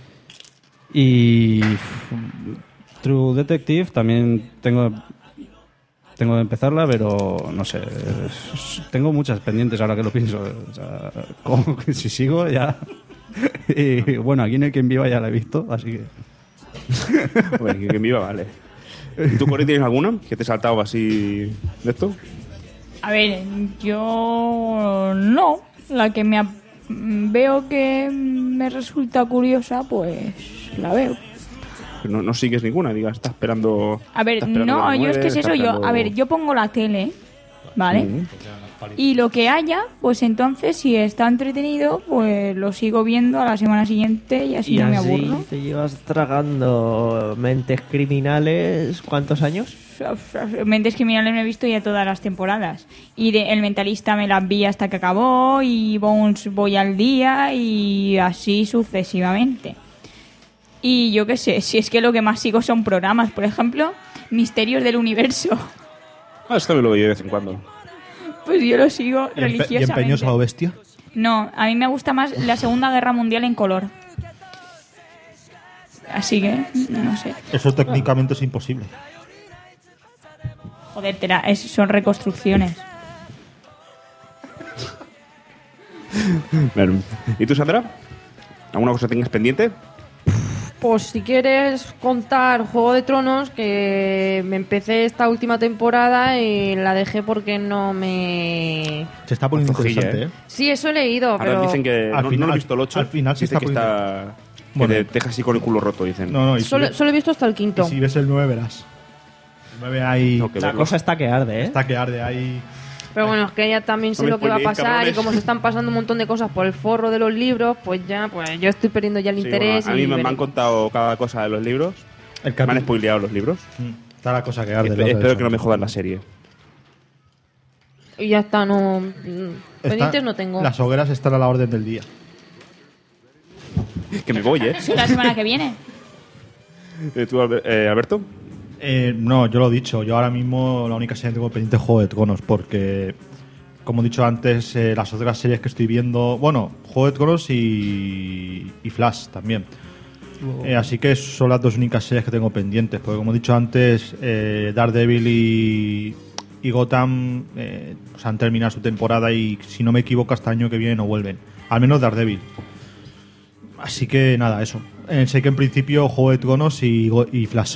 Y True Detective también tengo tengo que empezarla, pero no sé, es- tengo muchas pendientes ahora que lo pienso. O sea, como que si sigo ya... Y bueno, aquí no hay quien viva, ya la he visto, así que... Bueno, que, que viva, vale. ¿Y tú, Cory, tienes alguna que te he saltado así de esto? A ver, yo no. La que me ap- veo que me resulta curiosa, pues la veo. No, no sigues ninguna, diga, estás esperando. A ver, estás esperando no, que yo es que es muere, eso, estás yo, esperando- a ver, yo pongo la tele, ¿vale? Mm. Y lo que haya, pues entonces si está entretenido, pues lo sigo viendo a la semana siguiente y así Y no me así aburro. te llevas tragando Mentes Criminales, ¿cuántos años? Mentes Criminales me he visto ya todas las temporadas. Y de El Mentalista me las vi hasta que acabó, y Bones voy al día, y así sucesivamente. Y yo qué sé, si es que lo que más sigo son programas, por ejemplo, Misterios del Universo. Ah, esto me lo veo de vez en cuando. Pues yo lo sigo ¿Y empe- ¿Y religiosamente. empeños a lo bestia? No, a mí me gusta más la Segunda Guerra Mundial en color. Así que, no sé. Eso técnicamente es imposible. Joder, tela, es- son reconstrucciones. Bueno, ¿y tú, Sandra? ¿Alguna cosa tengas pendiente? Pues si quieres contar Juego de Tronos, que me empecé esta última temporada y la dejé porque no me... Se está poniendo Flojilla, interesante, ¿eh? ¿eh? Sí, eso he leído, Ahora pero... dicen que. al no, final- no lo he visto el ocho. al final se dice está que está. Que Bueno. te deja así con el culo roto, dicen. No, no, y si, Solo, ve- solo he visto hasta el quinto. y si ves el nueve verás. El nueve hay... Tengo que La verlo. cosa está que arde, ¿eh? Está que arde ahí... Pero bueno, es que ya también sé No me lo que va a spoileéis, pasar, y cabrones. como se están pasando un montón de cosas por el forro de los libros, pues ya, pues yo estoy perdiendo ya el Sí, interés. bueno, a mí y me, me veré. han contado cada cosa de los libros. El Me han capi- spoileado los libros. Mm, Está la cosa que arde. Espe- lo espero eso. que no me jodan la serie. Y ya está, no... mm, Está- Pendientes no tengo. Las hogueras están a la orden del día. Que me voy, ¿eh? La semana que viene. Eh, ¿Tú, Alber- eh, Alberto? Eh, no, yo lo he dicho. Yo ahora mismo la única serie que tengo pendiente es Juego de Tronos, porque, como he dicho antes, eh, las otras series que estoy viendo... Bueno, Juego de Tronos y, y Flash también. Eh, así que son las dos únicas series que tengo pendientes, porque como he dicho antes, eh, Daredevil y, y Gotham eh, pues han terminado su temporada y, si no me equivoco, hasta el año que viene no vuelven. Al menos Daredevil. Así que nada, eso. Eh, sé que en principio Juego de Tronos y, Go- y Flash.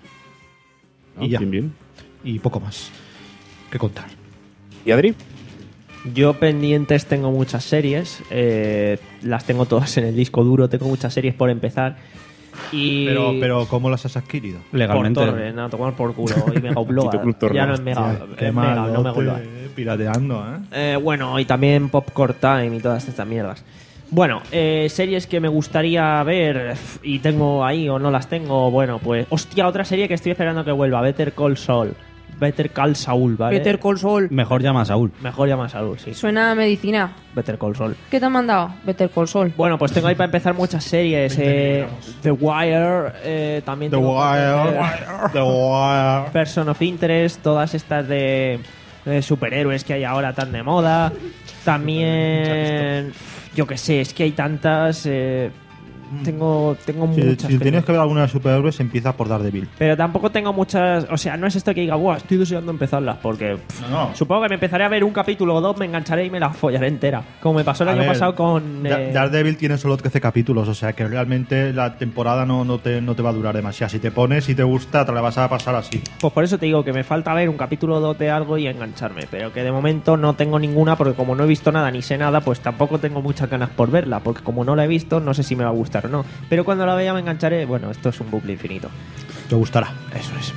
No, Y ya. bien, bien. Y poco más que contar. ¿Y Adri? Yo pendientes tengo muchas series, eh, las tengo todas en el disco duro, tengo muchas series por empezar. Y Pero, pero ¿cómo las has adquirido? Legalmente. Por torre, no, tomar por culo. Y Mega Upload. Tito Club Torre. Ya no es Mega, Hostia, es qué Mega, no Mega malote, Upload. eh, pirateando, ¿eh? Eh, bueno, y también Popcorn Time y todas estas mierdas. Bueno, eh, series que me gustaría ver y tengo ahí o no las tengo, bueno, pues... Hostia, otra serie que estoy esperando que vuelva, Better Call Saul. Better Call Saul, ¿vale? Better Call Saul. Mejor llama a Saúl. Mejor llama Saul, sí. Suena a medicina. Better Call Saul. ¿Qué te han mandado? Better Call Saul. Bueno, pues tengo ahí para empezar muchas series. eh, The Wire, eh, también The tengo para Wire. empezar The Wire. Person of Interest, todas estas de, de superhéroes que hay ahora tan de moda. También, yo qué sé, es que hay tantas... eh, tengo, tengo Si, muchas. si que- tienes que ver alguna de superhéroes, empieza por Daredevil. Pero tampoco tengo muchas. O sea, no es esto que diga, "Buah, estoy deseando empezarlas", porque pff, No, no. supongo que me empezaré a ver un capítulo o dos, me engancharé y me la follaré entera. Como me pasó el A año ver, pasado con. Da- eh, Daredevil tiene solo trece capítulos, o sea que realmente la temporada no, no, te, no te va a durar demasiado. Si te pones, si te gusta, te la vas a pasar así. Pues por eso te digo que me falta ver un capítulo o dos de algo y engancharme. Pero que de momento no tengo ninguna, porque como no he visto nada ni sé nada, pues tampoco tengo muchas ganas por verla. Porque como no la he visto, no sé si me va a gustar o no. Pero cuando la vea me engancharé. Bueno, esto es un bucle infinito. Te gustará. Eso es.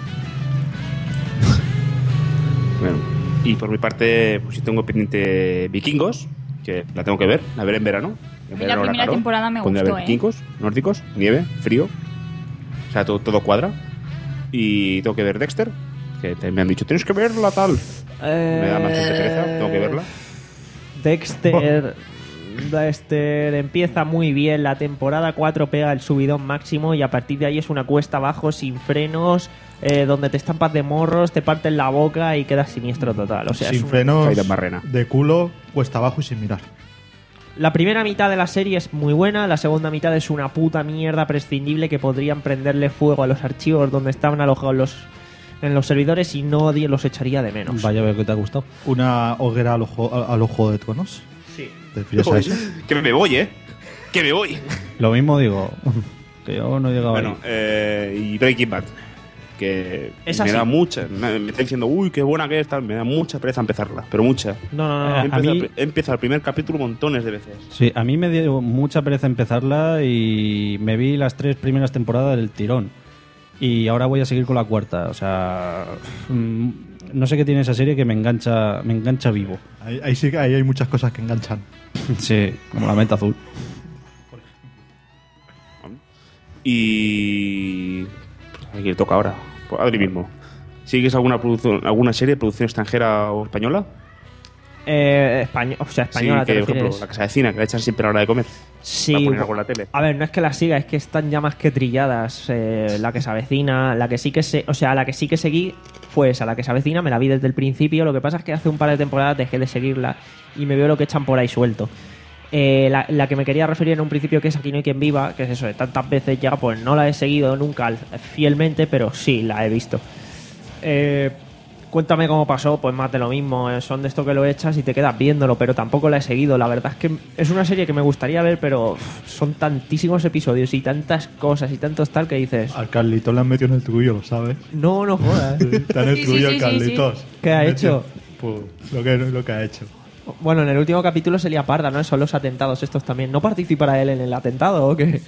Bueno, y por mi parte, pues sí tengo pendiente Vikingos, que la tengo que ver, la veré en verano. En A mí la verano, primera claro. temporada me Pondré a ver gustó, ¿eh? Vikingos, nórdicos, nieve, frío. O sea, todo, todo cuadra. Y tengo que ver Dexter, que te- me han dicho, tienes que verla tal. Me da bastante pereza, tengo que verla. Dexter. Dexter empieza muy bien. La temporada cuatro pega el subidón máximo y a partir de ahí es una cuesta abajo sin frenos, eh, donde te estampas de morros, te parten la boca y quedas siniestro total. O sea, es Sin un- frenos, Caída en barrena. de culo, cuesta abajo y sin mirar. La primera mitad de la serie es muy buena, la segunda mitad es una puta mierda prescindible que podrían prenderle fuego a los archivos donde estaban alojados los en los servidores y nadie los echaría de menos. Vaya, veo que te ha gustado. Una hoguera al ojo, al, al ojo de Tronos. Sí. ¿Te refieres a eso? Que me voy, ¿eh? Que me voy. Lo mismo digo. Que yo no he llegado Bueno, ahí. eh, y Breaking Bad, que Esa me sí. da mucha, me, me está diciendo, uy, qué buena que es, tal, me da mucha pereza empezarla, pero mucha. No, no, no. Eh, no. a He mí- empezado, he empezado el primer capítulo montones de veces. Sí, a mí me dio mucha pereza empezarla y me vi las tres primeras temporadas del tirón. Y ahora voy a seguir con la cuarta. O sea, mm, no sé qué tiene esa serie que me engancha, me engancha vivo. Ahí, ahí sí que ahí hay muchas cosas que enganchan. Sí, como la menta azul. Y... Aquí le toca ahora, pues Adri mismo. ¿Sigues alguna producción, alguna serie de producción extranjera o española? Eh, español, o sea, española, sí, ¿te que, por ejemplo, refieres? La Casa de Cine, que la echan siempre a la hora de comer. Sí, Para poner algo en la tele. a ver, no es que la siga, es que están ya más que trilladas. Eh, la que se avecina, la que sí que se, o sea, la que sí que seguí fue esa, la que se avecina, me la vi desde el principio. Lo que pasa es que hace un par de temporadas dejé de seguirla y me veo lo que echan por ahí suelto. Eh, la, la que me quería referir en un principio, que es Aquí no hay quien viva, que es eso, de tantas veces ya, pues no la he seguido nunca fielmente, pero sí la he visto. Eh, cuéntame cómo pasó, pues más de lo mismo. eh, Son de esto que lo echas y te quedas viéndolo, pero tampoco la he seguido. La verdad es que es una serie que me gustaría ver, pero uf, son tantísimos episodios y tantas cosas y tantos tal que dices, Al Carlitos le han metido en el trullo, ¿lo sabes? no, no jodas. Está en el Sí, sí, trullo sí, el sí, sí. Carlitos. ¿Qué ha Metió- hecho? Pues lo que, lo que ha hecho. Bueno, en el último capítulo se lía parda, ¿no? Son los atentados estos también. ¿No participará él en el atentado o qué?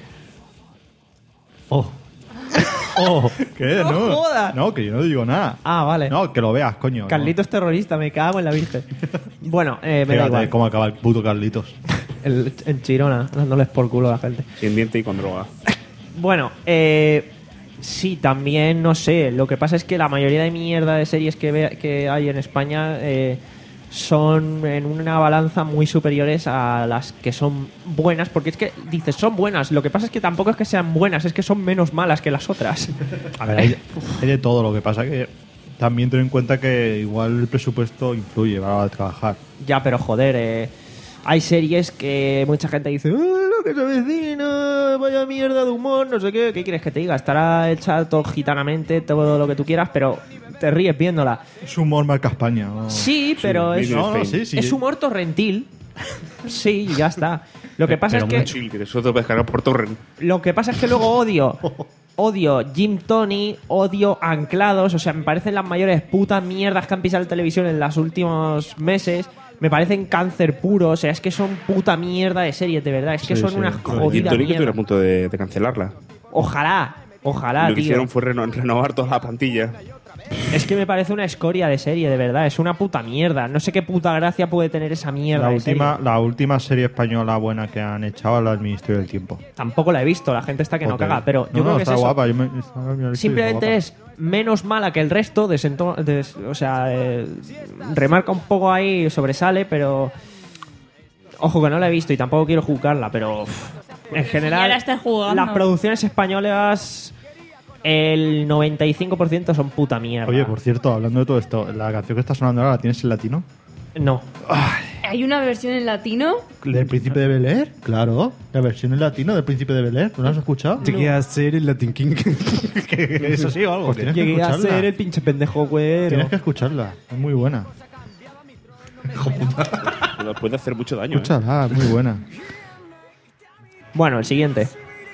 Oh. Oh. ¿Qué? ¡No No, jodas! no, que yo no digo nada. Ah, vale. No, que lo veas, coño. Carlitos terrorista, me cago en la virgen. Bueno, eh, me da Fíjate igual. cómo acaba el puto Carlitos. El- en Chirona, dándoles por culo a la gente. Sin diente y con droga. Bueno, eh, sí, también, no sé. Lo que pasa es que la mayoría de mierda de series que, ve- que hay en España eh, son en una balanza muy superiores a las que son buenas. Porque es que dices, son buenas. Lo que pasa es que tampoco es que sean buenas, es que son menos malas que las otras. A ver, hay, hay de todo. Lo que pasa que también ten en cuenta que igual el presupuesto influye a la hora de trabajar. Ya, pero joder, eh, hay series que mucha gente dice, "Ah, lo que se avecina, vaya mierda de humor, no sé qué". ¿Qué quieres que te diga? Estará hecha todo gitanamente, todo lo que tú quieras, pero te ríes viéndola. Es humor marca España. ¿no? Sí, pero es, no, no, sí, sí. es humor torrentil. Sí, ya está. Lo que pasa Pero es que mucho. Chill, que eso te lo puedes cargar por torrent. lo que pasa es que luego odio odio Jim Tony, odio Anclados, o sea, me parecen las mayores putas mierdas que han pisado la televisión en los últimos meses. Me parecen cáncer puro, o sea, es que son puta mierda de series, de verdad. Es que Sí, son sí. una Pero jodida Tony que estuviera mierda. a punto de, de cancelarla. Ojalá, ojalá, Lo que tío. hicieron fue reno- renovar toda la plantilla. Es que me parece una escoria de serie, de verdad. Es una puta mierda. No sé qué puta gracia puede tener esa mierda La de última, serie. la última serie española buena que han echado es la del Ministerio del Tiempo. Tampoco la he visto, la gente está que no Joder. caga, pero yo no, creo no, que es está eso. guapa. yo me- está- me la he visto y está Simplemente guapa. es menos mala que el resto, desento- des- o sea, eh, remarca un poco ahí, sobresale, pero ojo que no la he visto y tampoco quiero juzgarla, pero uf, en Y general ahora estás jugando. las producciones españolas el noventa y cinco por ciento son puta mierda. Oye, por cierto, hablando de todo esto, la canción que está sonando ahora, ¿la tienes en latino? No. ¿Hay una versión en latino? ¿Del Príncipe de Bel-Air? Claro, la versión en latino del Príncipe de Bel-Air. ¿No la has escuchado? Llegué a ser el Latin King. Eso sí o algo. Pues tienes que Llegué a escucharla. ser el pinche pendejo güero. Tienes que escucharla, es muy buena. Pero puede hacer mucho daño. ¿eh? Escúchala, es muy buena. Bueno, el siguiente.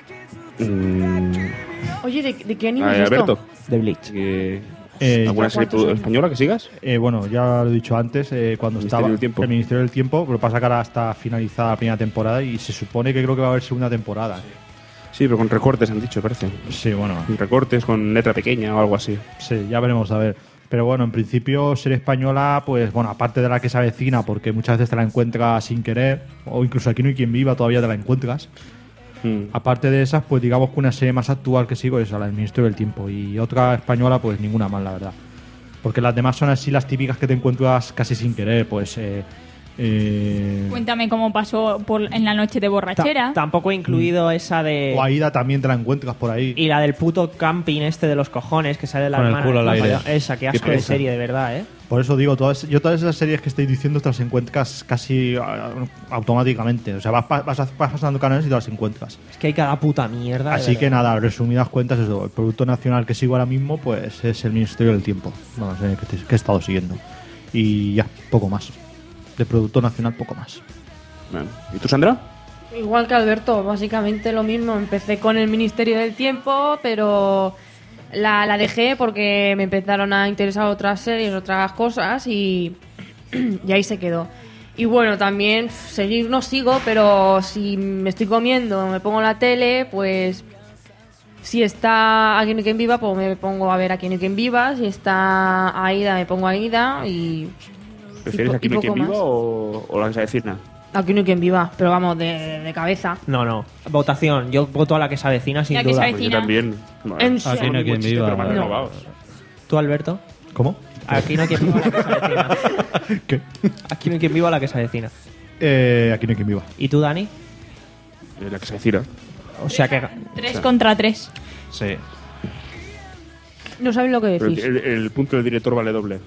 Mm, Oye, ¿de, de qué anime a ver, es esto? Alberto, De Bleach. que- Eh, ¿alguna ¿ya serie cuántos años? española que sigas? Eh, bueno, ya lo he dicho antes, eh, cuando Ministerio estaba del Tiempo. el Ministerio del Tiempo, lo que pasa que ahora está finalizada la primera temporada y se supone que creo que va a haber segunda temporada. Sí, pero con recortes han dicho, parece. Sí, bueno, Con recortes, con letra pequeña o algo así. sí, ya veremos a ver. Pero bueno, en principio, serie española, pues bueno, aparte de la que se avecina, porque muchas veces te la encuentras sin querer, o incluso aquí no hay quien viva, todavía te la encuentras. Mm. Aparte de esas, pues digamos que una serie más actual que sigo es la del Ministerio del Tiempo. Y otra española, pues ninguna más, la verdad. Porque las demás son así las típicas que te encuentras casi sin querer, pues... Eh, eh, Cuéntame cómo pasó por, en la noche de Ta- borrachera. tampoco he incluido esa de... o Aida también te la encuentras por ahí. Y la del puto camping este de los cojones que sale de la Con el hermana. culo al aire. Esa, qué asco de pereza. serie, de verdad, ¿eh? Por eso digo, todas, yo todas esas series que estoy diciendo te las encuentras casi ah, automáticamente. O sea, vas, pa- vas, vas pasando canales y te las encuentras. Es que hay cada puta mierda. de Así que verdad. nada, resumidas cuentas, eso, el producto nacional que sigo ahora mismo pues es el Ministerio del Tiempo. No sé, que, te- que he estado siguiendo. Y ya, poco más. De producto nacional, poco más. Bueno. ¿Y tú, Sandra? Igual que Alberto, básicamente lo mismo. Empecé con el Ministerio del Tiempo, pero la, la dejé porque me empezaron a interesar otras series, otras cosas y, y ahí se quedó. Y bueno, también pf, seguir no sigo, pero si me estoy comiendo, me pongo la tele, pues si está Aquí no hay quien viva, pues me pongo a ver Aquí no hay quien viva. Si está Aida, me pongo Aida y... ¿Prefieres y po- Aquí y no hay quien poco viva más. o, o la que se avecina? Aquí no hay quien viva, pero vamos, de, de cabeza. No, no. Votación. Yo voto a la que se avecina, sin La que se duda. avecina. Pues yo también. Bueno, En no serio. es un Aquí no hay quien buen chiste, viva. pero me han No. robado. ¿Tú, Alberto? ¿Cómo? Aquí no hay quien viva a la que se avecina. ¿Qué? Aquí no hay quien viva a la que se avecina. Eh, aquí no hay quien viva. ¿Y tú, Dani? Eh, La que se avecina. O sea que... Tres contra tres. Sí. No sabéis lo que Pero decís. el, el punto del director vale doble.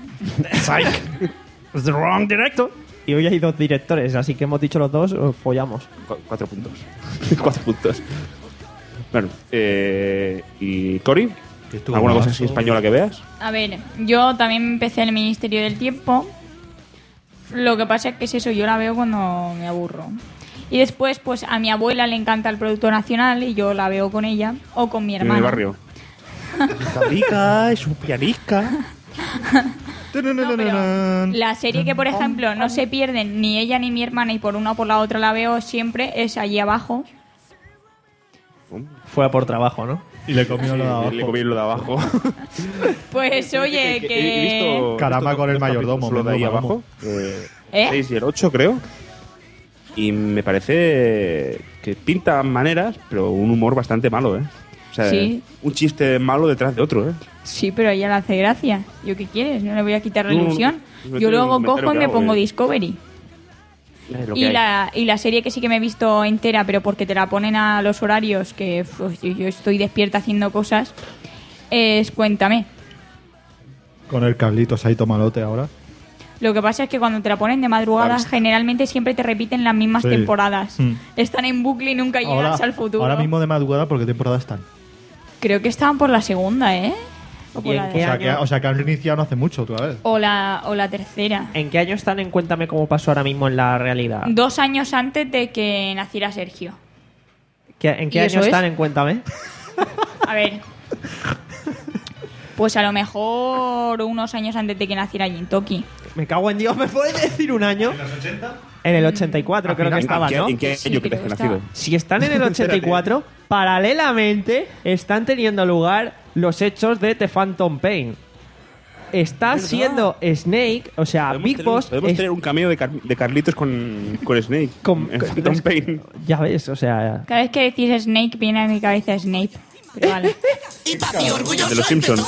It's the wrong director. Y hoy hay dos directores, así que hemos dicho los dos, os follamos. Cu- cuatro puntos. Cuatro puntos. Bueno, eh, ¿y Cori? tú ¿Alguna más, cosa así o- española que veas? A ver, yo también empecé el Ministerio del Tiempo. Lo que pasa es que es eso, yo la veo cuando me aburro. Y después, pues a mi abuela le encanta el producto nacional y yo la veo con ella o con mi En hermana. el barrio. Rica, es un pianisca. No, pero la serie que, por ejemplo, no se pierden ni ella ni mi hermana y por una o por la otra la veo siempre es Allí abajo. Fue a por trabajo, ¿no? Y le comió lo de abajo. Le comí lo de abajo. Pues oye, He- he que... visto- Caramba he visto con el dos mayordomo, capítulos, lo de ahí menudo abajo. Eh, ¿Eh? seis y el ocho, creo. Y me parece que pinta maneras, pero un humor bastante malo, ¿eh? O sea, Sí. un chiste malo detrás de otro, ¿eh? Sí, pero a ella le hace gracia. ¿Yo qué quieres? No le voy a quitar la No, no, ilusión. no, no Yo tengo luego un comentario cojo y que me hago, pongo eh. Discovery. Es lo que Y hay. la, y la serie que sí que me he visto entera, pero porque te la ponen a los horarios que uf, yo, yo estoy despierta haciendo cosas, es Cuéntame. Con el Carlitos ahí tomalote ahora. Lo que pasa es que cuando te la ponen de madrugada, Vamos. generalmente siempre te repiten las mismas Sí. temporadas. Mm. Están en bucle y nunca llegas Ahora, al futuro. ahora mismo de madrugada, ¿por qué temporada están? Creo que estaban por la segunda, ¿eh? O, por ¿Y la, en O qué sea, año? que, o sea que han reiniciado no hace mucho otra vez. o la o la tercera. ¿En qué año están en Cuéntame cómo pasó ahora mismo en la realidad? Dos años antes de que naciera Sergio. ¿Qué- ¿En qué ¿Y año eso es? están en Cuéntame? A ver. Pues a lo mejor unos años antes de que naciera Jintoki. Me cago en Dios, ¿me puedes decir un año? ¿En los ochenta? En el ochenta y cuatro creo que ¿En estaban, qué- ¿no? ¿En qué Sí, año creo crees que que ha estaba. nacido? Si están en el ochenta y cuatro, paralelamente están teniendo lugar los hechos de The Phantom Pain. Está ¿Verdad? siendo Snake, o sea, Podemos Big tener- Boss. Podemos es- tener un cameo de, Car- de Carlitos con, con Snake. Con- en con- Phantom Pain. Ya ves, o sea. Cada vez que decís Snake viene a mi cabeza Snape. Pero vale. De los Simpsons.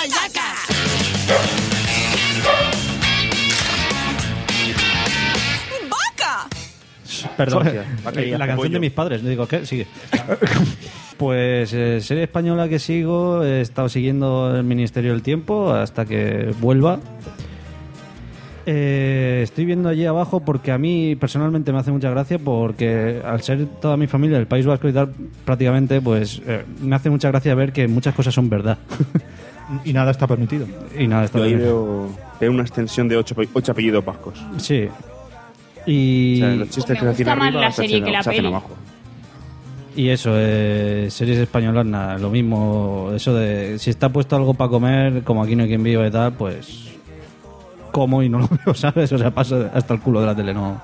Perdón. Joder, La canción de mis padres. No digo, ¿qué? Sigue. Pues eh, serie española que sigo, he estado siguiendo el Ministerio del Tiempo hasta que vuelva. Eh, estoy viendo allí abajo porque a mí personalmente me hace mucha gracia porque al ser toda mi familia del País Vasco y tal, prácticamente, pues eh, me hace mucha gracia ver que muchas cosas son verdad. Y nada está permitido. Y nada, está Yo ahí bien. veo, veo una extensión de ocho, ocho apellidos vascos. Sí. Y, O sea, los chistes Me que se hacen gusta más arriba la se serie hacen, que la se hacen peli. abajo. y eso, eh, series españolas, nada, lo mismo. Eso de si está puesto algo para comer, como aquí no hay quien viva y tal, pues como y no lo veo, ¿sabes? O sea, paso hasta el culo de la tele, no.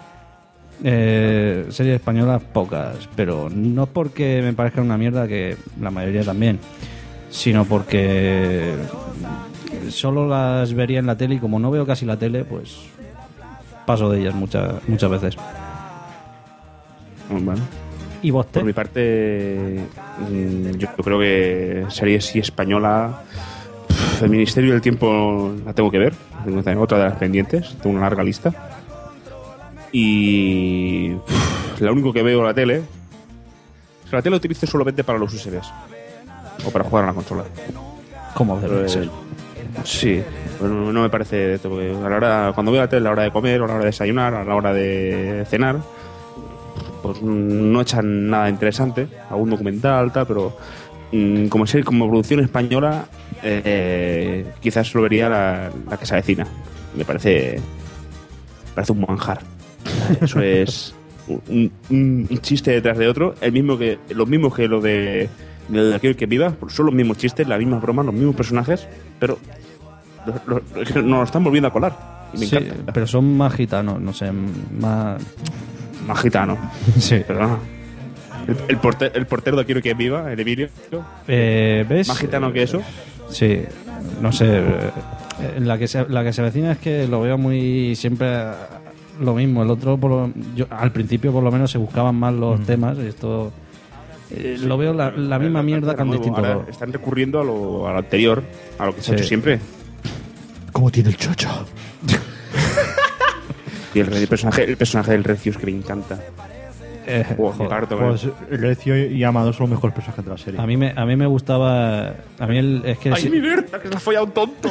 Eh, series españolas pocas, pero no porque me parezcan una mierda, que la mayoría también, sino porque solo las vería en la tele y como no veo casi la tele, pues paso de ellas muchas muchas veces. Bueno, ¿Y vos, te? por mi parte, mm, yo creo que serie sí española. Pff, El Ministerio del Tiempo la tengo que ver. Tengo también otra de las pendientes. Tengo una larga lista. Y pff, lo único que veo en la tele. Es que la tele la utilizo solamente para los U S Bs. O para jugar a la consola. ¿Cómo debe Pero, ser? eh, Sí, bueno, no me parece de esto, porque a la hora, cuando veo la tele, a la hora de comer, a la hora de desayunar, a la hora de cenar, pues mm, no echan nada interesante, algún documental, tal, pero mm, como serie, como producción española, eh, eh, quizás solo vería la, la que se avecina. Me parece, me parece un manjar. Eso es un, un- un chiste detrás de otro, el mismo que, lo mismo que lo de, de, de aquel que viva, son los mismos chistes, las mismas bromas, los mismos personajes, pero lo- lo- es que nos lo están volviendo a colar. Y me Sí, encanta. pero son más gitanos, no sé, más... Más gitano. Sí. Perdona. El, el, porte- el portero de Quiero que viva, el Emilio, Eh, ¿Ves? más gitano que eso. Sí, no sé. eh, La que se, la que se avecina es que lo veo muy siempre eh, lo mismo. El otro, por lo- yo, al principio por lo menos se buscaban más los temas. Y esto eh, lo veo la, la misma mierda con Nuevo. distinto. Ahora están recurriendo a lo, a lo anterior, a lo que se ha Sí. hecho siempre. ¿Cómo tiene el chocho? Y el, el personaje, el personaje del Recius que me encanta. Eh, Buah, me joder. parto, ¿eh? Pues Recio y Amado son los mejores personajes de la serie. A mí me, a mí me gustaba. A mí el, es que ¡Ay, sí- mi Berta, que se ha follado un tonto!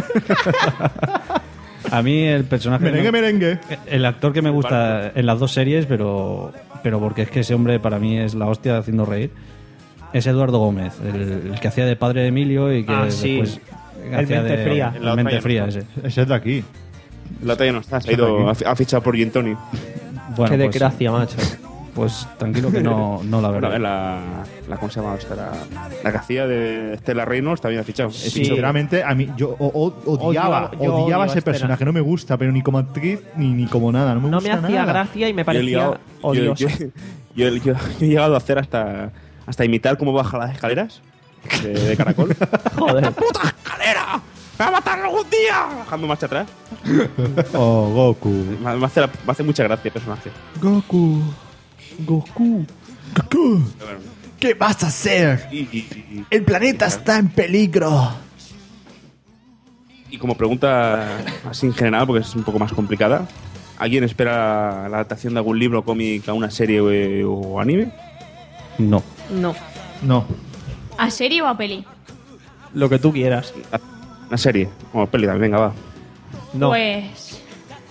a mí el personaje Merengue, merengue. el actor que me gusta en las dos series, pero pero porque es que ese hombre para mí es la hostia haciendo reír, es Eduardo Gómez, el, el que hacía de padre de Emilio y que Ah, sí. después El hacía mente de fría. En la el mente otra ya fría no ese. Ese es de aquí. La talla no está, se ha ido, ha, ha fichado por Gintoni. Bueno, Qué pues, desgracia, macho. pues tranquilo que no, no la Bueno, veré. la, la, ¿cómo se llama esta? La, la que hacía de Estela Reynolds también ha fichado. Sí. Sinceramente, a mí yo o- o- odiaba, Odio- yo odiaba odio a ese Estela. personaje. No me gusta, pero ni como actriz ni, ni como nada. No me, No me gusta hacía nada. gracia y me Yo he parecía ligado- yo- odioso. Yo, yo- yo- yo he llegado a hacer hasta, hasta imitar cómo baja las escaleras de, de caracol. Joder. ¡Puta escalera! ¡Me va a matar algún día! Bajando marcha atrás. Oh, Goku. Me, me hace, la- me hace mucha gracia el personaje. Goku. Goku. Goku. ¿Qué vas a hacer? Y, y- y- El planeta está en peligro. y como pregunta así en general, porque es un poco más complicada, ¿alguien espera la adaptación de algún libro, cómic, a una serie o, o anime? No. No. No. ¿A serie o a peli? Lo que tú quieras. Una serie, o peli también, venga, va. No. Pues.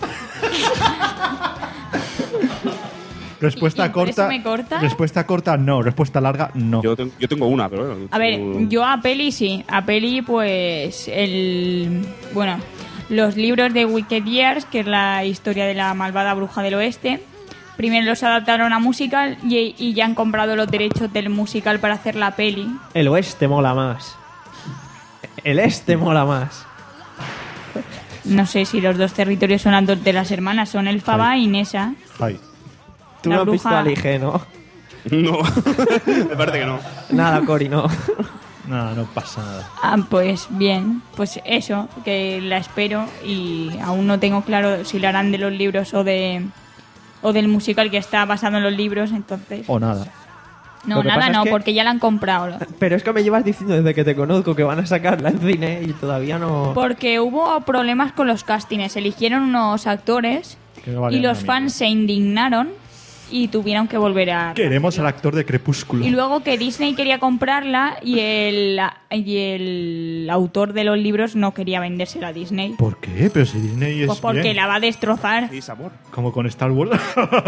Respuesta ¿Y- y por eso corta. me cortas? Respuesta corta, no. Respuesta larga, no. Yo, ten- yo tengo una, pero bueno. A ver, tú- yo a peli sí. A peli, pues. El. Bueno, los libros de Wicked Years, que es la historia de la malvada bruja del oeste. Primero los adaptaron a musical y, y ya han comprado los derechos del musical para hacer la peli. El oeste mola más. El este mola más. No sé si los dos territorios son las dos de las hermanas, son Elfaba y Nessa. Ay. Tú La no has visto bruja- al I G, ¿no? No, me parece que no. Nada, Cori, no. No, no pasa nada. Ah, pues bien, pues eso, que la espero y aún no tengo claro si la harán de los libros o de o del musical que está basado en los libros, entonces. O nada. No, Lo que nada pasa es no, que- porque ya la han comprado. Pero es que me llevas diciendo desde que te conozco que van a sacarla en cine y todavía no... Porque hubo problemas con los castings, eligieron unos actores Que no valían y los una fans se indignaron y tuvieron que volver a... Queremos al actor de Crepúsculo. Y luego que Disney quería comprarla y el, y el autor de los libros no quería vendérsela a Disney. ¿Por qué? Pero si Disney es Pues porque bien. la va a destrozar. Sí, sabor. Como con Star Wars.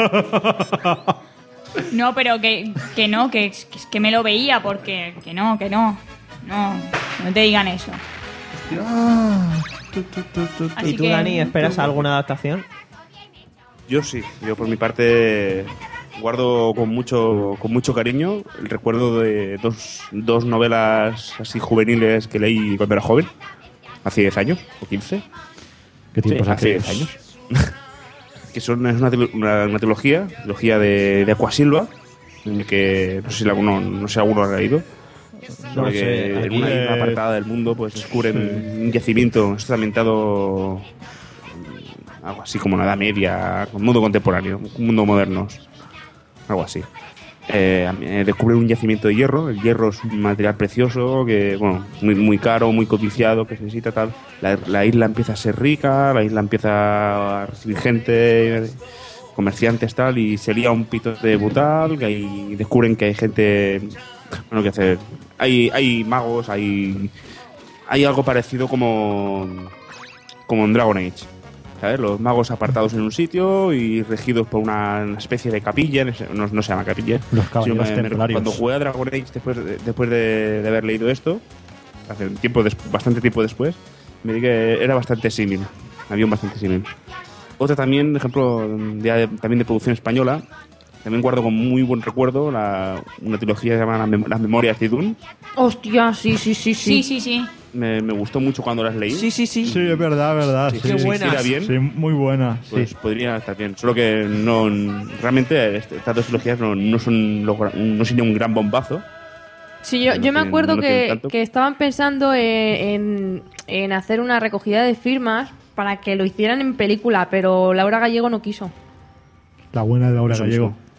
No, pero que, que no, que, que, que me lo veía porque... Que no, que no. No, no te digan eso. Así ¿Y tú, que- Dani, esperas alguna adaptación? Yo sí, yo por mi parte guardo con mucho con mucho cariño el recuerdo de dos, dos novelas así juveniles que leí cuando era joven, hace diez años o quince. ¿Qué Sí, tiempos hace aquellos? diez años. Que son es una, tri- una, una trilogía, trilogía de, de Aquasilva, en el que no sé si alguno, no sé si alguno ha leído. No Sobre sé, que en aquí una isla es- apartada del mundo pues descubren un yacimiento, está ambientado algo así como en la Edad Media, un mundo contemporáneo, un mundo moderno, algo así. Eh, eh, descubren un yacimiento de hierro. El hierro es un material precioso que, bueno, muy, muy caro, muy codiciado, que se necesita tal. La, la isla empieza a ser rica, la isla empieza a recibir gente, comerciantes tal, y se lía un pito de brutal, que ahí descubren que hay gente, bueno, que hacer. Hay, hay magos, hay, hay algo parecido como, como en Dragon Age. ¿Sabes? Los magos apartados en un sitio y regidos por una especie de capilla, no, no se llama capilla. Los sino caballeros que me- templarios. Cuando jugué a Dragon Age después de, después de, de haber leído esto, hace un tiempo des- bastante tiempo después, me di que era bastante símil. Había un bastante símil. Otra también, ejemplo, ya de- también de producción española, también guardo con muy buen recuerdo la, una trilogía llamada Las Mem- Las Memorias de Dune. Hostia, sí, sí, sí, Sí, sí. sí, sí. Me, me gustó mucho cuando las leí. Sí, sí, sí. Sí, es verdad, es verdad. Sí, Sí, sí, sí, sí, era bien. Sí, muy buena. Pues Sí. podría estar bien. Solo que no realmente este- estas dos trilogías no, no son lo gra- no sería un gran bombazo. Sí, yo, No yo me tienen- acuerdo no tienen que, tanto. que estaban pensando en, en, en hacer una recogida de firmas para que lo hicieran en película, pero Laura Gallego no quiso. La buena de Laura Eso Gallego. mismo.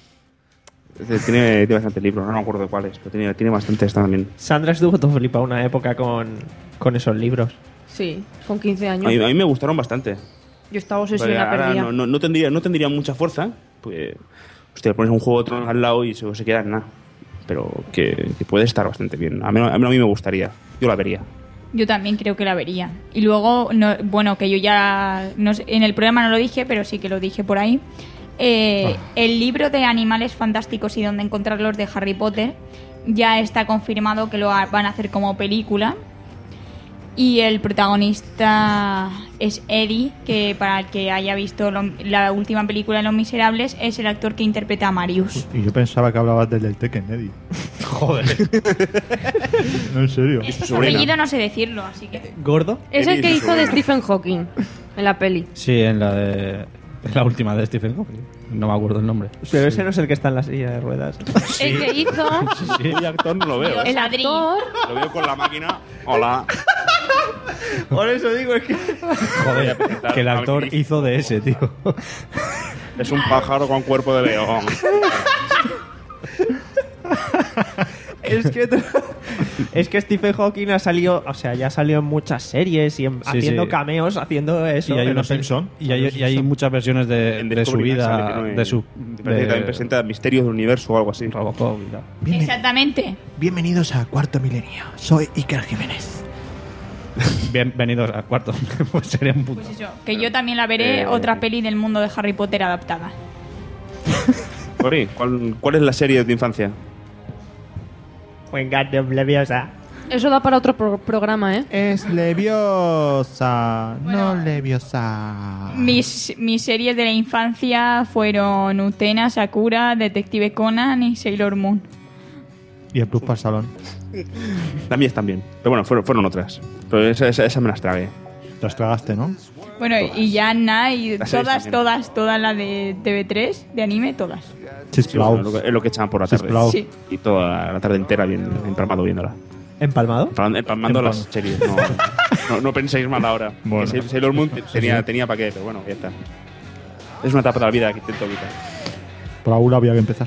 Tiene, tiene bastantes libros, no me acuerdo de cuáles, pero tiene, tiene bastantes también. Sandra estuvo todo flipado una época con, con esos libros. Sí, con quince A años. mí, a mí me gustaron bastante. Yo estaba Pero obsesionada ahora perdida. no, no, no tendría, no tendría mucha fuerza. Pues, hostia, pones un juego de Tronos al lado y se, se queda en nada. Pero que, que puede estar bastante bien. A mí, a mí a mí me gustaría. Yo la vería. Yo también creo que la vería. Y luego, no, bueno, que yo ya no sé, en el programa no lo dije, pero sí que lo dije por ahí. Eh, El libro de Animales Fantásticos y dónde encontrarlos de Harry Potter ya está confirmado que lo ha- van a hacer como película. Y el protagonista es Eddie, que para el que haya visto lo- la última película de Los Miserables, es el actor que interpreta a Marius. Y yo pensaba que hablabas del del Tekken, Eddie. Joder. No, en serio. Este sobrina. apellido no sé decirlo, así que... ¿Gordo? Es el Eddie que es hizo su de sobrino. Stephen Hawking en la peli. Sí, en la de. en la última de Stephen Hawking. No me acuerdo el nombre. Pero ese no es el que está en la silla de ruedas. El que hizo El actor no lo veo. Dios. el Adri. actor. Lo veo con la máquina. Hola. Por eso digo, es que... Joder, presentar que el al actor Cristo. hizo de ese, tío. Es un pájaro con cuerpo de león. Es que, es que Stephen Hawking ha salido, o sea, ya salió en muchas series y en- Sí, haciendo sí. cameos, haciendo eso. Y hay, en unos Los Simpson. y hay, y hay muchas versiones de, En de su Discovery vida, sale, ¿no? En- de su. me parece que también de presenta Misterios del Universo o algo así. Robocop y tal. Bienven- Exactamente. Bienvenidos a Cuarto Milenio. Soy Iker Jiménez. Bienvenidos a cuarto. Pues sería un puto. Pues eso, que yo también la veré, Eh. otra peli del mundo de Harry Potter adaptada. Ori, ¿cuál, ¿cuál es la serie de tu infancia? Wingardium Leviosa. Eso da para otro pro- programa, ¿eh? Es Leviosa, Bueno. no Leviosa. Mis, mis series de la infancia fueron Utena, Sakura, Detective Conan y Sailor Moon. Y el Plus para el Salón. Las mías también. Pero bueno, fueron, fueron otras. Pero esa, esa, esa me las tragué. Te las tragaste, ¿no? Bueno, y ya nada, y Las series todas, también. todas, todas las de T V tres, de anime, todas. Sí, Chisplau. bueno, es lo que- es lo que echaban por la tarde. Sisplau. Sí. Y toda la tarde entera bien empalmado viéndola. ¿Empalmado? Empalmando, empalmando Empalma. las series. No, no, no penséis mal ahora. Bueno. Que Sailor Moon te- tenía, tenía para qué, pero bueno, ya está. Es una etapa de la vida que intento evitar. Por alguna había que empezar.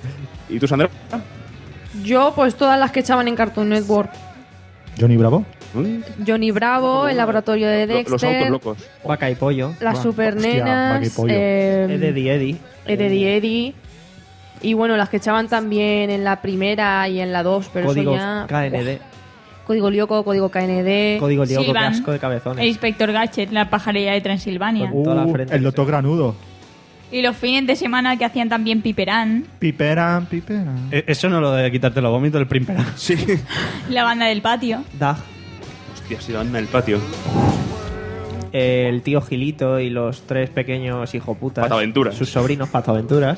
¿Y tú, Sandra? Yo, pues todas las que echaban en Cartoon Network. Johnny Bravo. ¿Mm? Johnny Bravo, el laboratorio de Lo- Dexter, Los autos locos. Vaca y pollo. las Hostia, supernenas, Vaca y Pollo. eh, Eddie Eddie. Eddie Eddie. Y bueno, las que echaban también en la primera y en la dos, pero Código eso ya... K N D. Uf, Código Lyoko, código K N D. Código Lyoko, qué Silvan. asco de El cabezones. Inspector Gadget, la pajarilla de Transilvania. Con toda la Uh, frente. el doctor Granudo. Y los fines de semana que hacían también Piperán, Piperan, piperan. Eh, Eso no lo de quitarte los vómitos, el primpera. Sí. la banda del patio. Dag. Hostia, sí, anda en el patio. El tío Gilito y los tres pequeños hijoputas. Pataventuras. Sus sobrinos Pataventuras.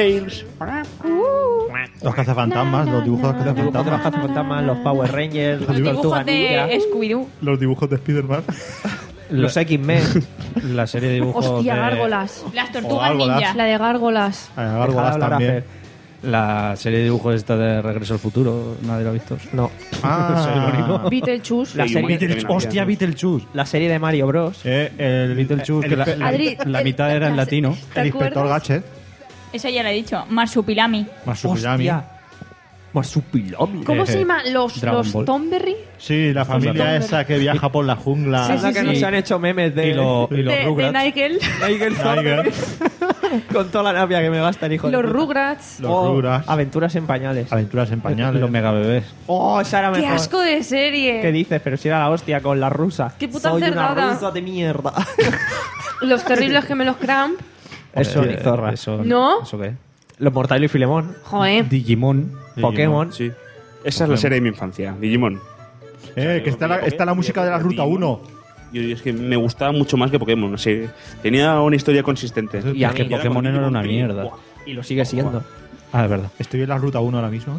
Los cazafantasmas, los dibujos de Los dibujos de los cazafantasmas. cazafantasmas, los Power Rangers, Los las dibujos Tortugas Ninja, de Scooby-Doo. Los dibujos de Spider-Man. los X-Men. La serie de dibujos Hostia, de... gárgolas. Las O tortugas Gárgolas. ninja. La de gárgolas. A Deja de Gárgolas hablar, también. Afer. La serie de dibujos esta de Regreso al Futuro. Nadie lo ha visto. No. Ah, Soy el único. Beetlejuice. La Sí, serie, Beetlejuice. Beetlejuice. Hostia, Beetlejuice. la serie de Mario Bros. Eh, el Beetlejuice, que la, la- Adri, la el- mitad era en la- latino. ¿Te el inspector acuerdas? Gadget. Esa ya la he dicho. Marsupilami. Marsupilami. Hostia. Marsupilami. ¿Cómo Eh, se llama? ¿Los, Dragon los Ball. Tomberry? Sí, la familia Tomberry. esa que viaja por la jungla. Sí, Anda sí, que sí. nos han hecho memes de... Y, lo- y los De, de Rugrats. Nigel. Nigel Thornberry. Con toda la napia que me gasta el hijo de Los puta. Rugrats. Los Oh, Rugrats. Aventuras en pañales. Aventuras en pañales. Los mega bebés. Oh, esa era ¡Qué mejor. asco de serie! ¿Qué dices? Pero si era la hostia con la rusa. ¡Qué puta Soy cerdada! una rusa de mierda. Los terribles gemelos Cramp. Eso Eh, ni zorra. Eso, ¿No? ¿Eso qué? Los Mortadelo y Filemón. Joder. Digimon. Pokémon. Sí. Esa es la serie de mi infancia, Digimon. Eh, que está la, está la música de la Ruta uno. Yo es que me gustaba mucho más que Pokémon, no sé. Tenía una historia consistente. Y a Es que mí- Pokémon era una mierda. Y lo sigue siendo. Ah, es verdad. Estoy en la Ruta uno ahora mismo.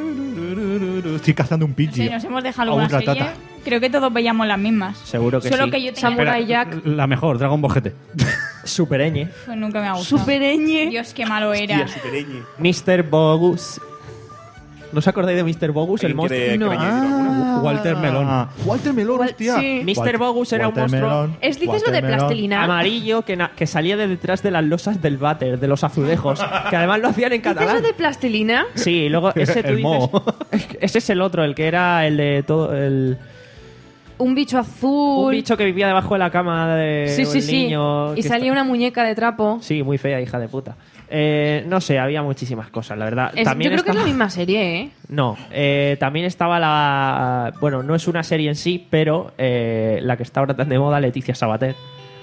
Estoy cazando un Sí, Pidgey. nos hemos dejado A un alguna serie. ratata. Creo que todos veíamos las mismas. Seguro que Solo sí. que yo tenía... Samurai Espera, Jack. La mejor, Dragon Ball G T. Super ñ. Pues nunca me ha gustado. Supereñe. Dios, qué malo era. mister Bogus. ¿No os acordáis de mister Bogus, el ¿Alguien monstruo? quiere- No. quiere añadir alguna? Walter Melón. Ah, Walter Melón, Wal- hostia. sí. mister Bogus era un Walter monstruo Melón, ¿Es dices lo Walter de Melón. plastilina? amarillo que, na- que salía de detrás de las losas del váter, de los azulejos, que además lo hacían en ¿Dices catalán. lo de plastilina? Sí, y luego ese tú El dices... moho. Ese es el otro, el que era el de todo... El, Un bicho azul. un bicho que vivía debajo de la cama de Sí, sí, un sí. niño. Y que salía está- una muñeca de trapo. Sí, muy fea, hija de puta. Eh, no sé, había muchísimas cosas, la verdad. Es- También yo creo que es estaba- la misma serie, ¿eh? No, eh, también estaba la... Bueno, no es una serie en sí, pero eh, la que está ahora tan de moda, Leticia Sabater.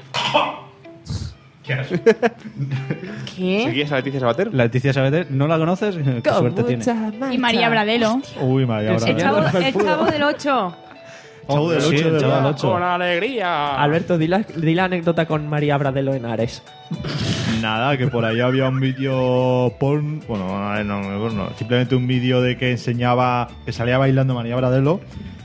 ¿Qué? ¿Seguías a Leticia Sabater? La Leticia Sabater, ¿no la conoces? Qué suerte tiene. Y María Bradelo. Uy, María, El ahora. El chavo, Señor del el Felpudo. chavo del ocho. Chavo del Sí, ocho, el de chavo del verdad. ocho. ¡Con alegría! Alberto, di la, di la anécdota con María Bradelo en Ares. Nada, que por ahí había un vídeo porn. Bueno, no, no, no, no, simplemente un vídeo de que enseñaba que salía bailando María Bradelo.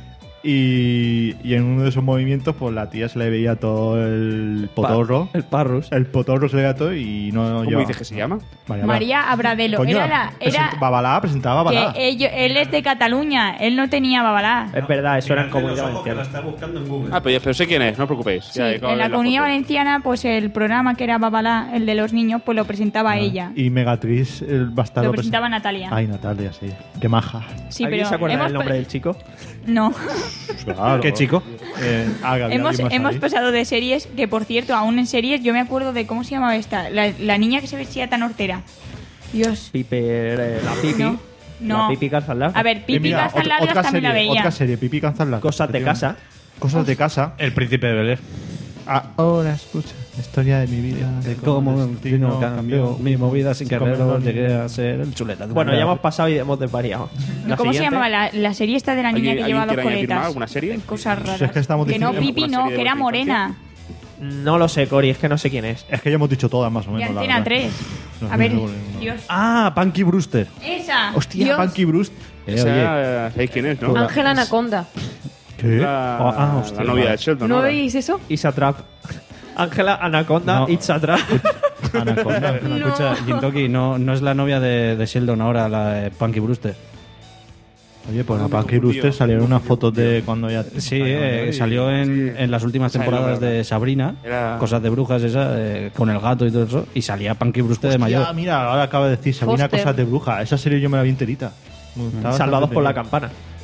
Y, y en uno de esos movimientos, pues la tía se le veía todo el potorro. El Parrus. El potorro se le veía todo y no. ¿Cómo llevaba- dices que se llama? María, María Abradelo. Coño, Era la... Era present- Babalá presentaba Babalá. que ello- él es de Cataluña. Él no tenía Babalá. Es verdad, eso era en Comunidad Valenciana. está buscando en Google. Ah, pero, pero sé quién es, no os preocupéis. Sí, Ya, acabo en de la ver Comunidad foto. Valenciana, pues el programa que era Babalá, el de los niños, pues lo presentaba ella. Y Megatriz el bastardo. Lo presentaba Natalia. Ay, Natalia, sí. Qué maja. Sí, ¿Alguien pero se acuerda hemos del nombre pa- del chico? No. Claro. ¿Qué chico? Eh, ah, que había hemos alguien más hemos ahí. pasado de series, que por cierto, aún en series, yo me acuerdo de cómo se llamaba esta. La, la niña que se vestía tan hortera. Dios. Piper, eh, la Pipi. No. No. La Pipi Calzas Largas. A ver, Eh, Pipi mira, Calzas ot- Largas otra también la serie, veía. Otra serie, Pipi Calzas Largas. Cosas de casa. Cosas de casa. El príncipe de Belén. Ahora escucha la historia de mi vida. De Cómo el el destino cambió mi movida sin Sin quererlo, comerlo. llegué a ser el chuleta. de Bueno, una ya hemos grave. pasado y hemos desvariado. La ¿Cómo se siguiente. llamaba la, la serie esta de la niña ¿Alguien- que lleva alguien dos quiere añadir coletas? más? ¿Alguna serie? Cosas raras. es que estamos no, diciendo- Pipi ¿Alguna no, serie de que era vuestra morena. No lo sé, Cori, es que no sé quién es. Es que ya hemos dicho todas más o Y menos. la Antena verdad. tres. No A sé ver, si es Dios. Ah, Punky Brewster. Esa. Hostia, Dios. Punky Brewst. Eh, Esa, oye. eh, ¿sabéis quién es, no? Ángela Anaconda. ¿Qué? La, Ah, ah, hostia, la novia vale. de Sheldon. ¿No ahora. veis eso? It's a Trap. Ángela Anaconda, No. It's a Trap. Anaconda. No, escucha, Jintoki, no, no es la novia de, de Sheldon ahora, la de Punky Brewster. Oye, pues a No me Punky confundió. Brewster salieron unas fotos de cuando ya. Sí, Ay, eh, ay, salió en, en las últimas Esa temporadas no, de Sabrina, Era- cosas de brujas esa, eh, con el gato y todo eso, y salía Punky Brewster de Hostia, mayor. mira, ahora acaba de decir Sabrina Foster. Cosas de Bruja. Esa serie yo me la vi enterita. Me gustaba Salvados bastante por la bien. campana.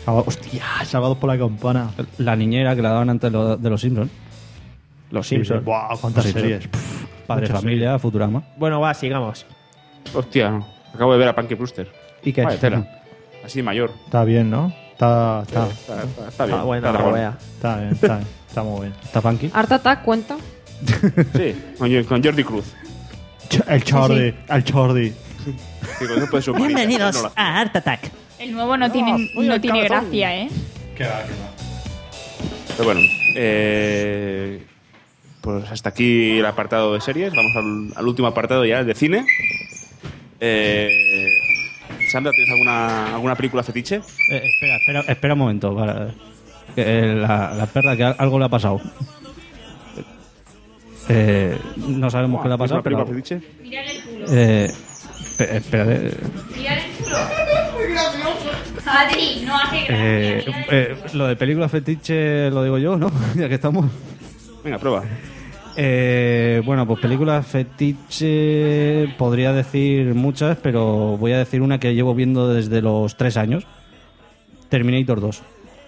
Salva- Hostia, Salvados por la Campana. La niñera que la daban antes lo- de los Simpsons. Los Sí, Simpsons. Buah, cuántas Los series. Simpsons. Pff, Padre muchas Familia, Futurama. Bueno, va, sigamos. Hostia, no. Acabo de ver a Punky Brewster. ¿Y qué? Vaya tela. Así de mayor. series. Está bien, ¿no? Está, está, Está, está- está bien. Ah, bueno, está la dragón. wea. está bien, está bien. Está muy bien. ¿Está funky? Art Attack cuenta. Sí, con, con Jordi Cruz. Ch- El Chordi, el Chordi. Sí, con eso puede ser un manita, Bienvenidos no la- a Art Attack. El nuevo no tiene, voy no al tiene cabezón. gracia, ¿eh? Qué va, qué va. Pero bueno, eh, pues hasta aquí el apartado de series. Vamos al, al último apartado ya, el de cine. Eh, Sandra, ¿tienes alguna, alguna película fetiche? Eh, espera, espera, espera un momento. Para, que, eh, la, la perra, que al- algo le ha pasado. Eh, no sabemos qué le ha pasado, ¿Tienes una pero... película fetiche? Mírale el culo. Eh, espe- espera, eh, Mírale el culo. Adri, no hace gracia. eh, mírale el eh, lo de película fetiche lo digo yo, ¿no? Ya que estamos... Venga, prueba. Eh, bueno, pues películas fetiche podría decir muchas, pero voy a decir una que llevo viendo desde los tres años. Terminator dos.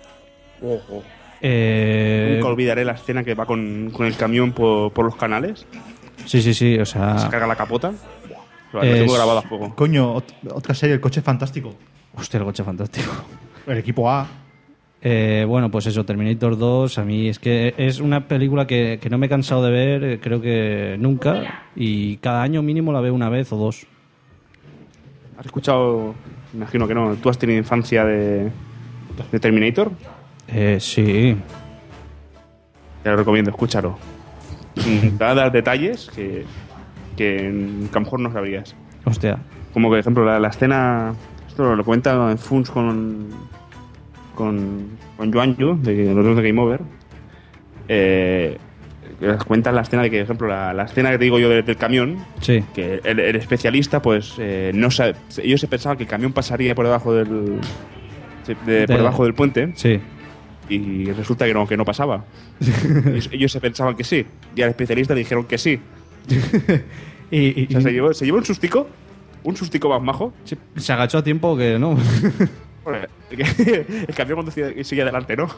Eh, Nunca olvidaré la escena que va con, con el camión por, por los canales. sí, sí, sí, o Se sea... carga la capota. Lo Es- tengo grabado a fuego. Coño, ot- otra serie, El Coche Fantástico. Hostia, el coche fantástico. El equipo A. Eh, bueno, pues eso, Terminator dos, a mí es que es una película que, que no me he cansado de ver, eh, creo que nunca, y cada año mínimo la veo una vez o dos. ¿Has escuchado? Me imagino que no. ¿Tú has tenido infancia de, de Terminator? Eh, sí, Te lo recomiendo, escúchalo. Mm, Te va a dar detalles que, que, que a lo mejor no sabrías. hostia. Como que, por ejemplo, la, la escena... Esto lo cuenta en Funs con... Con, con Joan Yu, de los dos de Game Over. Eh, que cuenta la escena de que, por ejemplo, la, la escena que te digo yo de- del camión, Sí, que el, el especialista, pues, eh, no sabe, ellos se pensaban que el camión pasaría por debajo del... de- por De- debajo del puente. sí. Y resulta que no, que no pasaba. ellos, ellos se pensaban que sí. Y al especialista le dijeron que sí. Y, y- O sea, se llevó, se llevó un sustico. Un sustico más majo. sí, se agachó a tiempo que no. Joder, que- el camión conducía y sigue adelante, ¿no?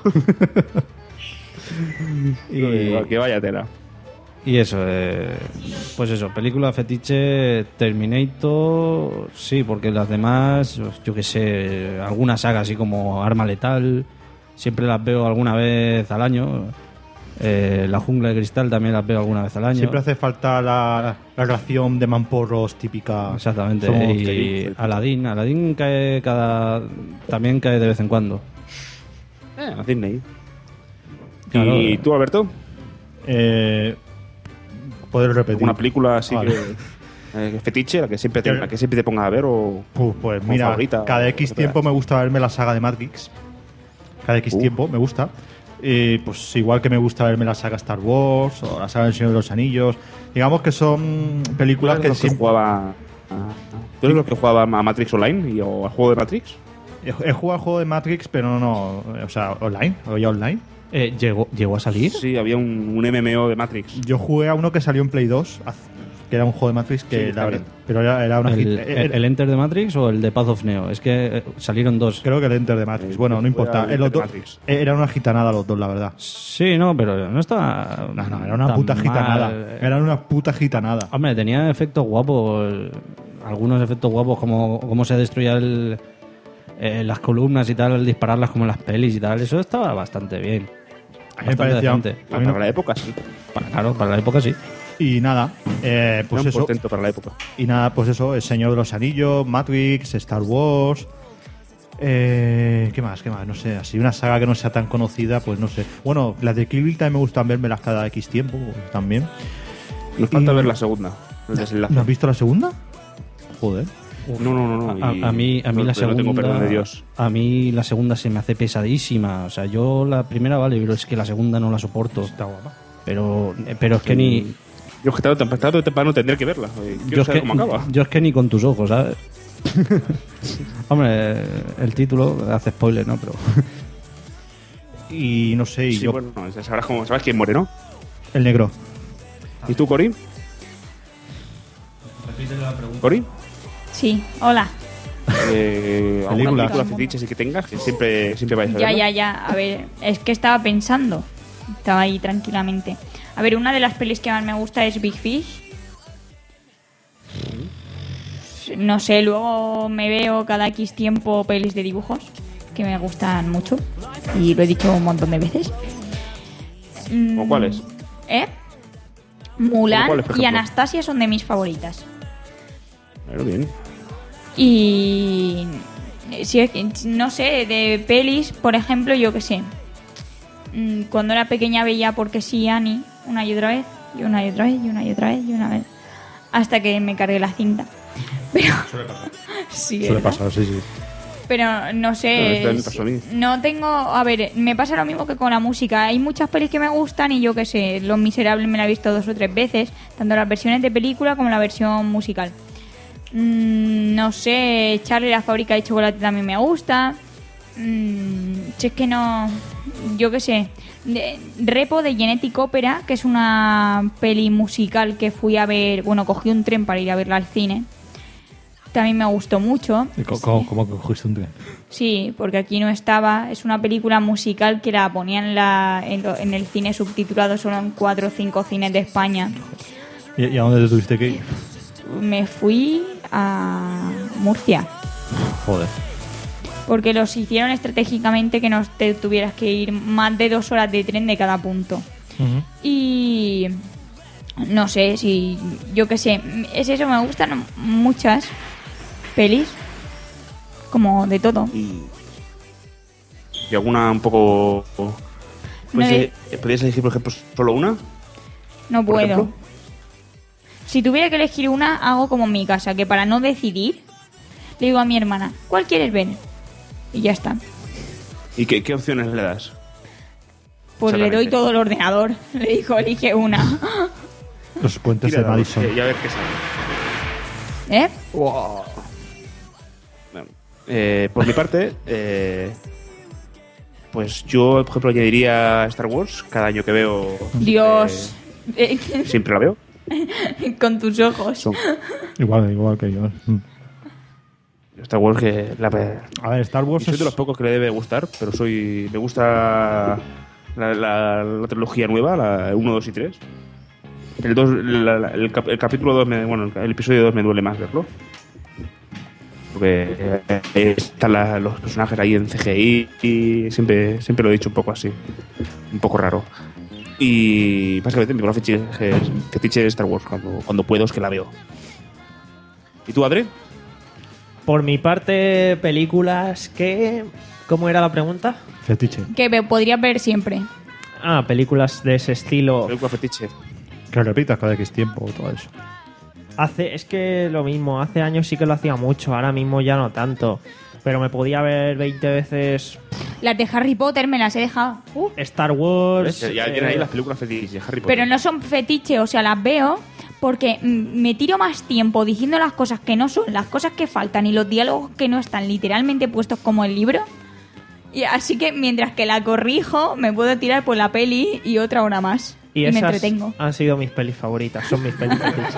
y, que vaya tela. y eso, eh, pues eso, película fetiche Terminator, sí, porque las demás, yo qué sé, alguna saga así como Arma Letal, siempre las veo alguna vez al año. Eh, La Jungla de Cristal también las veo alguna vez al año. Siempre hace falta la, la relación de mamporros típica. Exactamente. Somos Y felices. Aladdin, Aladdin cae cada, también cae de vez en cuando. Eh, a Disney. Claro, ¿Y eh. tú, Alberto? Eh, poder repetir. ¿Alguna película así Vale. que, eh, que fetiche, la que siempre te, la que siempre te pongas a ver o Uf, pues como mira, favorita, cada o X lo que tiempo veas? me gusta verme la saga de Matrix. Cada X Uh. tiempo me gusta. Y pues igual que me gusta verme la saga Star Wars o la saga del Señor de los Anillos. Digamos que son películas ¿Tú que eres los que siempre... jugaba a- ¿Tú eres los que jugaba a Matrix Online y, o al juego de Matrix? He, he jugado al juego de Matrix, pero no, no, o sea, online, o ya online. Eh, ¿llegó, ¿Llegó a salir? Sí, había un, un M M O de Matrix. Yo jugué a uno que salió en Play dos, haz- que era un juego de Matrix que Sí, la también. verdad- pero era, era una ¿El, hit- el- era- el Enter de Matrix o el de Path of Neo? Es que eh, salieron dos. creo que el Enter de Matrix. Eh, Bueno, no fue importa. el Eh, los Enter dos- de Matrix. eh, era una gitanada los dos, la verdad. Sí, no, pero no estaba. No, no, era una tan puta mal. gitanada. Era una puta gitanada. Hombre, tenía efectos guapos. Algunos efectos guapos, como cómo se destruía el, eh, las columnas y tal, al dispararlas como en las pelis y tal. Eso estaba bastante bien. A mí me Bastante parecía- decente. a mí no- Para la época, sí. Para, claro, para la época sí. Y nada, eh, pues Era un eso. portento para la época. Y nada, pues eso, El Señor de los Anillos, Matrix, Star Wars. Eh, ¿Qué más? ¿Qué más? No sé, así una saga que no sea tan conocida, pues no sé. Bueno, las de Kill Bill también me gustan vermelas cada X tiempo, pues, también. Nos falta Y- ver la segunda. El desenlace. ¿No has visto la segunda? Joder. No, no, no. no. A, y a mí, a mí no- la no segunda. tengo perdón de Dios. A mí la segunda se me hace pesadísima. O sea, yo la primera vale, pero es que la segunda no la soporto. Está guapa. Pero, pero es que ni. Yo es que tarde o tarde o temprano tendré que verla. eh, Quiero Yo es, saber que, cómo acaba. yo es que ni con tus ojos, ¿sabes? Hombre, el título hace spoiler, ¿no? Pero. Y no sé, y Sí, yo. bueno, ya sabrás, cómo, sabrás quién muere, ¿no? El negro. ¿Y tú, Cori? ¿Cori? Sí, hola. Eh, ¿Alguna Películas. película fetiche sí que tengas? Que siempre, siempre vais a Ya, verlo. ya, ya. A ver, es que estaba pensando. Estaba ahí tranquilamente. A ver, una de las pelis que más me gusta es Big Fish. No sé, luego me veo cada X tiempo pelis de dibujos que me gustan mucho. Y lo he dicho un montón de veces. Mm, ¿Cómo cuáles? ¿Eh? Mulan cuáles, por y ejemplo? Anastasia son de mis favoritas. Bueno, bien. Y si es que- no sé, de pelis, por ejemplo, yo qué sé. Mm, Cuando era pequeña veía Porque sí, Annie, una y otra vez, y una y otra vez, y una y otra vez, y una vez. Hasta que me cargué la cinta. Pero. Suele pasar. Sí, Suele ¿verdad? pasar, sí, sí. Pero no No, sé. esto me pasó a mí. No tengo. A ver, me pasa lo mismo que con la música. Hay muchas pelis que me gustan y yo qué sé. Los Miserables me la he visto dos o tres veces. Tanto las versiones de película como la versión musical. Mm, no sé. Charlie la fábrica de chocolate también me gusta. Mm, si es que no. Yo qué sé. De- Repo de Genetic Opera, que es una peli musical que fui a ver. Bueno, cogí un tren para ir a verla al cine. También me gustó mucho. ¿Cómo, cómo que cogiste un tren? Sí, porque aquí no estaba. Es una película musical que la ponían en, la, en, lo- en el cine subtitulado solo en cuatro o cinco cines de España. ¿Y, y a dónde te tuviste que ir? Me fui a Murcia. Joder. Porque los hicieron estratégicamente que no te tuvieras que ir más de dos horas de tren de cada punto. Y no sé si, yo qué sé, es eso, me gustan muchas pelis, como de todo. Y, y alguna un poco... Pues, No, eh, ¿Podrías elegir, por ejemplo, solo una? No por puedo. ejemplo? Si tuviera que elegir una, hago como en mi casa, que para no decidir, le digo a mi hermana, ¿cuál quieres ver? Y ya está. ¿Y qué, qué opciones le das? Pues le doy Exactamente. todo el ordenador. Le dijo, elige una. Los puentes Tira de dados, Madison. que- y a ver qué sale. ¿Eh? Bueno, eh, por mi parte, eh, pues yo, por ejemplo, añadiría Star Wars. Cada año que veo... Dios. eh, siempre la veo. Con tus ojos. Son Igual, igual que yo. Mm. Star Wars que... La, A ver, Star Wars soy es... de los pocos que le debe gustar, pero soy me gusta la, la, la trilogía nueva, la uno, dos y tres. El, dos, la- la- el, cap- el capítulo dos, me, bueno, el episodio dos me duele más verlo. Porque eh, están la- los personajes ahí en C G I y siempre, siempre lo he dicho un poco así. Un poco raro. Y básicamente mi película fetiche es fetiche de Star Wars. Cuando, cuando puedo es que la veo. ¿Y tú, Adri? Por mi parte, películas que... ¿Cómo era la pregunta? Fetiche. Que me podrías ver siempre. Ah, películas de ese estilo. Película fetiche. Que repitas cada X tiempo, todo eso. Hace, es que lo mismo, hace años sí que lo hacía mucho, ahora mismo ya no tanto. Pero me podía ver veinte veces Las de Harry Potter me las he dejado. Uh, Star Wars. Ya eh, tienen ahí las películas fetiche de Harry Potter. pero no son fetiche, o sea, las veo porque mm, me tiro más tiempo diciendo las cosas que no son, las cosas que faltan y los diálogos que no están literalmente puestos como el libro. Y así que mientras que la corrijo, me puedo tirar por la peli y otra hora más. Y, Y, me esas entretengo. han sido mis pelis favoritas, son mis pelis fetiches.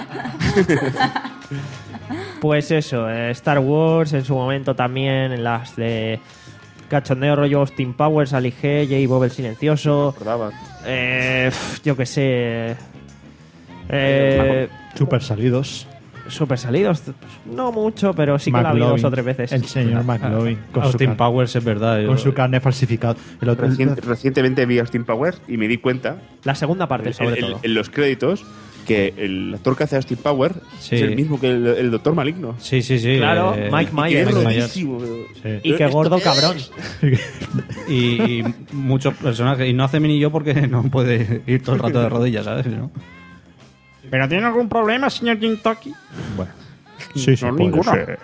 Pues eso, eh, Star Wars en su momento también, en las de cachondeo rollo Austin Powers, Ali G, J. Bob el Silencioso, Recordaba. eh, pf, yo que sé, eh, Super salidos. super salidos, no mucho, pero sí que la vi dos o tres veces. El señor McLovin. Con, su, Austin car- Powers es verdad. yo- con su carne falsificada. El otro, Recien- recientemente vi Austin Powers y me di cuenta La segunda parte, en, sobre en- todo. en los créditos que el actor que hace Austin Powers Sí. es el mismo que el, el Doctor Maligno. Sí, sí, sí. Claro, eh, Mike Y Myers. es Mike rodísimo, pero- Sí. Y que ¿Esto gordo qué cabrón. es? Y, y muchos personajes. Y no hace mini yo porque no puede ir todo el rato de rodillas, ¿sabes? ¿No? ¿Pero tiene algún problema, señor Jintoki? Bueno. Sí, sí, No, puede ninguno. ser.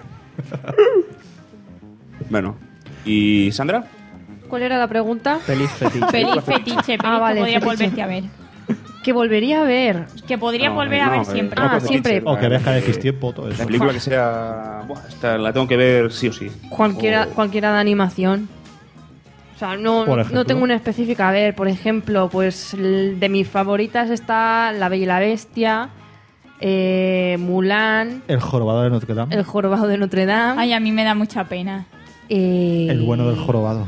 Bueno, ¿y Sandra? ¿Cuál era la pregunta? Feliz fetiche. Peli fetiche, peli Ah, vale, que podría fetiche. volverte a ver. Que volvería a ver. Que podría No, volver a no, ver eh, siempre. no, Ah, pues siempre. fetiche, O que veas cada eh, X tiempo, todo eso. La película que sea... Buah, esta la tengo que ver sí o sí. Cualquiera, O- cualquiera de animación. O sea, no, Por ejemplo. no tengo una específica. A ver, por ejemplo, pues l- de mis favoritas está La Bella y la Bestia, eh, Mulan, El jorobado de Notre Dame. El jorobado de Notre Dame. Ay, a mí me da mucha pena. eh, El bueno del jorobado.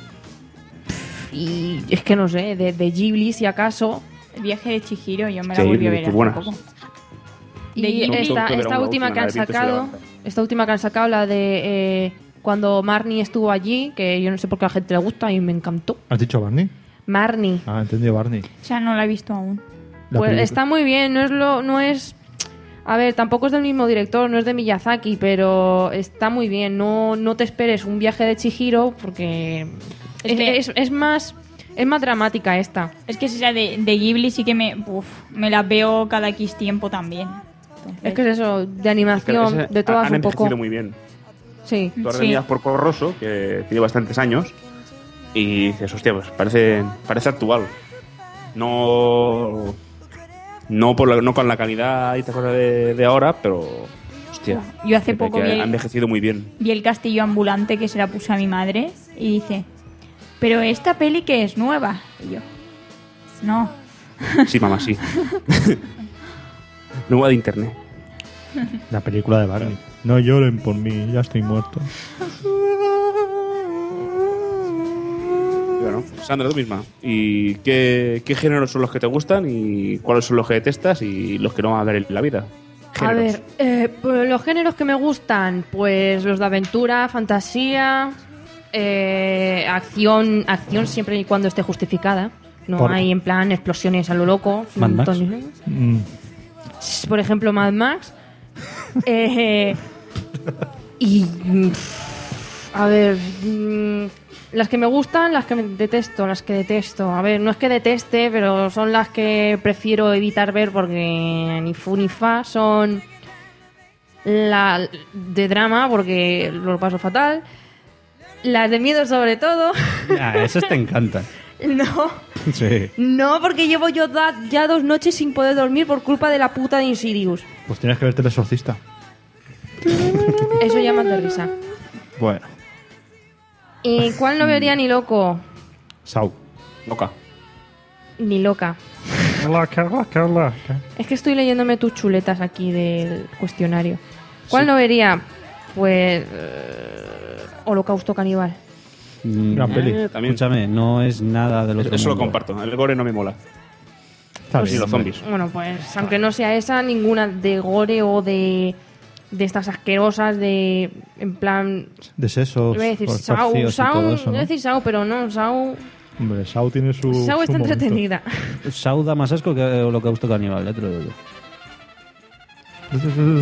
Y es que no sé, de, de Ghibli, si acaso. El viaje de Chihiro, yo me Sí, la volví a muy ver hace buenas. poco. Y De Ghibli. esta, No, esta la última que la han de Viento se sacado, levanta. esta última que han sacado, la de eh, cuando Marnie estuvo allí, que yo no sé por qué a la gente le gusta y me encantó. ¿Has dicho Barney? Marnie. Ah, entendido Barney. O sea, no la he visto aún. La Pues película. está muy bien, no es lo, no es, a ver, tampoco es del mismo director, no es de Miyazaki, pero está muy bien. No, no te esperes un viaje de Chihiro porque Es es, que- es- es más, es más dramática esta. Es que si sea de, de Ghibli sí que me, uf, me la veo cada X tiempo también. Entonces, Es que es eso, de animación, Ese- de todas han un poco. envejecido muy bien. Sí. Tú ahora Sí. venías por Corroso, que tiene bastantes años, y dices, hostia, pues parece, parece actual. No. No, por la- no con la calidad y esta cosa de, de ahora, pero. Hostia. Yo hace que- poco que vi ha el- envejecido muy bien. vi el castillo ambulante que se la puse a mi madre y dice, pero esta peli que es nueva. Y yo, no. Sí, mamá, sí. Nueva de internet. La película de Barney. No lloren por mí, ya estoy muerto. Bueno, Sandra, tú misma. ¿Y qué, qué géneros son los que te gustan y cuáles son los que detestas y los que no van a ver en la vida? A Géneros. ver, eh, pues los géneros que me gustan, pues los de aventura, fantasía, eh, acción, acción siempre y cuando esté justificada. No Por- hay en plan explosiones a lo loco. Mad Max. Tony- Mm. Por ejemplo, Mad Max. Eh, y mm, pff, a ver, mm, las que me gustan, las que me detesto, las que detesto. A ver, no es que deteste, pero son las que prefiero evitar ver porque ni fu ni fa. Son la de drama porque lo paso fatal. Las de miedo sobre todo. Ah, esas te encantan. No, Sí. no, porque llevo yo da- ya dos noches sin poder dormir por culpa de la puta de Insidious. Pues tienes que verte El Exorcista. Eso llaman de risa. Bueno, ¿Y cuál no vería ni loco? Sau. Loca. Ni loca. Loca, loca, loca. Es que estoy leyéndome tus chuletas aquí del cuestionario. ¿Cuál no vería? Pues... eh, Holocausto Caníbal. Mm, Gran peli. Eh, también. Escúchame, no es nada del otro Eso lo mundo. comparto. El gore no me mola. Está Pues sí, bien. los zombies. Bueno, pues aunque no sea esa, ninguna de gore o de... De estas asquerosas de... En plan... De sesos, Iba a decir los Sau, vacíos y Sau, todo eso, iba a ¿no? decir Sau, pero no, Sau... Hombre, Sau tiene su. Sau su está momento. entretenida. Sau da más asco que Holocausto Caníbal, ya te lo digo yo.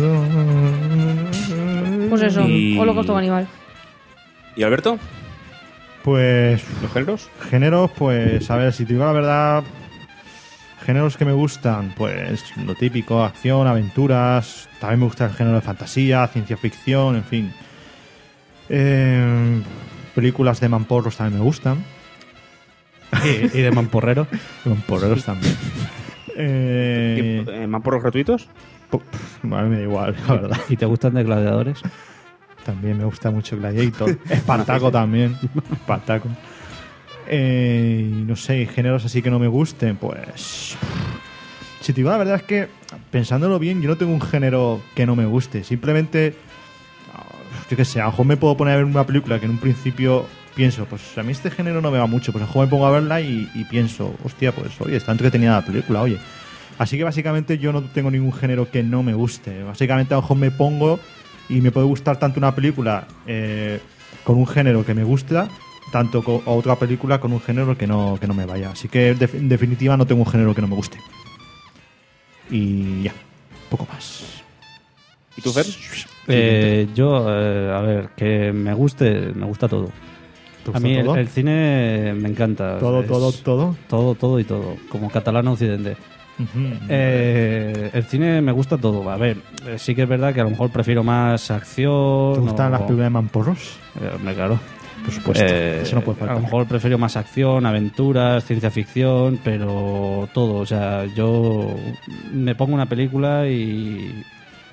Pues eso, Y- Holocausto Caníbal. ¿Y Alberto? Pues. ¿Los géneros? Géneros, pues. A ver, si te digo la verdad. Géneros que me gustan, pues lo típico, acción, aventuras. También me gusta el género de fantasía, ciencia ficción, en fin. Eh, películas de mamporros también me gustan. ¿Y, y de mamporrero? Mamporreros también. Eh, Eh, ¿Mamporros gratuitos? po- pf, a mí me da igual, la verdad. ¿Y te gustan de gladiadores? También me gusta mucho Gladiator. Espartaco también. Espartaco. Eh, y no sé, géneros así que no me gusten, pues. Si te digo la verdad es que, pensándolo bien, yo no tengo un género que no me guste. Simplemente, yo qué sé, a lo mejor me puedo poner a ver una película que en un principio pienso, pues a mí este género no me va mucho. Pues a lo mejor me pongo a verla y, y pienso, hostia, pues oye, está entretenida la película, oye. Así que básicamente yo no tengo ningún género que no me guste. Básicamente a lo mejor me pongo y me puede gustar tanto una película eh, con un género que me gusta, tanto co- o otra película con un género que no, que no me vaya. Así que def- en definitiva no tengo un género que no me guste. Y ya, poco más. ¿Y tú, Fer? Eh, yo, eh, a ver, que me guste, me gusta todo. ¿Te A gusta mí el, todo? el cine me encanta. Todo, Es todo, todo. Todo, todo y todo. Como catalán occidente. Ujú. Eh, el cine me gusta todo. A ver, eh, sí que es verdad que a lo mejor prefiero más acción. ¿Te gustan o- las películas de mamporros? Eh, hombre, claro. Por supuesto. Eh, Eso no puede a faltar. lo mejor prefiero más acción, aventuras, ciencia ficción, pero todo. O sea, yo me pongo una película y.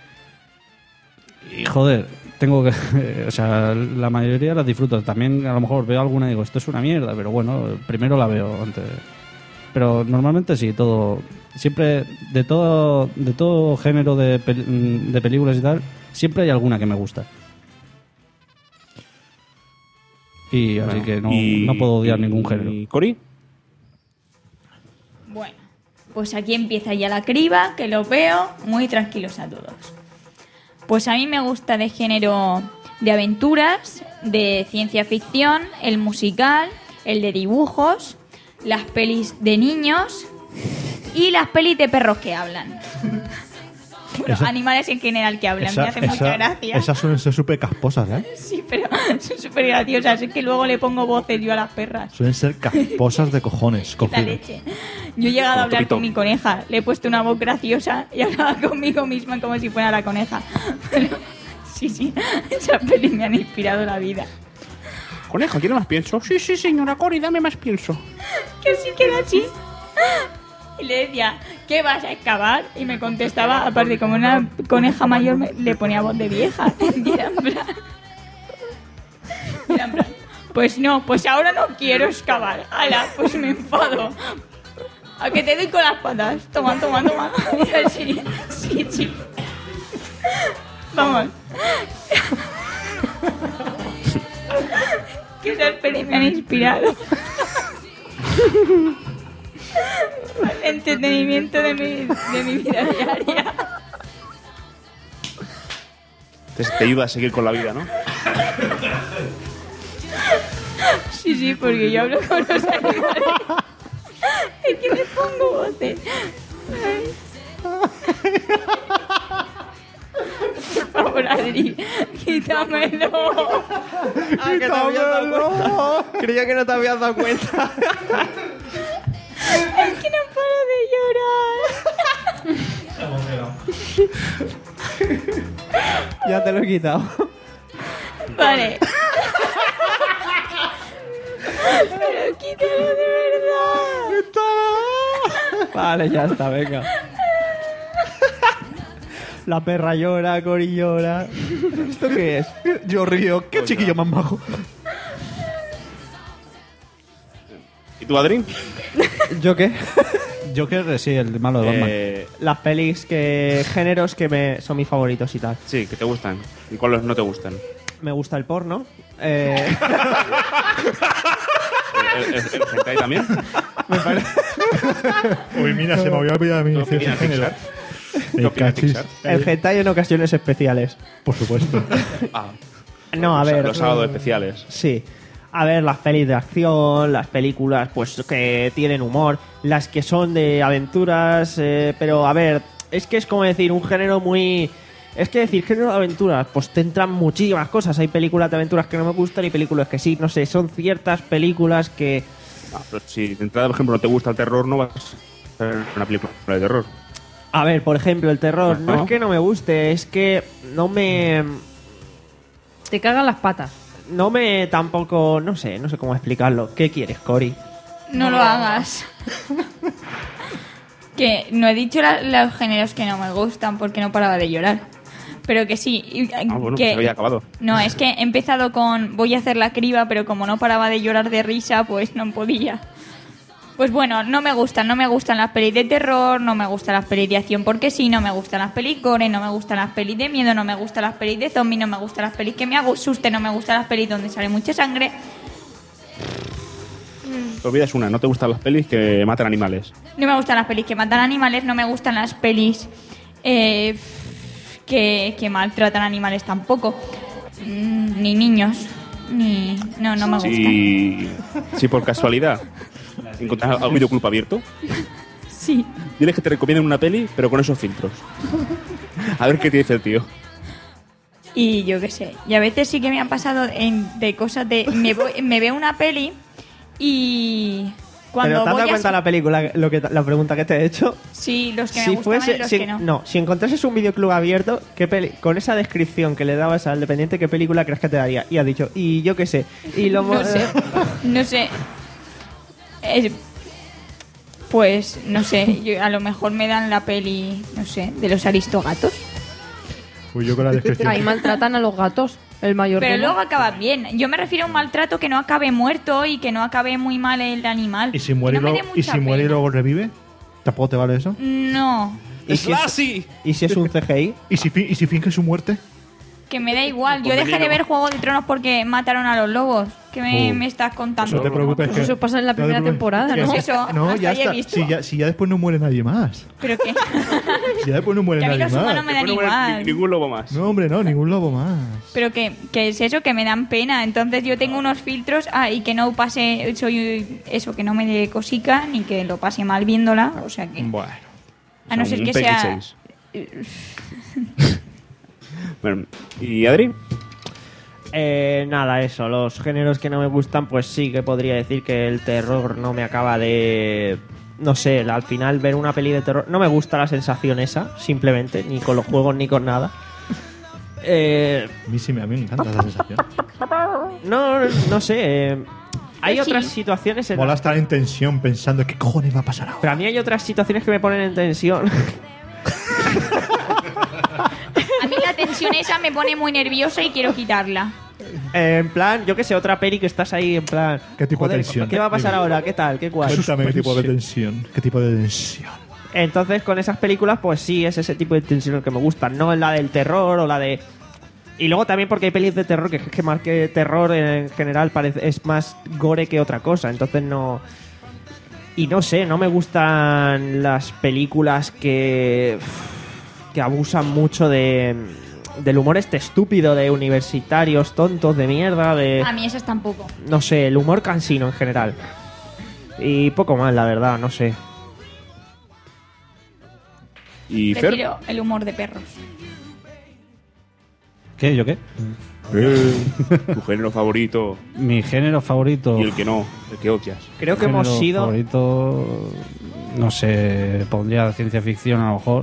Y joder, tengo que. O sea, la mayoría las disfruto. También a lo mejor veo alguna y digo, esto es una mierda, pero bueno, primero la veo antes. Pero normalmente sí, todo, siempre, de todo, de todo género de, pel- de películas y tal, siempre hay alguna que me gusta. Y así Bueno, que no, y- no puedo odiar y- ningún género. ¿Y Cori? Bueno, pues aquí empieza ya la criba, que los veo muy tranquilos a todos. Pues a mí me gusta de género de aventuras, de ciencia ficción, el musical, el de dibujos, las pelis de niños y las pelis de perros que hablan. Bueno, Esa- animales en general que hablan, Esa- me hace mucha esa- gracia. Esas suelen ser súper casposas, ¿eh? Sí, pero son súper graciosas. Es que luego le pongo voces yo a las perras. Suelen ser casposas de cojones, La cogido. leche. Yo he llegado a Como hablar Topito. con mi coneja. Le he puesto una voz graciosa y hablaba conmigo misma como si fuera la coneja. Pero, sí, sí. Esas pelis me han inspirado la vida. Conejo, ¿quiere más pienso? Sí, sí, señora Cori, dame más pienso. Que sí que era así. Y le decía, ¿qué vas a excavar? Y me contestaba, aparte como una coneja mayor, me- le ponía voz de vieja. Y era en plan... Era en plan, pues no, pues ahora no quiero excavar. Ala, pues me enfado. A que te doy con las patas. Toma, toma, toma. Y así, sí, sí. Vamos. Que esas pelis me han inspirado. El entretenimiento de mi, de mi vida diaria. Te, te ayuda a seguir con la vida, ¿no? Sí, sí, porque yo hablo con los animales. Es que le pongo voces. Ay. Por favor, Adri, quítamelo. Ah, que te habías dado cuenta. Creía que no te habías dado cuenta. Es que no paro de llorar. Ya te lo he quitado. Vale. Pero quítalo de verdad. Vale, ya está, venga. La perra llora, Cori llora. ¿Esto qué es? Yo río, qué chiquillo más majo. ¿Y tú, Adri? ¿Yo qué? Joker, sí, el malo de Batman. Eh, Las pelis que... géneros que me, son mis favoritos y tal. sí, que te gustan. ¿Y cuáles no te gustan? Me gusta el porno. Eh, ¿El, el, el, el hentai también? Uy, mira, se me había olvidado mi ¿Qué ese opina género. Pixar? ¿Qué El opina cachis, Pixar? el hentai en ocasiones especiales. por supuesto. Ah, No, a los- ver. Los sábados eh, especiales. Sí. A ver, las pelis de acción, las películas pues que tienen humor, las que son de aventuras, eh, pero a ver, es que es como decir un género muy... Es que decir género de aventuras, pues te entran muchísimas cosas. Hay películas de aventuras que no me gustan y películas que sí, no sé, son ciertas películas que... Ah, pero si de entrada, por ejemplo, no te gusta el terror, no vas a ver una película de terror. A ver, por ejemplo, el terror, no Ajá. es que no me guste, es que no me... Te cagan las patas. No me tampoco... No sé, no sé cómo explicarlo. ¿Qué quieres, Cori? No lo hagas. Que no he dicho la- los géneros que no me gustan porque no paraba de llorar. Pero que sí. y- Ah, bueno, que, pues había acabado. No, es que he empezado con voy a hacer la criba, pero como no paraba de llorar de risa, pues no podía. Pues bueno, no me gustan, no me gustan las pelis de terror, no me gustan las pelis de acción porque sí, no me gustan las pelis gore, no me gustan las pelis de miedo, no me gustan las pelis de zombie, no me gustan las pelis que me asusten, no me gustan las pelis donde sale mucha sangre. Te olvidas una, no te gustan las pelis que matan animales. No me gustan las pelis que matan animales, no me gustan las pelis eh, que, que maltratan animales tampoco. Mm, ni niños, ni... No, no me gustan. Si, si por casualidad encuentras algún videoclub abierto, Sí. diles que te recomienden una peli, pero con esos filtros. A ver qué te dice el tío. Y yo qué sé. Y a veces sí que me han pasado en- de cosas de... Me, voy- me veo una peli y... Cuando Pero ¿te has voy dado a... cuenta la película, lo que, la pregunta que te he hecho? Sí, los que Si me gustaban fuese, y los si, que no. si encontrases un videoclub abierto, ¿qué peli- con esa descripción que le dabas al dependiente, ¿qué película crees que te daría? Y has dicho, y yo qué sé. Y lo mo- No sé. No sé. Es- pues, no sé. Yo- a lo mejor me dan la peli, no sé, de los aristogatos. Uy, yo con la descripción. Ahí maltratan a los gatos, el mayor. Pero luego acaba bien. Yo me refiero a un maltrato que no acabe muerto y que no acabe muy mal el animal. ¿Y si muere, y No me luego, dé ¿y mucha si muere y pena. luego revive? ¿Tampoco te vale eso? No, ¿Y si, es, ¿Y si es un C G I? ¿Y si, fi- y si finge su muerte? que me da igual. Yo Pues dejé de veneno. ver Juego de Tronos porque mataron a los lobos. ¿Qué me, Oh. me estás contando? No te preocupes. Pues que- eso pasa en la no te primera preocupes. temporada, Que ¿no? sí- Eso, no, hasta ya ahí he está. visto. Si ya, si ya después no muere nadie más. ¿Pero qué? Si ya después no muere Que a mí nadie los más. humanos me dan Bueno, bueno, igual. ni- ningún lobo más. No, hombre, no, ningún lobo más. Pero que, que es eso, que me dan pena. Entonces yo tengo unos filtros ah, y que no pase, soy eso, que no me dé cosica ni que lo pase mal viéndola. O sea que, Bueno. a no O sea, ser un que P X sea... seis. Bueno, ¿y Adri? Eh, nada, eso. Los géneros que no me gustan, pues sí que podría decir que el terror no me acaba de... No sé, al final ver una peli de terror... No me gusta la sensación esa, simplemente. Ni con los juegos ni con nada. Eh, A mí sí me, a mí me encanta esa sensación. no, no sé. eh, hay Yo sí. otras situaciones en Mola las... estar en tensión pensando qué cojones va a pasar ahora. Pero a mí hay otras situaciones que me ponen en tensión. A mí la tensión esa me pone muy nerviosa y quiero quitarla. Eh, en plan, yo que sé, otra peli que estás ahí en plan... ¿Qué tipo de joder, tensión? ¿Qué va a pasar Dime. ahora? ¿Qué tal? ¿Qué cual? Cuéntame qué tipo de tensión. ¿Qué tipo de tensión? Entonces, con esas películas, pues sí, es ese tipo de tensión el que me gusta. No la del terror o la de... Y luego también porque hay pelis de terror que, que más que terror en general parece, es más gore que otra cosa. Entonces no... Y no sé, no me gustan las películas que... que abusan mucho de... del humor este estúpido de universitarios tontos de mierda, de... A mí esas tampoco. No sé, el humor cansino en general. Y poco más, la verdad, no sé. ¿Y Fer? Prefiero el humor de perros. ¿Qué? ¿Yo qué? Eh, tu género favorito Mi género favorito. y el que no, el que odias. Creo que hemos género sido... favorito, no sé, pondría ciencia ficción a lo mejor.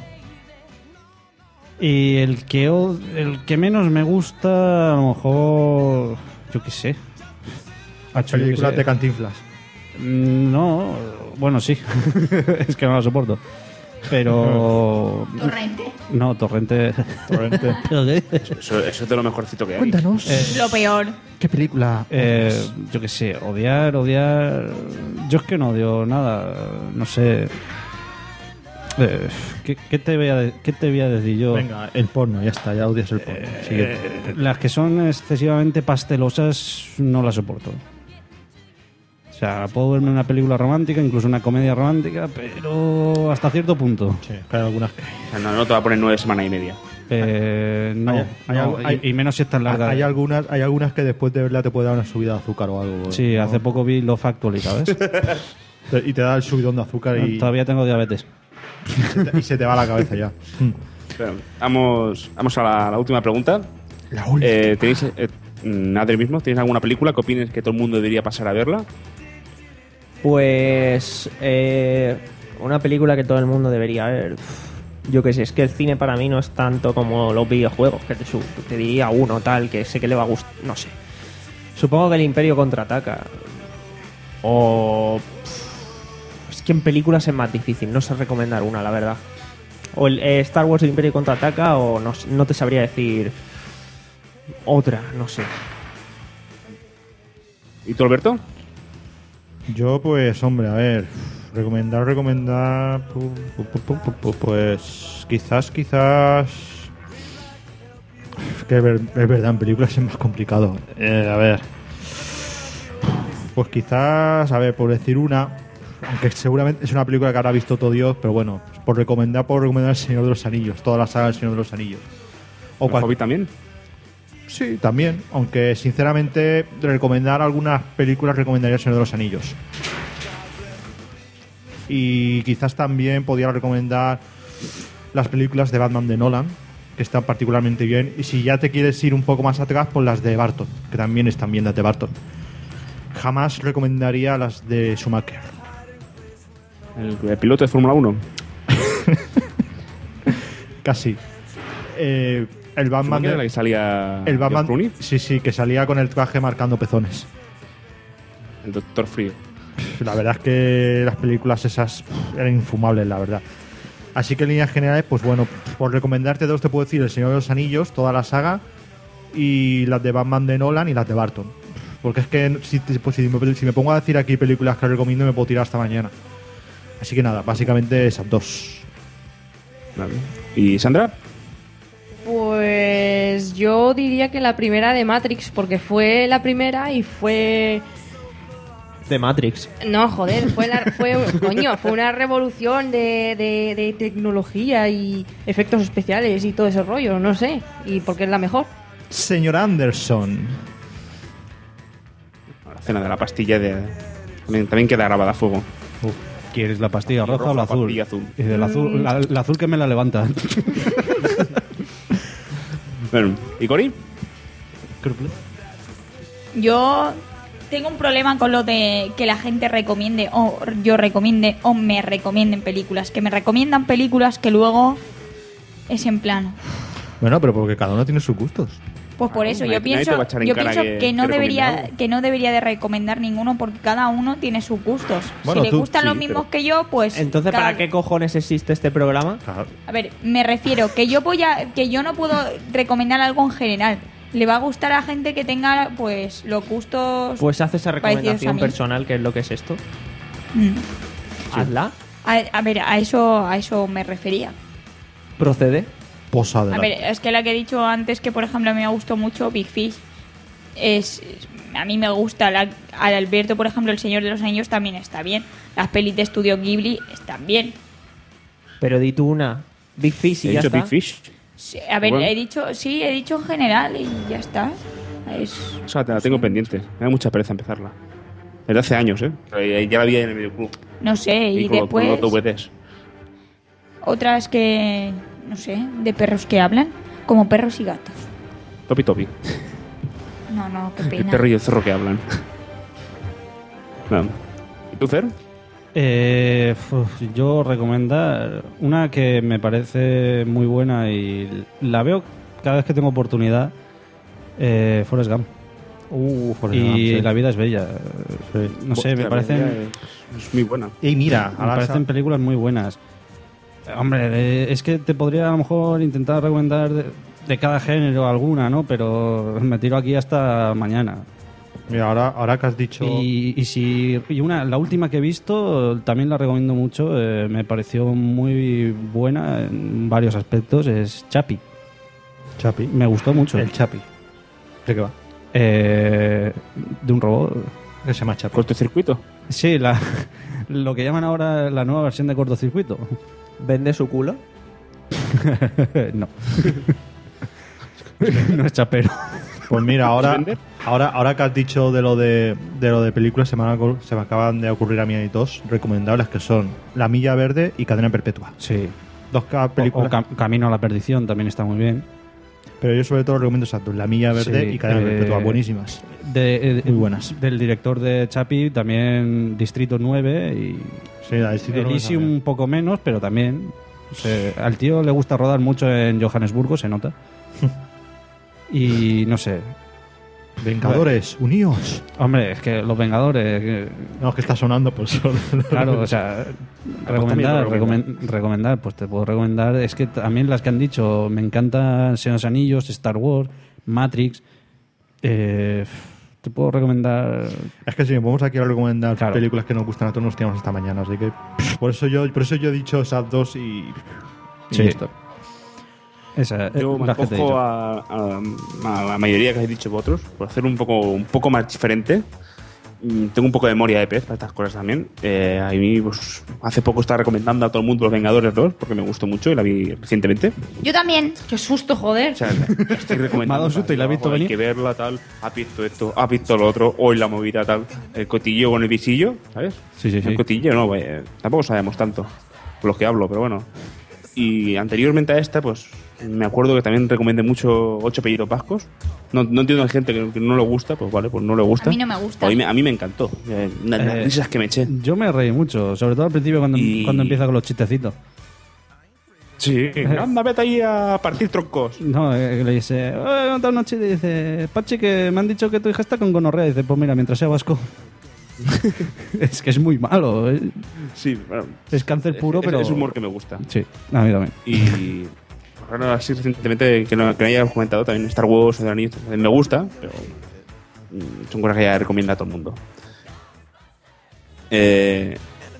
Y el que o- el que menos me gusta, a lo mejor, yo qué sé. Macho, yo qué Películas sé. de Cantinflas. Mm, No, bueno, sí. Es que no lo soporto. Pero. Torrente. No, Torrente. Torrente. ¿Pero qué? Eso, eso es de lo mejorcito que hay. Cuéntanos. Eh, Lo peor. ¿Qué película? Eh, yo qué sé, odiar, odiar. Yo es que no odio nada. No sé. Eh, ¿qué, qué te voy a de- ¿Qué te voy a decir yo? Venga, el porno, ya está, ya odias el porno. Siguiente. Eh, las que son excesivamente pastelosas no las soporto. O sea, puedo verme una película romántica, incluso una comedia romántica, pero hasta cierto punto. Sí, hay algunas que... O sea, no, no te va a poner nueve semanas y media. Eh, no, Hay- hay no, algo- y- hay- y, menos si es tan larga. Hay algunas, hay algunas que después de verla te puede dar una subida de azúcar o algo. Sí, ¿no? hace poco vi Love Actually, ¿sabes? Te- Y te da el subidón de azúcar y, Todavía tengo diabetes. se te, y se te va la cabeza ya. Pero, vamos, vamos a la, la última pregunta. La última. Eh, ¿Tenéis, eh, Nadie mismo, ¿tenéis alguna película que opines que todo el mundo debería pasar a verla? Pues eh, una película que todo el mundo debería ver. Uf, yo qué sé, es que el cine para mí no es tanto como los videojuegos, que te, su- te diría uno tal, que sé que le va a gustar, no sé. Supongo que el Imperio contraataca. O... pff, es que en películas es más difícil, no sé recomendar una, la verdad. O el eh, Star Wars el Imperio contraataca o no, sé, no te sabría decir otra, no sé. ¿Y tú, Alberto? Yo, pues, hombre, a ver. Recomendar, recomendar. pu- pu- pu- pu- pu- pu- Pues quizás, quizás. Es que es ver- es verdad, en películas es más complicado. Eh, a ver. Pues quizás, a ver, por decir una. Aunque seguramente es una película que habrá visto todo Dios, pero bueno, por recomendar, por recomendar El Señor de los Anillos, toda la saga del Señor de los Anillos. O cual- Hobbit también. Sí, también. Aunque sinceramente, de recomendar algunas películas, recomendaría El Señor de los Anillos. Y quizás también podría recomendar las películas de Batman de Nolan, que están particularmente bien. Y si ya te quieres ir un poco más atrás, pues las de Barton, que también están bien las de Barton. Jamás recomendaría las de Schumacher. El, el piloto de Fórmula uno. Casi. Eh, el Batman ¿Schumacher era de, la que salía el George Batman, Clooney? sí, sí, que salía con el traje marcando pezones. El Doctor Frío. La verdad es que las películas esas pff, eran infumables, la verdad. Así que en líneas generales, pues bueno, por recomendarte dos te puedo decir El Señor de los Anillos, toda la saga, y las de Batman de Nolan y las de Barton. Porque es que si, te- pues si, me, si me pongo a decir aquí películas que recomiendo me puedo tirar hasta mañana. Así que nada, básicamente esas dos. Vale. ¿Y Sandra? Pues yo diría que la primera de Matrix, porque fue la primera y fue... De Matrix. No, joder, fue, la, fue, coño, fue una revolución de, de, de tecnología y efectos especiales y todo ese rollo, no sé. Y porque es la mejor. Señor Anderson. La cena de la pastilla de... También, también queda grabada a fuego. Uf, ¿quieres la pastilla roja, roja o la o azul? pastilla azul. Y de la azul, la, la azul que me la levanta. Bueno, ¿y Cori? Yo tengo un problema con lo de que la gente recomiende o yo recomiende o me recomienden películas. Que me recomiendan películas que luego es en plan... Bueno, pero porque cada uno tiene sus gustos. Pues por Ah, eso nadie- yo nadie pienso, te va a echar en yo cara pienso que- que, no que debería recomienda que no debería de recomendar ninguno porque cada uno tiene sus gustos. Bueno, si le tú gustan sí, los mismos pero- que yo, pues Entonces, cada- ¿para qué cojones existe este programa? Claro. A ver, me refiero que yo voy a que yo no puedo recomendar algo en general. Le va a gustar a gente que tenga pues los gustos. Pues haz esa parecidos a recomendación mí. personal, que es lo que es esto. Mm. Hazla. A, a ver, a eso a eso me refería. Procede. Posada. A ver, es que la que he dicho antes que por ejemplo a mí me gustó mucho Big Fish es, es- a mí me gusta la, al Alberto, por ejemplo, El Señor de los Anillos también está bien. Las pelis de Estudio Ghibli están bien. Pero di tú una. Big Fish y ¿He ya dicho está. Big Fish? Sí, a ver, Bueno. he dicho, sí, he dicho en general y ya está. Es, O sea, te la tengo pendiente. Me da mucha pereza empezarla. Desde hace años, ¿eh? Pero ya la vi en el videoclub. no sé, y, Y, con, después con los D V Ds. otras que, no sé, de perros que hablan, como perros y gatos. Topi Topi. No, no, qué El pena. perro y el zorro que hablan. Vamos. ¿Y tú, Fer? Eh, uf, yo recomendar una que me parece muy buena y la veo cada vez que tengo oportunidad. Eh, Forrest Gump. Uh, por Y La vida es bella. No sé, me Hostia, parecen... Es, es muy buena. Y mira, Me ahora parecen sa- películas muy buenas. Hombre, eh, es que te podría a lo mejor intentar recomendar de, de cada género alguna, ¿no? Pero me tiro aquí hasta mañana. mira, ahora, ahora que has dicho. Y, y si y una, la última que he visto también la recomiendo mucho. eh, me pareció muy buena en varios aspectos. Es Chapi. Chapi. Me gustó mucho. El Chapi. ¿De qué va? Eh, de un robot. Que se llama Chapi. ¿Cortocircuito? Sí, la, lo que llaman ahora la nueva versión de cortocircuito. ¿Vende su culo? No. No es chapero. Pues mira, ahora, vender? ahora, ahora que has dicho de lo de, de lo de películas, se me, han ocur- se me acaban de ocurrir a mí ahí dos recomendables que son La Milla Verde y Cadena Perpetua. Sí. Dos ca- O, películas. o Cam- Camino a la Perdición también está muy bien. Pero yo sobre todo recomiendo esas dos, La Milla Verde Sí, y Cadena eh, Perpetua. Buenísimas. De, eh, Muy buenas. Del director de Chapi, también Distrito nueve y Sí, la Distrito nueve Elysium también. un poco menos, pero también. O sea, al tío le gusta rodar mucho en Johannesburgo, se nota. Y no sé. Vengadores, uníos. Hombre, es que Los Vengadores. que- No, es que está sonando por solo. Claro, o sea, recomendar, recomen- recomendar, pues te puedo recomendar. Es que también las que han dicho, me encantan Señor de los Anillos, Star Wars, Matrix. Eh, te puedo recomendar. Es que si me ponemos aquí a recomendar Claro. películas que nos gustan a todos, nos tiramos hasta mañana. Así que pff, por eso yo, por eso yo he dicho esas dos y. y Sí. listo. Esa, Yo eh, me las que te he acojo dicho. a, a- a la mayoría que habéis dicho vosotros, por hacer un poco, un poco más diferente. Mm, Tengo un poco de memoria de pez para estas cosas también. Eh, a mí, pues, hace poco estaba recomendando a todo el mundo Los Vengadores dos, porque me gustó mucho y la vi recientemente. Yo también. Qué susto, joder. O sea, la estoy recomendando. Me ha dado susto y la he visto Hay venir. que verla, tal. Ha visto esto, ha visto lo otro. Hoy la movida, tal. El cotillo con el visillo, ¿sabes? Sí, sí, sí. El cotillo, no, eh, tampoco sabemos tanto. Por los que hablo, pero bueno. Y anteriormente a esta, pues me acuerdo que también recomendé mucho Ocho apellidos vascos. No, no entiendo a gente que, que no le gusta, pues vale, pues no le gusta. A mí no me gusta. A mí me, a mí me encantó. Eh, las las Eh, risas que me eché. Yo me reí mucho, sobre todo al principio cuando, Y- cuando empieza con los chistecitos. Sí, anda, vete ahí a partir troncos. No, eh, que le dice, "Eh, he contado una chiste", y dice, Pachi, que me han dicho que tu hija está con gonorrea. Y dice, pues mira, mientras sea vasco. Es que es muy malo. eh. Sí, bueno, Es cáncer puro, es, pero. es humor que me gusta. Sí, a mí también. Y ahora así recientemente que no, que no haya comentado también Star Wars, Señor de los Anillos, me gusta, pero mm, son cosas que ya recomienda a todo el mundo. Eh,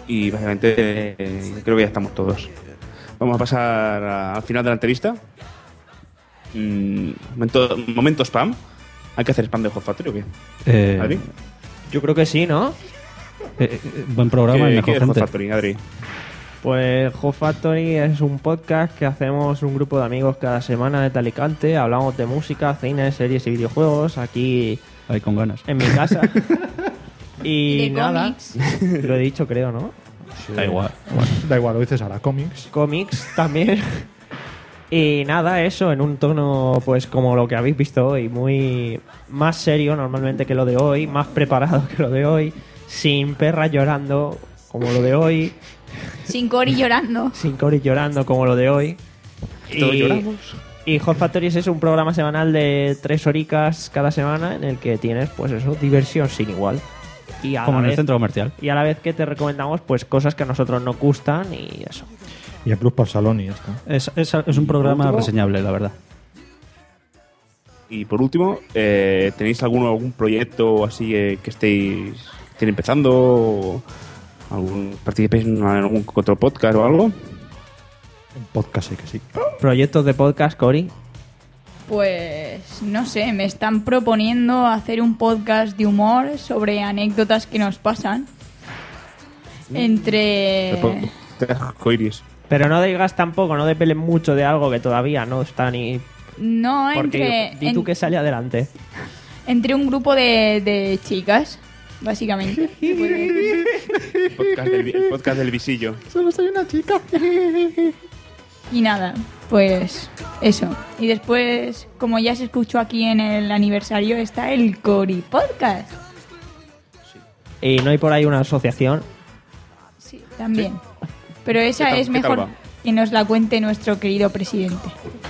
Y básicamente eh, creo que ya estamos todos. Vamos a pasar a- al final de la entrevista. Mm, momento, momento spam. ¿Hay que hacer spam de Hot Factory o qué? Eh, ¿Adri? Yo creo que sí, ¿no? eh, eh, buen programa y ¿Qué, mejor qué es Hot gente. Factory, Adri? Pues Hot Factory es un podcast que hacemos un grupo de amigos cada semana de Alicante. Hablamos de música, cine, series y videojuegos aquí Ahí con ganas. en mi casa. y Y de nada, cómics. lo he dicho creo, ¿no? Da igual. Da igual, lo dices ahora, cómics. Cómics también. Y nada, eso en un tono pues como lo que habéis visto hoy, muy más serio normalmente que lo de hoy, más preparado que lo de hoy, sin perras llorando como lo de hoy, Sin Cory llorando. sin Cory llorando como lo de hoy. Todos lloramos. Y Hot Factory es un programa semanal de tres horicas cada semana en el que tienes pues eso, diversión sin igual. Y a Como la en el vez- centro comercial. Y a la vez que te recomendamos pues cosas que a nosotros nos gustan y eso. Y el Plus por Salón y ya está. Es, es, es un programa último? reseñable, la verdad. Y por último, eh, ¿tenéis alguno, algún proyecto así eh, que estéis, estéis empezando? O algún, ¿Participéis en algún otro podcast o algo? Un podcast sí que sí. Proyectos de podcast, Cory. Pues no sé, me están proponiendo hacer un podcast de humor sobre anécdotas que nos pasan. Entre... Coiris. Pero no digas tampoco, no desveles mucho de algo que todavía no está ni... No, Porque entre... di tú en- que sale adelante. Entre un grupo de, de chicas, básicamente. se puede decir. Podcast del, vi- el podcast del visillo. Solo soy una chica. Y nada, pues eso. Y después, como ya se escuchó aquí en el aniversario, está el Cory Podcast. Y no hay por ahí una asociación. Sí, también. Pero esa ¿Qué tal- es qué tal mejor va? que nos la cuente nuestro querido presidente.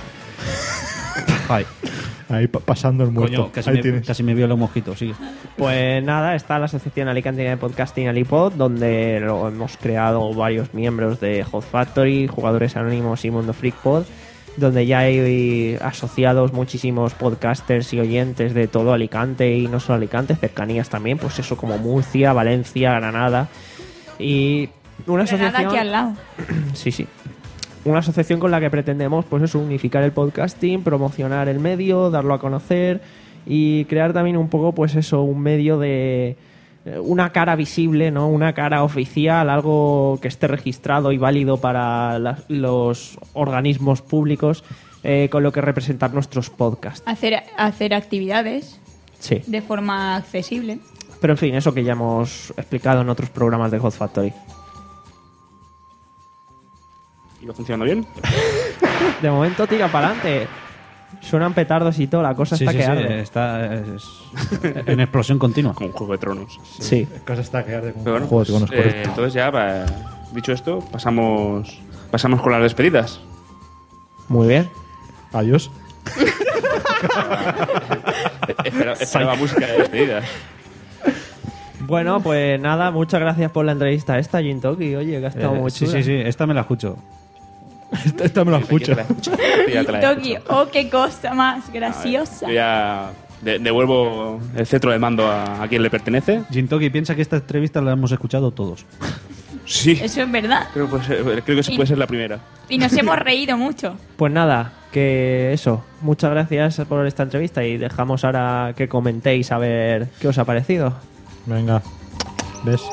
Ay, Ahí pa- pasando el muerto. coño, casi Ahí me, tienes. casi me vio los mosquitos, sigue. Pues nada, está la Asociación Alicante de Podcasting Alipod, donde lo hemos creado varios miembros de Hot Factory, Jugadores Anónimos y Mundo Freak Pod, donde ya hay asociados muchísimos podcasters y oyentes de todo Alicante y no solo Alicante, cercanías también, pues eso como Murcia, Valencia, Granada. Y una Pero nada asociación... aquí al lado. Sí, sí. Una asociación con la que pretendemos, pues eso, unificar el podcasting, promocionar el medio, darlo a conocer y crear también un poco, pues eso, un medio de eh, una cara visible, ¿no? Una cara oficial, algo que esté registrado y válido para la- los organismos públicos eh, con lo que representar nuestros podcasts. Hacer, hacer actividades Sí. de forma accesible. Pero en fin, eso que ya hemos explicado en otros programas de Hot Factory. ¿Y va funcionando bien? De momento tira para adelante. Suenan petardos y todo, la cosa Sí, está sí, que sí, arde. está es- en explosión continua. Como un Juego de Tronos. Sí. La cosa está que arde como Pero un bueno, juego de pues, tronos, eh, correcto. entonces ya, pa- dicho esto, pasamos pasamos con las despedidas. Muy bien. Adiós. Eh, Espera, esperaba música de despedidas. Bueno, pues nada, muchas gracias por la entrevista esta, Jintoki. Oye, que ha estado Eh, muy sí, chula. sí, sí, esta me la escucho. Esta, esta me la escucho. Ya te la escucho. Ya te la Toki, escucho. oh, qué cosa más graciosa. Yo ya de- devuelvo el cetro de mando a, a quien le pertenece. Jintoki piensa que esta entrevista la hemos escuchado todos. Sí, Eso es verdad. creo, que puede ser- creo que esa Y- puede ser la primera. Y nos hemos reído mucho. Pues nada, que eso. Muchas gracias por esta entrevista y dejamos ahora que comentéis a ver qué os ha parecido. Venga. Besis.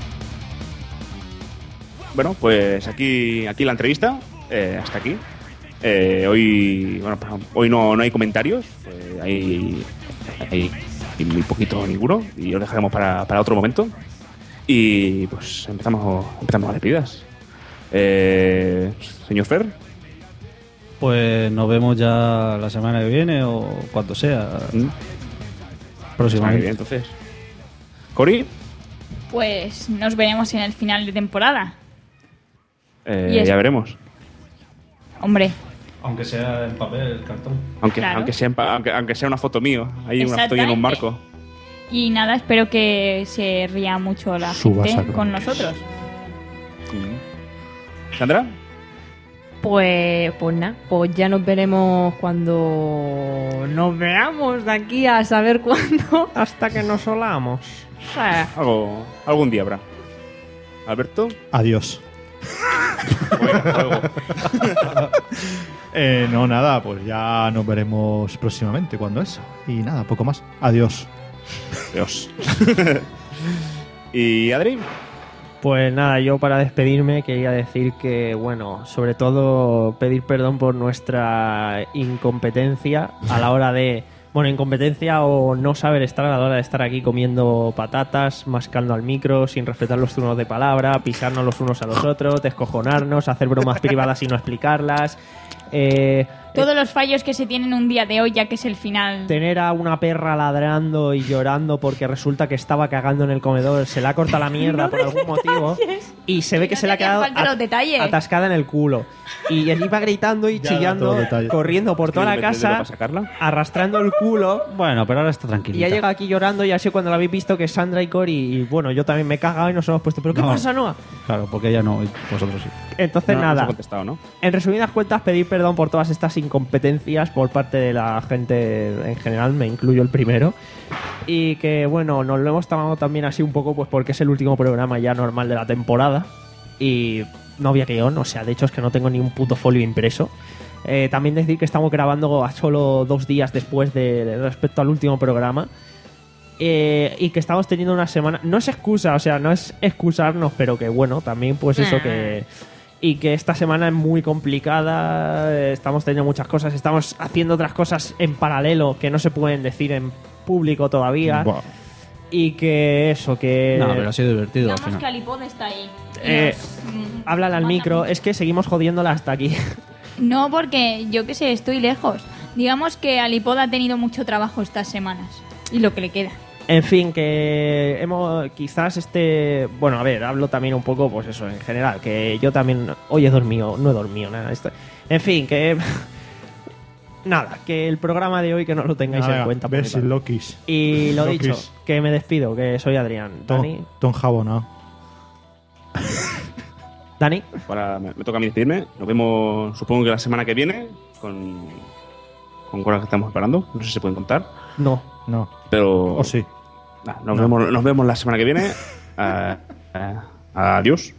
Bueno, pues aquí, aquí la entrevista. eh, hasta aquí. Eh, hoy bueno, hoy no, no hay comentarios, eh, hay, hay, hay muy poquito o ninguno, y los dejaremos para, para otro momento. Y pues empezamos, empezamos las despedidas. Eh, señor Fer. Pues nos vemos ya la semana que viene o cuando sea. ¿Mm? Próximamente. Bien, entonces. Cori. Pues nos veremos en el final de temporada. Eh, Y es- ya veremos. Hombre, Aunque sea en papel, cartón. Aunque, Claro. aunque, sea, en pa- aunque, aunque sea una foto mío. Hay una foto y en un Exactamente. marco. y nada, espero que se ría mucho la Subas gente a con Cronos. nosotros. Mm. ¿Sandra? Pues, pues nada, pues ya nos veremos cuando nos veamos de aquí a saber cuándo. Hasta que nos solamos. O sea, Algo, algún día habrá. Alberto. Adiós. Bueno, hasta luego. Eh, no, nada, pues ya nos veremos próximamente cuando eso. Y nada, poco más. Adiós. Dios. ¿Y Adri? Pues nada, yo para despedirme quería decir que, bueno, sobre todo pedir perdón por nuestra incompetencia a la hora de... Bueno, incompetencia o no saber estar a la hora de estar aquí comiendo patatas, mascando al micro, sin respetar los turnos de palabra, pisarnos los unos a los otros, descojonarnos, hacer bromas privadas y no explicarlas. Eh, Todos los fallos que se tienen un día de hoy, ya que es el final. tener a una perra ladrando y llorando porque resulta que estaba cagando en el comedor, se le ha cortado la mierda No por des algún motivo detalles. y se ve Que que no se le ha te hagan quedado falta los detalles. atascada en el culo. Y él iba gritando y Ya, chillando, todo detalle. corriendo por toda la ¿Tienes casa, para sacarla? arrastrando el culo. Bueno, pero ahora está Y tranquilita. ha llegado aquí llorando y así cuando lo habéis visto que Sandra y Cory, y bueno, yo también me he cagado y nos hemos puesto, ¿pero qué No. pasa, Noah? Claro, porque ella no, y vosotros sí. Entonces No, no se nada, ha contestado, ¿no? en resumidas cuentas, pedir perdón por todas estas incompetencias por parte de la gente en general, me incluyo el primero. Y que, bueno, nos lo hemos tomado también así un poco, pues porque es el último programa ya normal de la temporada. Y no había guión, o sea, de hecho es que no tengo ni un puto folio impreso. Eh, también decir que estamos grabando a solo dos días después de, de respecto al último programa. Eh, y que estamos teniendo una semana. No es excusa, o sea, no es excusarnos, pero que bueno, también pues eso que. Y que esta semana es muy complicada, eh, estamos teniendo muchas cosas, estamos haciendo otras cosas en paralelo que no se pueden decir en público todavía. Buah. Y que eso, que. No, pero ha sido divertido al Digamos final. que Alipod está ahí. Y Eh, nos, mm, Háblale al manda micro, mucho. es que seguimos jodiéndola hasta aquí. No, porque yo qué sé, estoy lejos. Digamos que Alipod ha tenido mucho trabajo estas semanas. Y lo que le queda. En fin, que hemos quizás este... Bueno, a ver, hablo también un poco, pues eso, en general, que yo también hoy he dormido, no he dormido nada. Esto- En fin, que... Nada, que el programa de hoy que no lo tengáis Nada, en cuenta. por mi ves parte. Lokis. Y lo Lokis. dicho, que me despido, que soy Adrián. Dani, Ton, ton jabonado. Dani, Ahora me, me toca a mí despedirme. Nos vemos, supongo que la semana que viene, con, con cosas que estamos esperando. No sé si se pueden contar. no. No. Pero. O sí. Nah, nos, No. Vemos, nos vemos la semana que viene. Ah, ah, adiós.